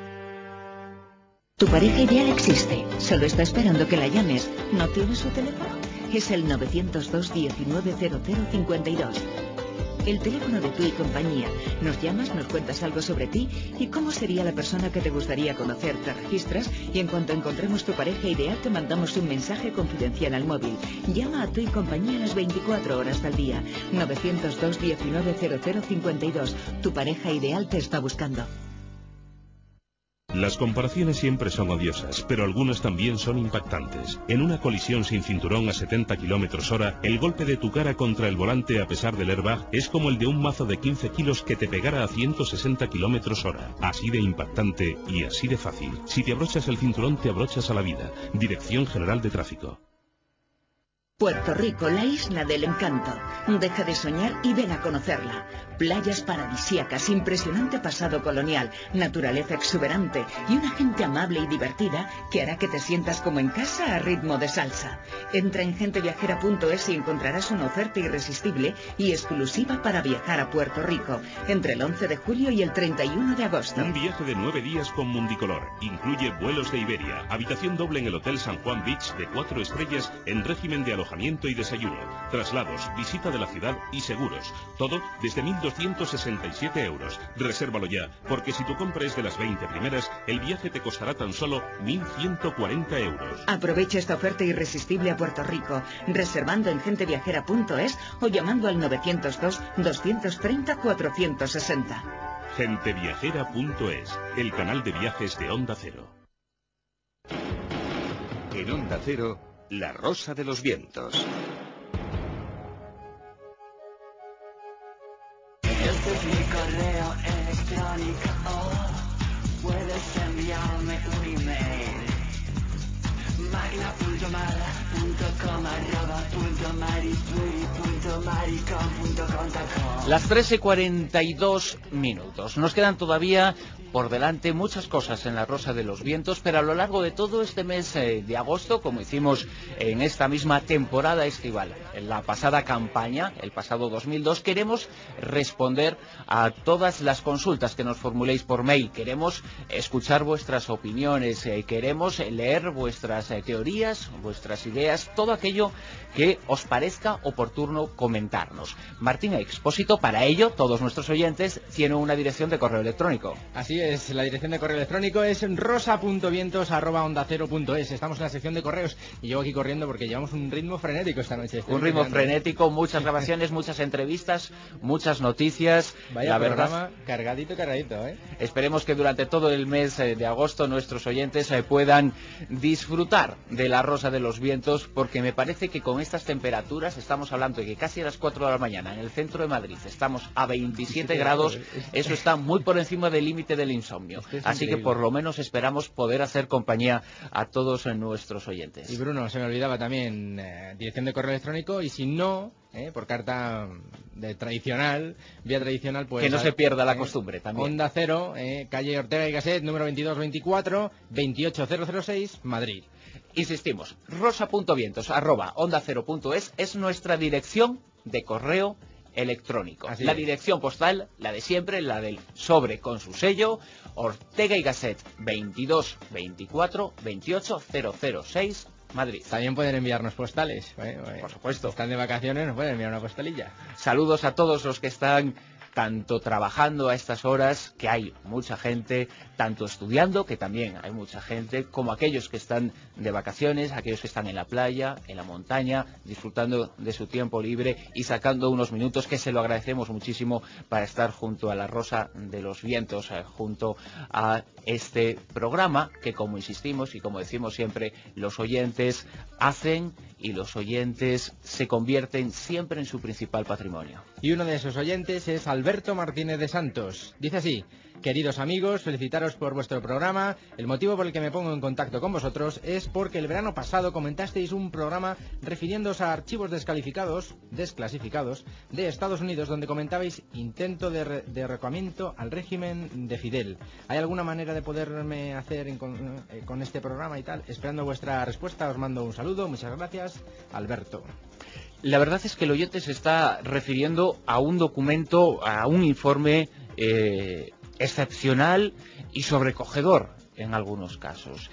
Tu pareja ideal existe, solo está esperando que la llames. ¿No tienes su teléfono? Es el 902 190052. El teléfono de Tu y Compañía. Nos llamas, nos cuentas algo sobre ti y cómo sería la persona que te gustaría conocer. Te registras y en cuanto encontremos tu pareja ideal te mandamos un mensaje confidencial al móvil. Llama a Tu y Compañía las 24 horas del día. 902 190052. Tu pareja ideal te está buscando. Las comparaciones siempre son odiosas, pero algunas también son impactantes. En una colisión sin cinturón a 70 km/h, el golpe de tu cara contra el volante a pesar del airbag es como el de un mazo de 15 kilos que te pegara a 160 km/h. Así de impactante y así de fácil. Si te abrochas el cinturón, te abrochas a la vida. Dirección General de Tráfico. Puerto Rico, la isla del encanto. Deja de soñar y ven a conocerla. Playas paradisíacas, impresionante pasado colonial, naturaleza exuberante y una gente amable y divertida que hará que te sientas como en casa a ritmo de salsa. Entra en genteviajera.es y encontrarás una oferta irresistible y exclusiva para viajar a Puerto Rico entre el 11 de julio y el 31 de agosto. Un viaje de 9 días con Mundicolor. Incluye vuelos de Iberia, habitación doble en el Hotel San Juan Beach de 4 estrellas en régimen de alojamiento y desayuno, traslados, visita de la ciudad y seguros. Todo desde 1.267 euros. Resérvalo ya, porque si tu compra es de las 20 primeras, el viaje te costará tan solo 1.140 euros. Aprovecha esta oferta irresistible a Puerto Rico, reservando en genteviajera.es o llamando al 902 230 460. Genteviajera.es, el canal de viajes de Onda Cero. En Onda Cero, La Rosa de los Vientos. Este es mi correo electrónico, puedes enviar Las 13:42 minutos. Nos quedan todavía por delante muchas cosas en la Rosa de los Vientos, pero a lo largo de todo este mes de agosto, como hicimos en esta misma temporada estival, en la pasada campaña, el pasado 2002, queremos responder a todas las consultas que nos formuléis por mail. Queremos escuchar vuestras opiniones, queremos leer vuestras teorías, vuestras ideas, todo aquello que os parezca oportuno comentarnos. Martín Expósito, para ello, todos nuestros oyentes tienen una dirección de correo electrónico. Así es, la dirección de correo electrónico es rosa.vientos@ondacero.es. Estamos en la sección de correos y llevo aquí corriendo porque llevamos un ritmo frenético esta noche. Un ritmo frenético, muchas grabaciones, muchas entrevistas, muchas noticias. Vaya la programa verdad, cargadito, ¿eh? Esperemos que durante todo el mes de agosto nuestros oyentes puedan disfrutar de la Rosa de los Vientos, porque me parece que con estas temperaturas, estamos hablando de que casi a las 4 de la mañana en el centro de Madrid estamos a 27 grados, eso está muy por encima del límite del insomnio. Así increíble. que por lo menos esperamos poder hacer compañía a todos nuestros oyentes. Y Bruno, se me olvidaba también, dirección de correo electrónico, y si no, por carta vía tradicional, pues... Que no se pierda la costumbre también. Onda Cero, calle Ortega y Gasset, número 2224, 28006, Madrid. Insistimos, rosa.vientos@ondacero.es es nuestra dirección de correo electrónico. Así la es. dirección postal, la de siempre, la del sobre con su sello, Ortega y Gasset 2224 28006, Madrid. También pueden enviarnos postales. Por supuesto. Están de vacaciones, nos pueden enviar una postalilla. Saludos a todos los que están tanto trabajando a estas horas, que hay mucha gente, tanto estudiando, que también hay mucha gente, como aquellos que están de vacaciones, aquellos que están en la playa, en la montaña, disfrutando de su tiempo libre y sacando unos minutos, que se lo agradecemos muchísimo, para estar junto a la Rosa de los Vientos, junto a este programa que, como insistimos y como decimos siempre, los oyentes hacen y los oyentes se convierten siempre en su principal patrimonio. Y uno de esos oyentes es Alberto Martínez de Santos. Dice así: queridos amigos, felicitaros por vuestro programa. El motivo por el que me pongo en contacto con vosotros es porque el verano pasado comentasteis un programa refiriéndoos a archivos desclasificados de Estados Unidos, donde comentabais intento de derrocamiento al régimen de Fidel. ¿Hay alguna manera de poderme hacer con este programa y tal? Esperando vuestra respuesta, os mando un saludo. Muchas gracias, Alberto. La verdad es que el oyente se está refiriendo a un documento, a un informe excepcional y sobrecogedor en algunos casos.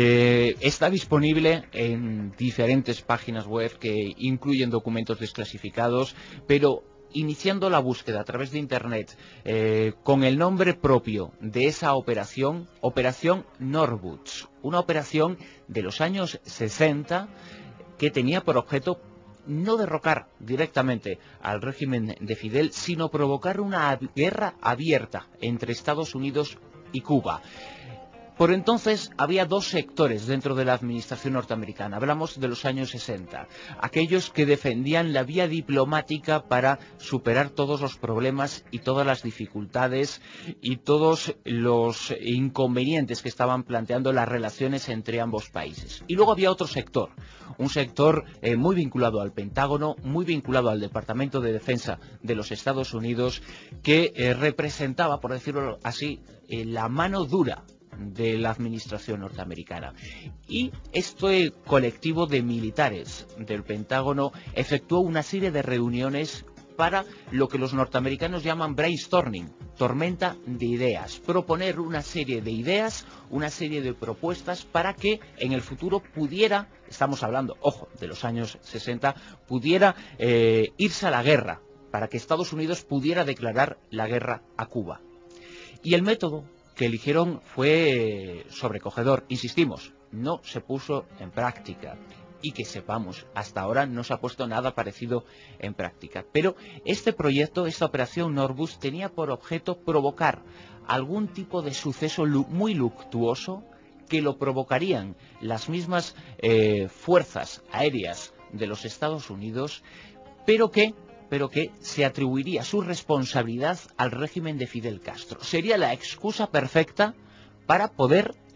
Está disponible en diferentes páginas web que incluyen documentos desclasificados, pero iniciando la búsqueda a través de Internet con el nombre propio de esa operación, Operación Norwoods, una operación de los años 60 que tenía por objeto no derrocar directamente al régimen de Fidel, sino provocar una guerra abierta entre Estados Unidos y Cuba. Por entonces había dos sectores dentro de la administración norteamericana. Hablamos de los años 60. Aquellos que defendían la vía diplomática para superar todos los problemas y todas las dificultades y todos los inconvenientes que estaban planteando las relaciones entre ambos países. Y luego había otro sector, un sector muy vinculado al Pentágono, muy vinculado al Departamento de Defensa de los Estados Unidos, que representaba, por decirlo así, la mano dura de la administración norteamericana. Y este colectivo de militares del Pentágono efectuó una serie de reuniones para lo que los norteamericanos llaman brainstorming, tormenta de ideas, proponer una serie de ideas, una serie de propuestas para que en el futuro pudiera, estamos hablando, ojo, de los años 60, pudiera irse a la guerra, para que Estados Unidos pudiera declarar la guerra a Cuba. Y el método que eligieron fue sobrecogedor. Insistimos, no se puso en práctica. Y que sepamos, hasta ahora no se ha puesto nada parecido en práctica. Pero este proyecto, esta operación Norwoods, tenía por objeto provocar algún tipo de suceso muy luctuoso que lo provocarían las mismas fuerzas aéreas de los Estados Unidos, pero que se atribuiría su responsabilidad al régimen de Fidel Castro. Sería la excusa perfecta para poder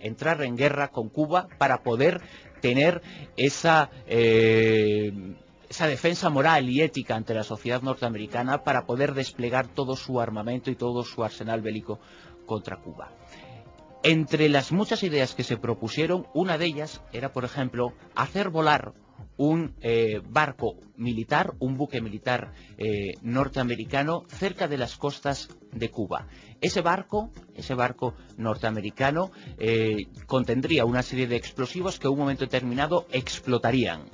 entrar en guerra con Cuba para poder tener esa defensa moral y ética ante la sociedad norteamericana, para poder desplegar todo su armamento y todo su arsenal bélico contra Cuba. Entre las muchas ideas que se propusieron, una de ellas era, por ejemplo, hacer volar un barco militar, un buque militar norteamericano cerca de las costas de Cuba. Ese barco norteamericano contendría una serie de explosivos que en un momento determinado explotarían.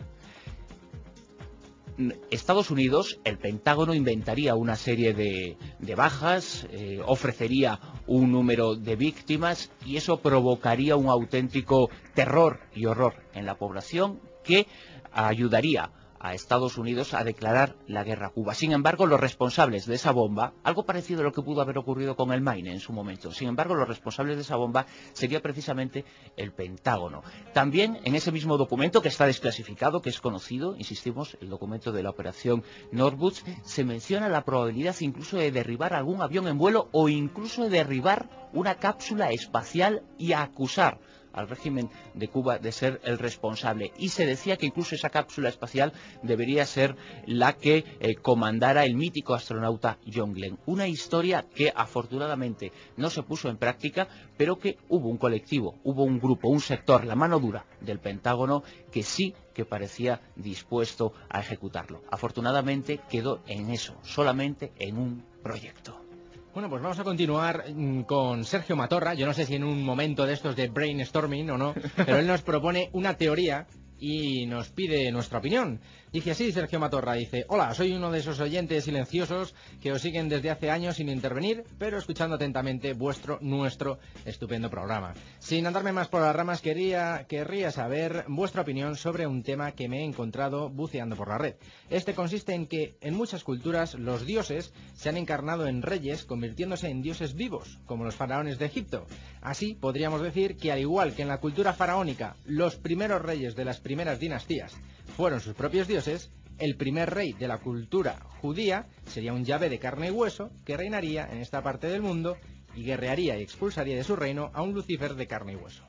Estados Unidos, el Pentágono, inventaría una serie de bajas, ofrecería un número de víctimas, y eso provocaría un auténtico terror y horror en la población que ayudaría a Estados Unidos a declarar la guerra a Cuba. Sin embargo, los responsables de esa bomba, algo parecido a lo que pudo haber ocurrido con el Maine en su momento, sin embargo, los responsables de esa bomba sería precisamente el Pentágono. También en ese mismo documento, que está desclasificado, que es conocido, insistimos, el documento de la operación Northwood, se menciona la probabilidad incluso de derribar algún avión en vuelo o incluso de derribar una cápsula espacial y acusar al régimen de Cuba de ser el responsable, y se decía que incluso esa cápsula espacial debería ser la que comandara el mítico astronauta John Glenn. Una historia que afortunadamente no se puso en práctica, pero que hubo un colectivo, hubo un grupo, un sector, la mano dura del Pentágono, que sí que parecía dispuesto a ejecutarlo. Afortunadamente quedó en eso, solamente en un proyecto. Bueno, pues vamos a continuar con Sergio Matorra. Yo no sé si en un momento de estos de brainstorming o no, pero él nos propone una teoría y nos pide nuestra opinión. Dice así Sergio Matorra, dice: hola, soy uno de esos oyentes silenciosos que os siguen desde hace años sin intervenir, pero escuchando atentamente nuestro estupendo programa. Sin andarme más por las ramas, querría saber vuestra opinión sobre un tema que me he encontrado buceando por la red. Este consiste en que en muchas culturas los dioses se han encarnado en reyes, convirtiéndose en dioses vivos, como los faraones de Egipto. Así podríamos decir que, al igual que en la cultura faraónica los primeros reyes de las primeras dinastías fueron sus propios dioses, el primer rey de la cultura judía sería un Yahvé de carne y hueso que reinaría en esta parte del mundo y guerrearía y expulsaría de su reino a un Lucifer de carne y hueso.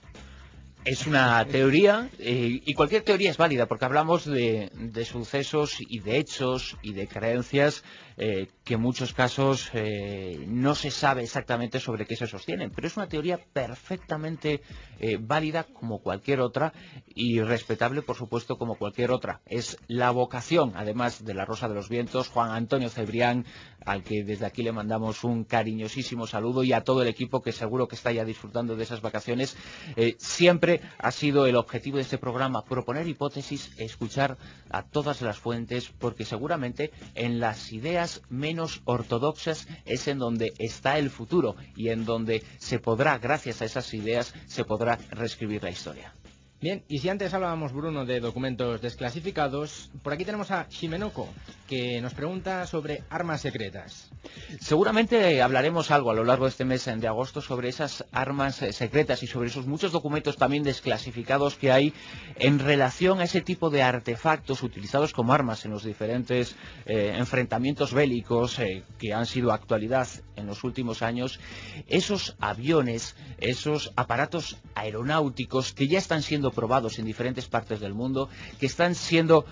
Es una teoría, y cualquier teoría es válida, porque hablamos de sucesos y de hechos y de creencias que en muchos casos no se sabe exactamente sobre qué se sostienen, pero es una teoría perfectamente válida como cualquier otra, y respetable, por supuesto, como cualquier otra. Es la vocación, además, de la Rosa de los Vientos, Juan Antonio Cebrián, al que desde aquí le mandamos un cariñosísimo saludo, y a todo el equipo, que seguro que está ya disfrutando de esas vacaciones. Siempre ha sido el objetivo de este programa proponer hipótesis, escuchar a todas las fuentes, porque seguramente en las ideas menos ortodoxas es en donde está el futuro, y en donde se podrá, gracias a esas ideas, se podrá reescribir la historia. Bien, y si antes hablábamos, Bruno, de documentos desclasificados, por aquí tenemos a Ximenoko, que nos pregunta sobre armas secretas. Seguramente hablaremos algo a lo largo de este mes de agosto sobre esas armas secretas y sobre esos muchos documentos también desclasificados que hay en relación a ese tipo de artefactos utilizados como armas en los diferentes enfrentamientos bélicos que han sido actualidad en los últimos años. Esos aviones, esos aparatos aeronáuticos que ya están siendo probados en diferentes partes del mundo, que están siendo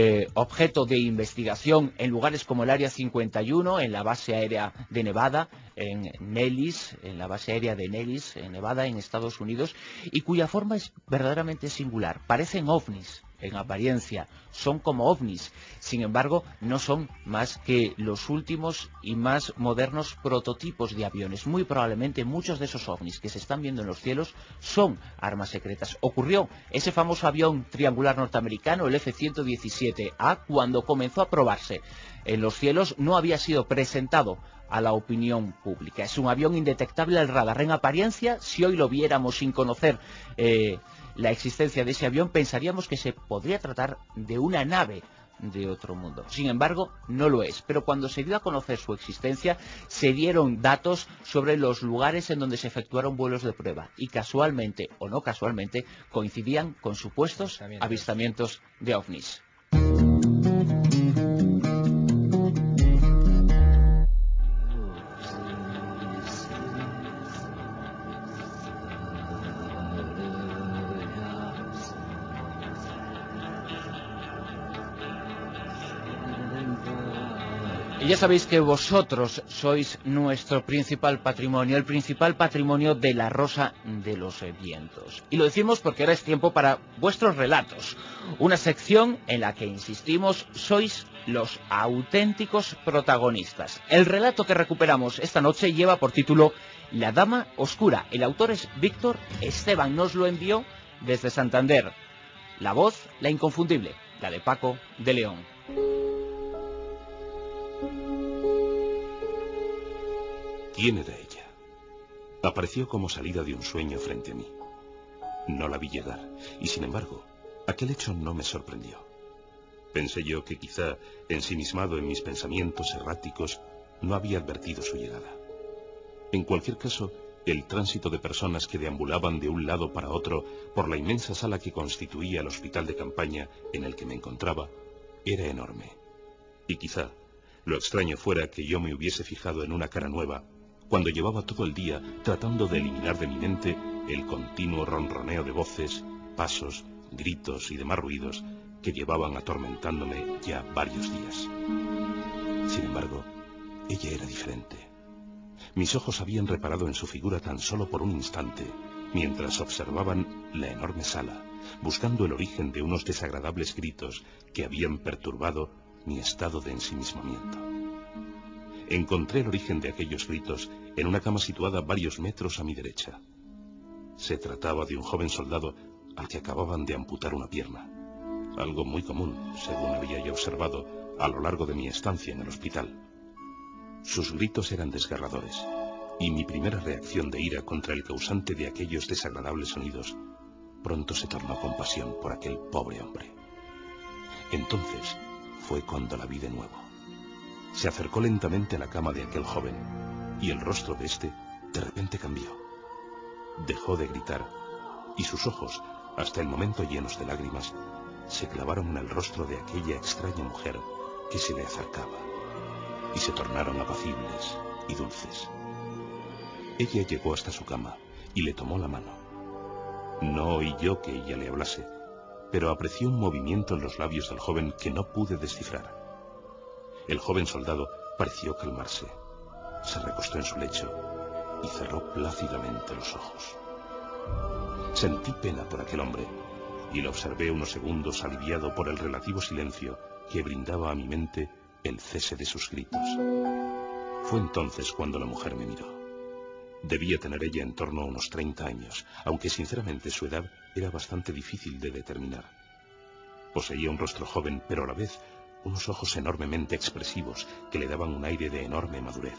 objeto de investigación en lugares como el Área 51, en la base aérea de Nevada, en Nellis, en la base aérea de Nellis, en Nevada, en Estados Unidos, y cuya forma es verdaderamente singular. Parecen ovnis en apariencia, son como ovnis, sin embargo no son más que los últimos y más modernos prototipos de aviones. Muy probablemente muchos de esos ovnis que se están viendo en los cielos son armas secretas. Ocurrió ese famoso avión triangular norteamericano, el F-117A, cuando comenzó a probarse en los cielos, no había sido presentado a la opinión pública. Es un avión indetectable al radar. En apariencia, si hoy lo viéramos sin conocer la existencia de ese avión, pensaríamos que se podría tratar de una nave de otro mundo. Sin embargo, no lo es. Pero cuando se dio a conocer su existencia, se dieron datos sobre los lugares en donde se efectuaron vuelos de prueba, y casualmente o no casualmente coincidían con supuestos avistamientos de ovnis. Y ya sabéis que vosotros sois nuestro principal patrimonio, el principal patrimonio de La Rosa de los Vientos. Y lo decimos porque ahora es tiempo para vuestros relatos, una sección en la que, insistimos, sois los auténticos protagonistas. El relato que recuperamos esta noche lleva por título La Dama Oscura. El autor es Víctor Esteban, nos lo envió desde Santander. La voz, la inconfundible, la de Paco de León. ¿Quién era ella? Apareció como salida de un sueño frente a mí. No la vi llegar, y sin embargo, aquel hecho no me sorprendió. Pensé yo que quizá, ensimismado en mis pensamientos erráticos, no había advertido su llegada. En cualquier caso, el tránsito de personas que deambulaban de un lado para otro por la inmensa sala que constituía el hospital de campaña en el que me encontraba era enorme. Y quizá lo extraño fuera que yo me hubiese fijado en una cara nueva cuando llevaba todo el día tratando de eliminar de mi mente el continuo ronroneo de voces, pasos, gritos y demás ruidos que llevaban atormentándome ya varios días. Sin embargo, ella era diferente. Mis ojos habían reparado en su figura tan solo por un instante, mientras observaban la enorme sala, buscando el origen de unos desagradables gritos que habían perturbado mi estado de ensimismamiento. Encontré el origen de aquellos gritos en una cama situada varios metros a mi derecha. Se trataba de un joven soldado al que acababan de amputar una pierna, algo muy común, según había yo observado a lo largo de mi estancia en el hospital. Sus gritos eran desgarradores, y mi primera reacción de ira contra el causante de aquellos desagradables sonidos pronto se tornó compasión por aquel pobre hombre. Entonces fue cuando la vi de nuevo. Se acercó lentamente a la cama de aquel joven, y el rostro de éste de repente cambió. Dejó de gritar, y sus ojos, hasta el momento llenos de lágrimas, se clavaron en el rostro de aquella extraña mujer que se le acercaba, y se tornaron apacibles y dulces. Ella llegó hasta su cama y le tomó la mano. No oí yo que ella le hablase, pero aprecié un movimiento en los labios del joven que no pude descifrar. El joven soldado pareció calmarse, se recostó en su lecho y cerró plácidamente los ojos. Sentí pena por aquel hombre y lo observé unos segundos aliviado por el relativo silencio que brindaba a mi mente el cese de sus gritos. Fue entonces cuando la mujer me miró. Debía tener ella en torno a unos 30 años, aunque sinceramente su edad era bastante difícil de determinar. Poseía un rostro joven, pero a la vez unos ojos enormemente expresivos que le daban un aire de enorme madurez.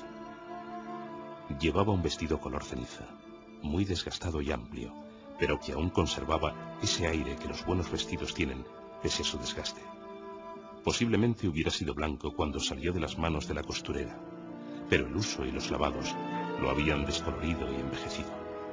Llevaba un vestido color ceniza, muy desgastado y amplio, pero que aún conservaba ese aire que los buenos vestidos tienen, pese a su desgaste. Posiblemente hubiera sido blanco cuando salió de las manos de la costurera, pero el uso y los lavados lo habían descolorido y envejecido.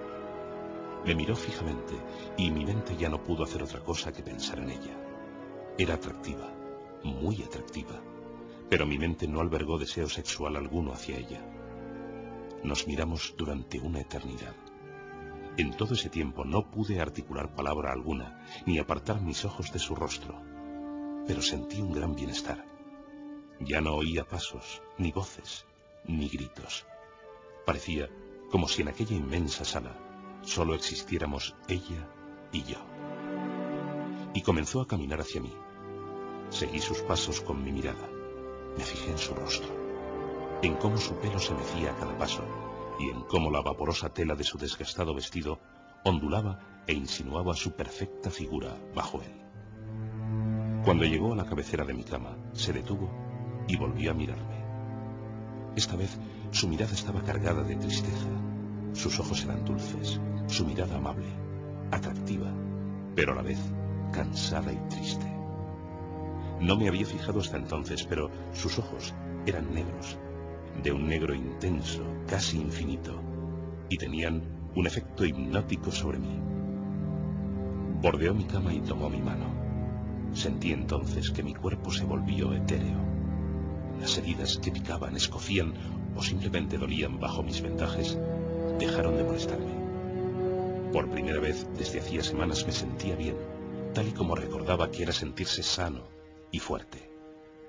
Me miró fijamente y mi mente ya no pudo hacer otra cosa que pensar en ella. Era atractiva, muy atractiva, pero mi mente no albergó deseo sexual alguno hacia ella. Nos miramos durante una eternidad. En todo ese tiempo no pude articular palabra alguna, ni apartar mis ojos de su rostro, pero sentí un gran bienestar. Ya no oía pasos, ni voces, ni gritos. Parecía como si en aquella inmensa sala solo existiéramos ella y yo. Y comenzó a caminar hacia mí. Seguí sus pasos con mi mirada. Me fijé en su rostro, en cómo su pelo se mecía a cada paso y en cómo la vaporosa tela de su desgastado vestido ondulaba e insinuaba su perfecta figura bajo él. Cuando llegó a la cabecera de mi cama, se detuvo y volvió a mirarme. Esta vez su mirada estaba cargada de tristeza. Sus ojos eran dulces, su mirada amable, atractiva, pero a la vez cansada y triste. No me había fijado hasta entonces, pero sus ojos eran negros, de un negro intenso, casi infinito, y tenían un efecto hipnótico sobre mí. Bordeó mi cama y tomó mi mano. Sentí entonces que mi cuerpo se volvió etéreo. Las heridas que picaban, escocían o simplemente dolían bajo mis vendajes dejaron de molestarme. Por primera vez desde hacía semanas me sentía bien, tal y como recordaba que era sentirse sano y fuerte.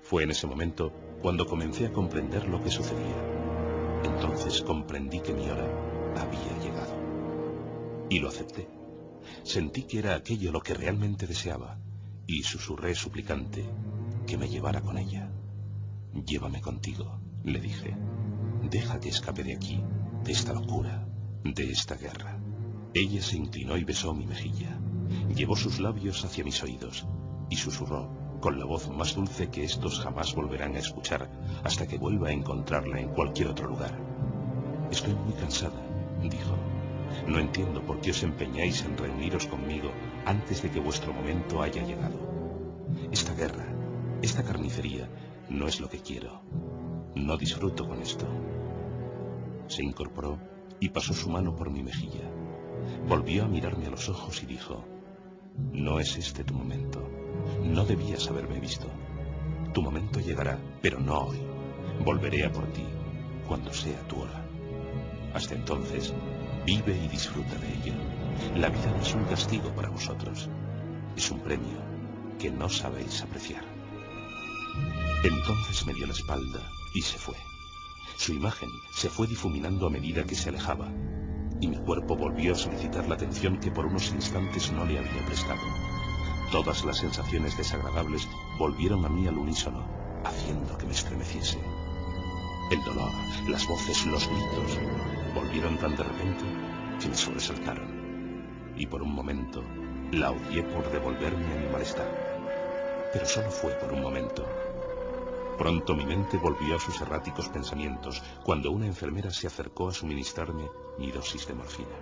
Fue en ese momento cuando comencé a comprender lo que sucedía. Entonces comprendí que mi hora había llegado. Y lo acepté. Sentí que era aquello lo que realmente deseaba, y susurré suplicante que me llevara con ella. Llévame contigo, le dije. Deja que escape de aquí, de esta locura, de esta guerra. Ella se inclinó y besó mi mejilla. Llevó sus labios hacia mis oídos y susurró con la voz más dulce que estos jamás volverán a escuchar hasta que vuelva a encontrarla en cualquier otro lugar. Estoy muy cansada, dijo. No entiendo por qué os empeñáis en reuniros conmigo antes de que vuestro momento haya llegado. Esta guerra, esta carnicería, no es lo que quiero. No disfruto con esto. Se incorporó y pasó su mano por mi mejilla. Volvió a mirarme a los ojos y dijo: no es este tu momento. No debías haberme visto. Tu momento llegará, pero no hoy. Volveré a por ti cuando sea tu hora. Hasta entonces, vive y disfruta de ello. La vida no es un castigo para vosotros. Es un premio que no sabéis apreciar. Entonces me dio la espalda y se fue. Su imagen se fue difuminando a medida que se alejaba, y mi cuerpo volvió a solicitar la atención que por unos instantes no le había prestado. Todas las sensaciones desagradables volvieron a mí al unísono, haciendo que me estremeciese. El dolor, las voces, los gritos, volvieron tan de repente que me sobresaltaron. Y por un momento la odié por devolverme a mi malestar. Pero solo fue por un momento. Pronto mi mente volvió a sus erráticos pensamientos cuando una enfermera se acercó a suministrarme mi dosis de morfina.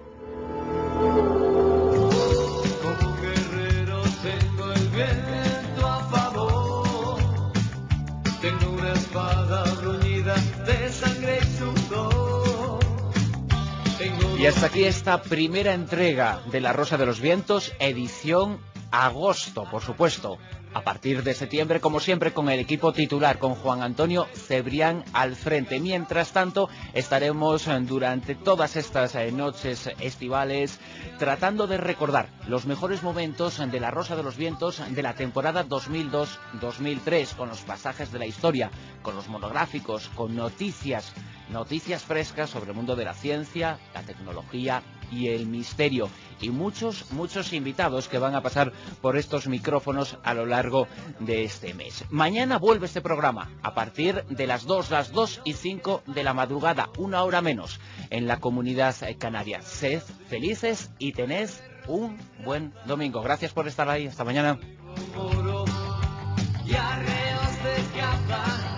Como guerrero tengo el viento a favor. Tengo una espada bruñida de sangre y sudor. Y hasta aquí esta primera entrega de La Rosa de los Vientos, edición agosto, por supuesto. A partir de septiembre, como siempre, con el equipo titular, con Juan Antonio Cebrián al frente. Mientras tanto, estaremos durante todas estas noches estivales tratando de recordar los mejores momentos de La Rosa de los Vientos de la temporada 2002-2003, con los pasajes de la historia, con los monográficos, con noticias frescas sobre el mundo de la ciencia, la tecnología y el misterio, y muchos invitados que van a pasar por estos micrófonos a lo largo de este mes. Mañana vuelve este programa a partir de las 2:05 de la madrugada, una hora menos, en la Comunidad Canaria. Sed felices y tened un buen domingo. Gracias por estar ahí. Hasta mañana.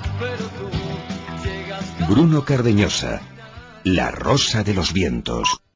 Bruno Cardeñosa, La Rosa de los Vientos.